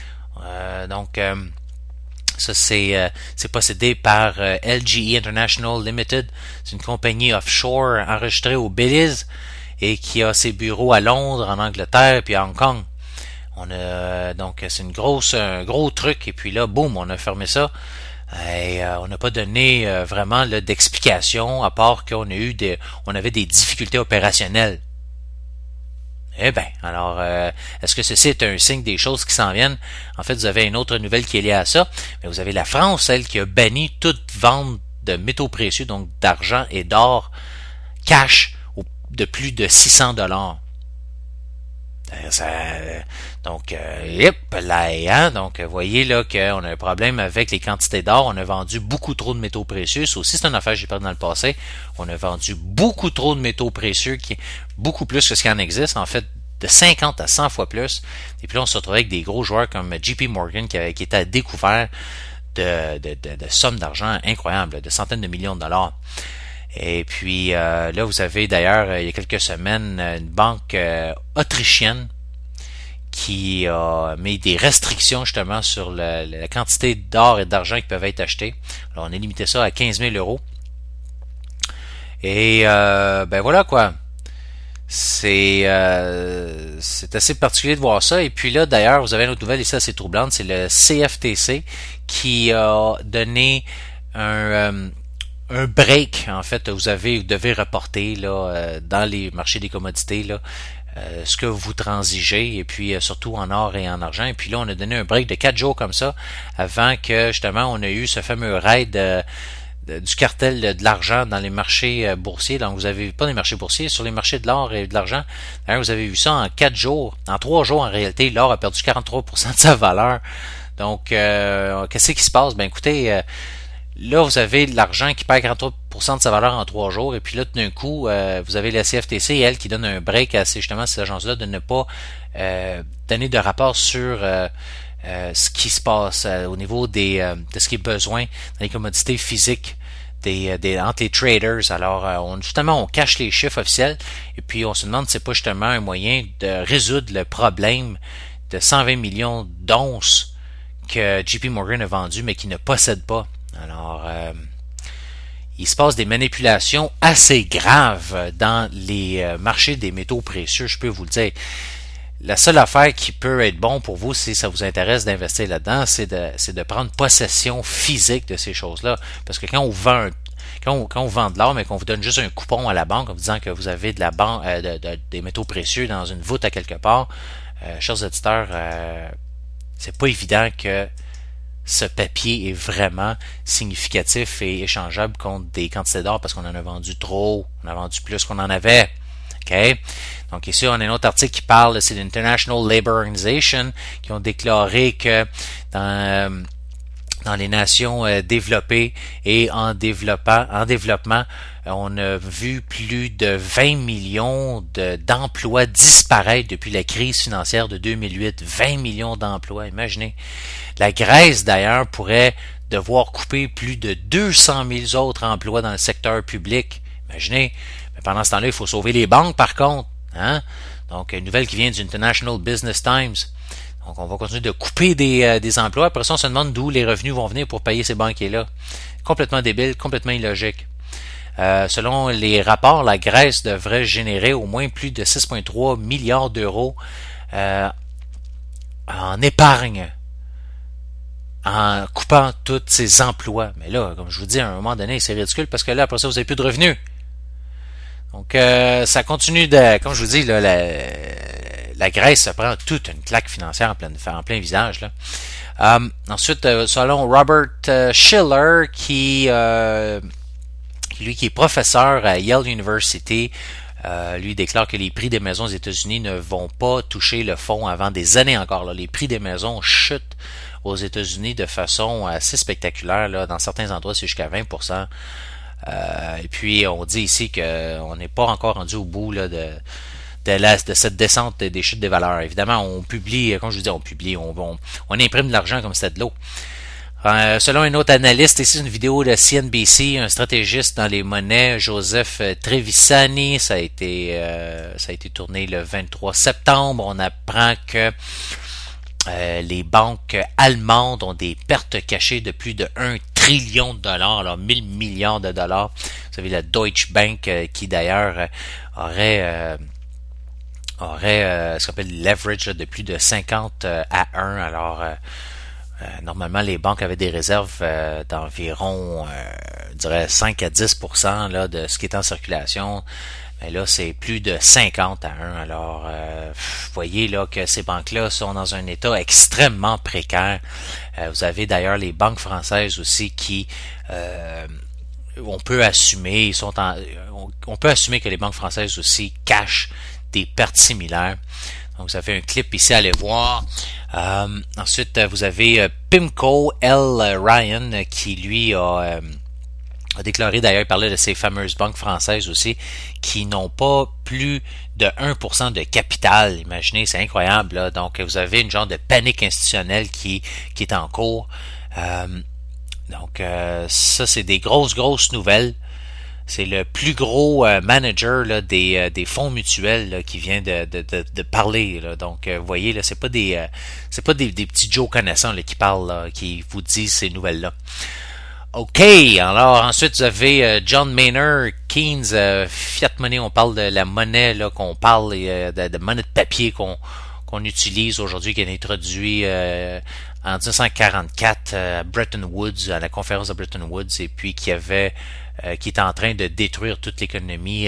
Ça, c'est possédé par LGE International Limited. C'est une compagnie offshore enregistrée au Belize et qui a ses bureaux à Londres, en Angleterre puis à Hong Kong. Donc c'est un gros truc. Et puis là, boum, on a fermé ça. Et on n'a pas donné vraiment là, d'explication, à part qu'on avait des difficultés opérationnelles. Eh bien, alors, est-ce que ceci est un signe des choses qui s'en viennent? En fait, vous avez une autre nouvelle qui est liée à ça, mais vous avez la France, elle, qui a banni toute vente de métaux précieux, donc d'argent et d'or cash de plus de 600 $. Donc, donc, vous voyez là qu'on a un problème avec les quantités d'or. On a vendu beaucoup trop de métaux précieux. Ça aussi, c'est une affaire que j'ai perdu dans le passé. On a vendu beaucoup trop de métaux précieux, qui est beaucoup plus que ce qu'il en existe. En fait, de 50 à 100 fois plus. Et puis là, on se retrouve avec des gros joueurs comme JP Morgan qui était à découvert de sommes d'argent incroyables, de centaines de millions de dollars. Et puis là, vous avez d'ailleurs, il y a quelques semaines, une banque autrichienne qui a mis des restrictions justement sur la quantité d'or et d'argent qui peuvent être achetés. Alors, on a limité ça à 15 000 €. Et voilà quoi. C'est assez particulier de voir ça. Et puis là, d'ailleurs, vous avez une autre nouvelle ici assez troublante, c'est le CFTC qui a donné un break. En fait, vous devez reporter là dans les marchés des commodités là ce que vous transigez, et puis surtout en or et en argent. Et puis là, on a donné un break de 4 jours comme ça, avant que justement on a eu ce fameux raid du cartel de l'argent dans les marchés boursiers. Donc vous avez pas les marchés boursiers, sur les marchés de l'or et de l'argent. D'ailleurs, vous avez vu ça en 4 jours. En 3 jours, en réalité, l'or a perdu 43% de sa valeur. Donc, qu'est-ce qui se passe? Ben écoutez, là, vous avez de l'argent qui perd 43% de sa valeur en 3 jours, et puis là, tout d'un coup, vous avez la CFTC, elle, qui donne un break à ces agences-là de ne pas donner de rapport sur ce qui se passe au niveau de ce qui est besoin dans les commodités physiques entre les traders. Alors, on cache les chiffres officiels, et puis on se demande si c'est pas justement un moyen de résoudre le problème de 120 millions d'onces que JP Morgan a vendu, mais qui ne possède pas. Alors, il se passe des manipulations assez graves dans les marchés des métaux précieux, je peux vous le dire. La seule affaire qui peut être bon pour vous, si ça vous intéresse d'investir là-dedans, c'est de prendre possession physique de ces choses-là. Parce que quand on vend de l'or, mais qu'on vous donne juste un coupon à la banque en vous disant que vous avez des métaux précieux dans une voûte à quelque part, chers auditeurs, c'est pas évident que ce papier est vraiment significatif et échangeable contre des quantités d'or, parce qu'on en a vendu trop, on a vendu plus qu'on en avait. OK? Donc ici, on a un autre article qui parle, c'est l'International Labour Organization, qui ont déclaré que dans les nations développées et en développement, on a vu plus de 20 millions d'emplois disparaître depuis la crise financière de 2008. 20 millions d'emplois, imaginez. La Grèce, d'ailleurs, pourrait devoir couper plus de 200 000 autres emplois dans le secteur public. Imaginez, mais pendant ce temps-là, il faut sauver les banques par contre. Hein? Donc, une nouvelle qui vient du International Business Times. Donc, on va continuer de couper des emplois. Après ça, on se demande d'où les revenus vont venir pour payer ces banquiers-là. Complètement débile, complètement illogique. Selon les rapports, la Grèce devrait générer au moins plus de 6,3 milliards d'euros en épargne en coupant tous ces emplois. Mais là, comme je vous dis, à un moment donné, c'est ridicule parce que là, après ça, vous n'avez plus de revenus. Donc, ça continue de... Comme je vous dis, là, la Grèce se prend toute une claque financière en plein visage. Là. Ensuite, selon Robert Shiller, lui qui est professeur à Yale University, lui déclare que les prix des maisons aux États-Unis ne vont pas toucher le fond avant des années encore. Là. Les prix des maisons chutent aux États-Unis de façon assez spectaculaire. Là. Dans certains endroits, c'est jusqu'à 20%. Et puis, on dit ici qu'on n'est pas encore rendu au bout là, de cette descente des chutes des valeurs. Évidemment, on publie, comme je vous dis, on imprime de l'argent comme c'était de l'eau. Selon un autre analyste, ici une vidéo de CNBC, un stratégiste dans les monnaies, Joseph Trevisani, ça a été tourné le 23 septembre. On apprend que les banques allemandes ont des pertes cachées de plus de 1 trillion de dollars, alors 1000 milliards de dollars. Vous savez, la Deutsche Bank qui d'ailleurs aurait ce qu'on appelle le leverage de plus de 50 à 1. Alors, normalement, les banques avaient des réserves d'environ, je dirais 5 à 10% là, de ce qui est en circulation. Mais là, c'est plus de 50 à 1. Alors, vous voyez là que ces banques-là sont dans un état extrêmement précaire. Vous avez d'ailleurs les banques françaises aussi qui on peut assumer que les banques françaises aussi cachent des pertes similaires. Donc, vous avez un clip ici, allez voir. Ensuite, vous avez Pimco L. Ryan qui, lui, a déclaré, d'ailleurs, il parlait de ces fameuses banques françaises aussi, qui n'ont pas plus de 1% de capital. Imaginez, c'est incroyable. Là. Donc, vous avez une genre de panique institutionnelle qui est en cours. Donc, ça, c'est des grosses nouvelles. C'est le plus gros manager là, des fonds mutuels là, qui vient de parler. Là. Donc, vous voyez, là, c'est pas des petits Joe connaissants là, qui parlent, là, qui vous disent ces nouvelles-là. OK, alors ensuite vous avez John Maynard Keynes, Fiat Money, on parle de la monnaie là qu'on parle de monnaie de papier qu'on utilise aujourd'hui, qui est introduit en 1944 à Bretton Woods, à la conférence de Bretton Woods, et puis qui est en train de détruire toute l'économie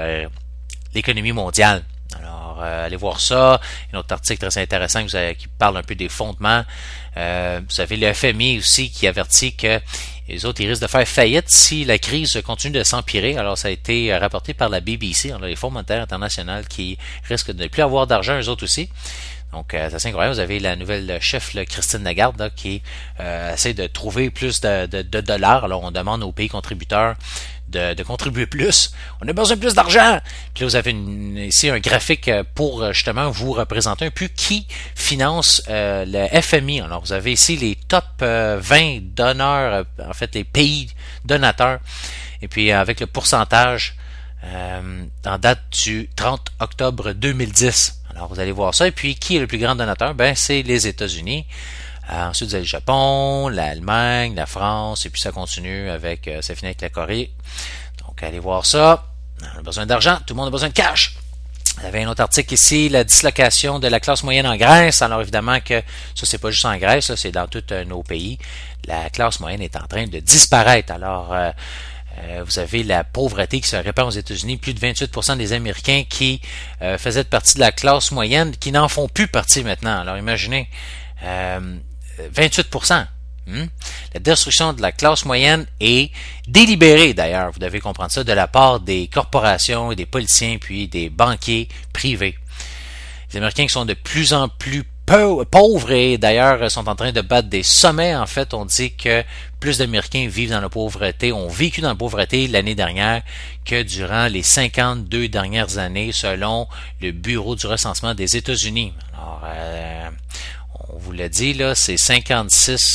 mondiale. Alors, allez voir ça. Un autre article très intéressant qui parle un peu des fondements. Vous avez le FMI aussi qui avertit que les autres, ils risquent de faire faillite si la crise continue de s'empirer. Alors, ça a été rapporté par la BBC, alors les Fonds monétaires internationaux qui risquent de ne plus avoir d'argent, eux autres aussi. Donc, c'est assez incroyable. Vous avez la nouvelle chef, là, Christine Lagarde, là, qui essaie de trouver plus de dollars. Alors, on demande aux pays contributeurs de contribuer plus. On a besoin de plus d'argent. Puis là, vous avez ici un graphique pour justement vous représenter un peu qui finance le FMI. Alors, vous avez ici les top 20 donneurs, en fait, les pays donateurs. Et puis, avec le pourcentage en date du 30 octobre 2010. Alors, vous allez voir ça. Et puis, qui est le plus grand donateur? Ben, c'est les États-Unis. Ensuite, vous avez le Japon, l'Allemagne, la France, et puis ça continue avec, ça finit avec la Corée. Donc, allez voir ça. On a besoin d'argent. Tout le monde a besoin de cash. Vous avez un autre article ici, la dislocation de la classe moyenne en Grèce. Alors, évidemment que ça, c'est pas juste en Grèce, ça, c'est dans tous nos pays. La classe moyenne est en train de disparaître. Alors, vous avez la pauvreté qui se répand aux États-Unis. Plus de 28% des Américains qui faisaient partie de la classe moyenne, qui n'en font plus partie maintenant. Alors, imaginez, 28%. La destruction de la classe moyenne est délibérée, d'ailleurs, vous devez comprendre ça, de la part des corporations et des politiciens, puis des banquiers privés. Les Américains qui sont de plus en plus pauvres et d'ailleurs sont en train de battre des sommets. En fait, on dit que plus d'Américains vivent dans la pauvreté, ont vécu dans la pauvreté l'année dernière que durant les 52 dernières années, selon le Bureau du recensement des États-Unis. Alors, on vous l'a dit, là, c'est 56,2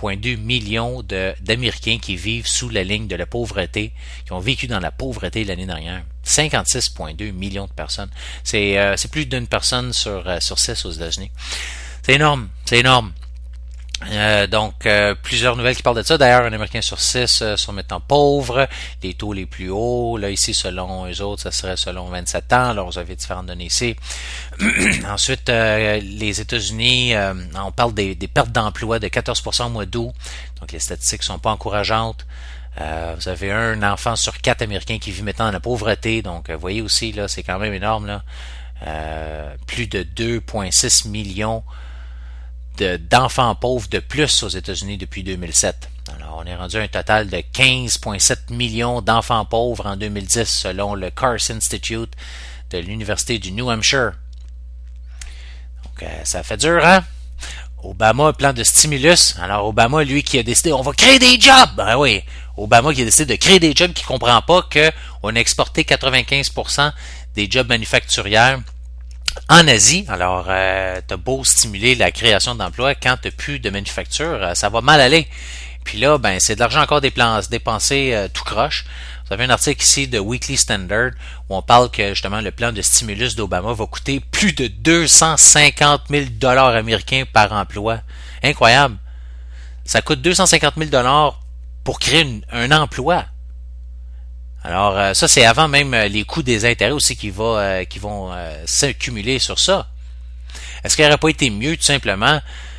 56,2 millions d'Américains qui vivent sous la ligne de la pauvreté, qui ont vécu dans la pauvreté l'année dernière. 56,2 millions de personnes. C'est plus d'une personne sur 6 aux États-Unis. C'est énorme, c'est énorme. Donc, plusieurs nouvelles qui parlent de ça. D'ailleurs, un Américain sur 6 sont maintenant pauvres. Les taux les plus hauts, là, ici, selon eux autres, ça serait selon 27 ans. Alors, vous avez différentes données ici. Ensuite, les États-Unis, on parle des pertes d'emploi de 14% au mois d'août. Donc, les statistiques sont pas encourageantes. Vous avez un enfant sur 4 Américains qui vit maintenant dans la pauvreté. Donc, vous voyez aussi, là, c'est quand même énorme, là. Plus de 2,6 millions d'enfants pauvres de plus aux États-Unis depuis 2007. Alors, on est rendu à un total de 15,7 millions d'enfants pauvres en 2010 selon le Carson Institute de l'Université du New Hampshire. Donc, ça fait dur, hein? Obama, un plan de stimulus. Alors, Obama, lui, qui a décidé, on va créer des jobs! Ben oui, Obama qui a décidé de créer des jobs, qui comprend pas qu'on a exporté 95% des jobs manufacturiers en Asie. Alors, t'as beau stimuler la création d'emplois, quand t'as plus de manufacture, ça va mal aller. Puis là, ben, c'est de l'argent encore dépensé tout croche. Vous avez un article ici de Weekly Standard où on parle que justement le plan de stimulus d'Obama va coûter plus de 250 000 $ américains par emploi. Incroyable. Ça coûte 250 000 $ pour créer un emploi. Alors, ça, c'est avant même les coûts des intérêts aussi qui vont s'accumuler sur ça. Est-ce qu'il n'aurait pas été mieux tout simplement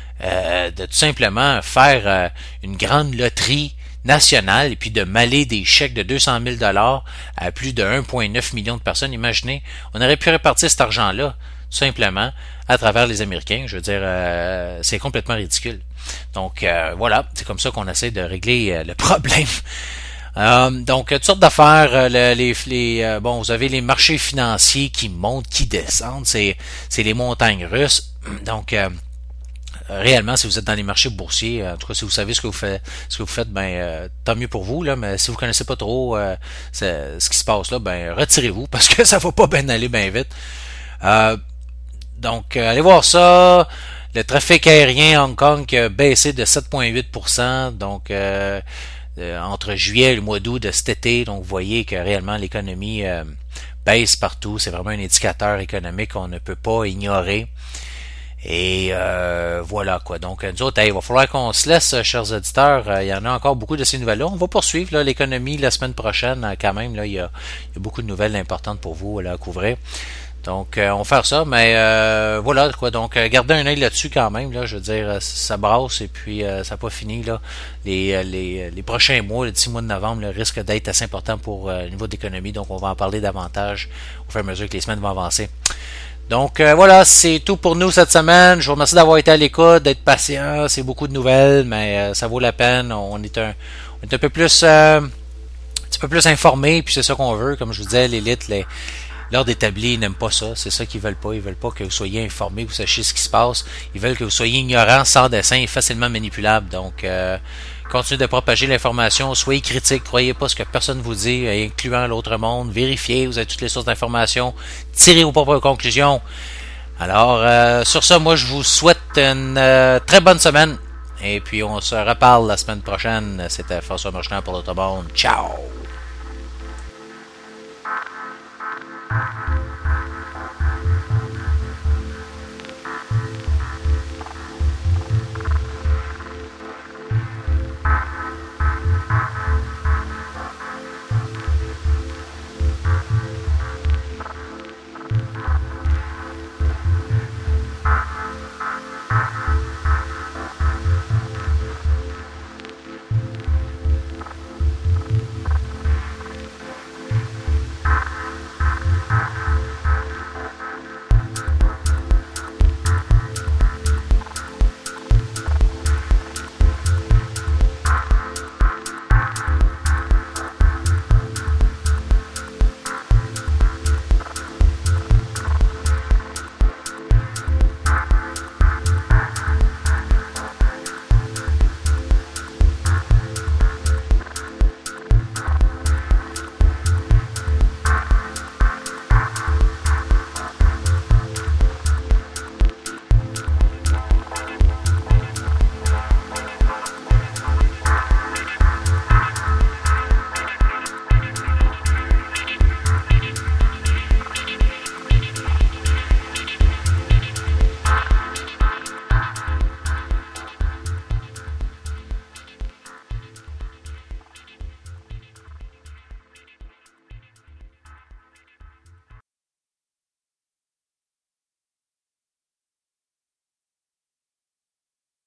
faire une grande loterie nationale et puis de maler des chèques de 200 000 $ à plus de 1,9 million de personnes? Imaginez, on aurait pu répartir cet argent-là tout simplement à travers les Américains. Je veux dire, c'est complètement ridicule. Donc, voilà, c'est comme ça qu'on essaie de régler le problème. Donc, toutes sortes d'affaires, bon, vous avez les marchés financiers qui montent, qui descendent, c'est les montagnes russes. Donc, réellement, si vous êtes dans les marchés boursiers, en tout cas, si vous savez ce que vous faites, ben, tant mieux pour vous, là, mais si vous connaissez pas trop ce qui se passe là, ben, retirez-vous, parce que ça va pas bien aller bien vite. Donc, allez voir ça. Le trafic aérien à Hong Kong qui a baissé de 7,8%, donc, entre juillet et le mois d'août de cet été. Donc, vous voyez que réellement l'économie baisse partout. C'est vraiment un indicateur économique qu'on ne peut pas ignorer. Et voilà quoi. Donc, nous autres, il va falloir qu'on se laisse, chers auditeurs. Il y en a encore beaucoup de ces nouvelles-là. On va poursuivre là, l'économie la semaine prochaine. Quand même, là, il y a beaucoup de nouvelles importantes pour vous là, à couvrir. Donc, on va faire ça, mais voilà quoi. Donc, gardez un œil là-dessus quand même. Là, je veux dire, ça brasse et puis ça n'a pas fini là. Les prochains mois, le 10 mois de novembre, le risque d'être assez important pour le niveau d'économie. Donc, on va en parler davantage au fur et à mesure que les semaines vont avancer. Donc voilà, c'est tout pour nous cette semaine. Je vous remercie d'avoir été à l'écoute, d'être patient. C'est beaucoup de nouvelles, mais ça vaut la peine. On est un peu plus un petit peu plus informé, puis c'est ça qu'on veut. Comme je vous disais, l'élite, l'ordre établi, ils n'aiment pas ça. C'est ça qu'ils veulent pas. Ils veulent pas que vous soyez informé, que vous sachiez ce qui se passe. Ils veulent que vous soyez ignorant, sans dessin et facilement manipulable. Donc continuez de propager l'information, soyez critique, croyez pas ce que personne vous dit, incluant l'autre monde, vérifiez, vous avez toutes les sources d'informations, tirez vos propres conclusions. Alors, sur ça, moi je vous souhaite une très bonne semaine, et puis on se reparle la semaine prochaine. C'était François Marchand pour l'Autre Monde. Ciao!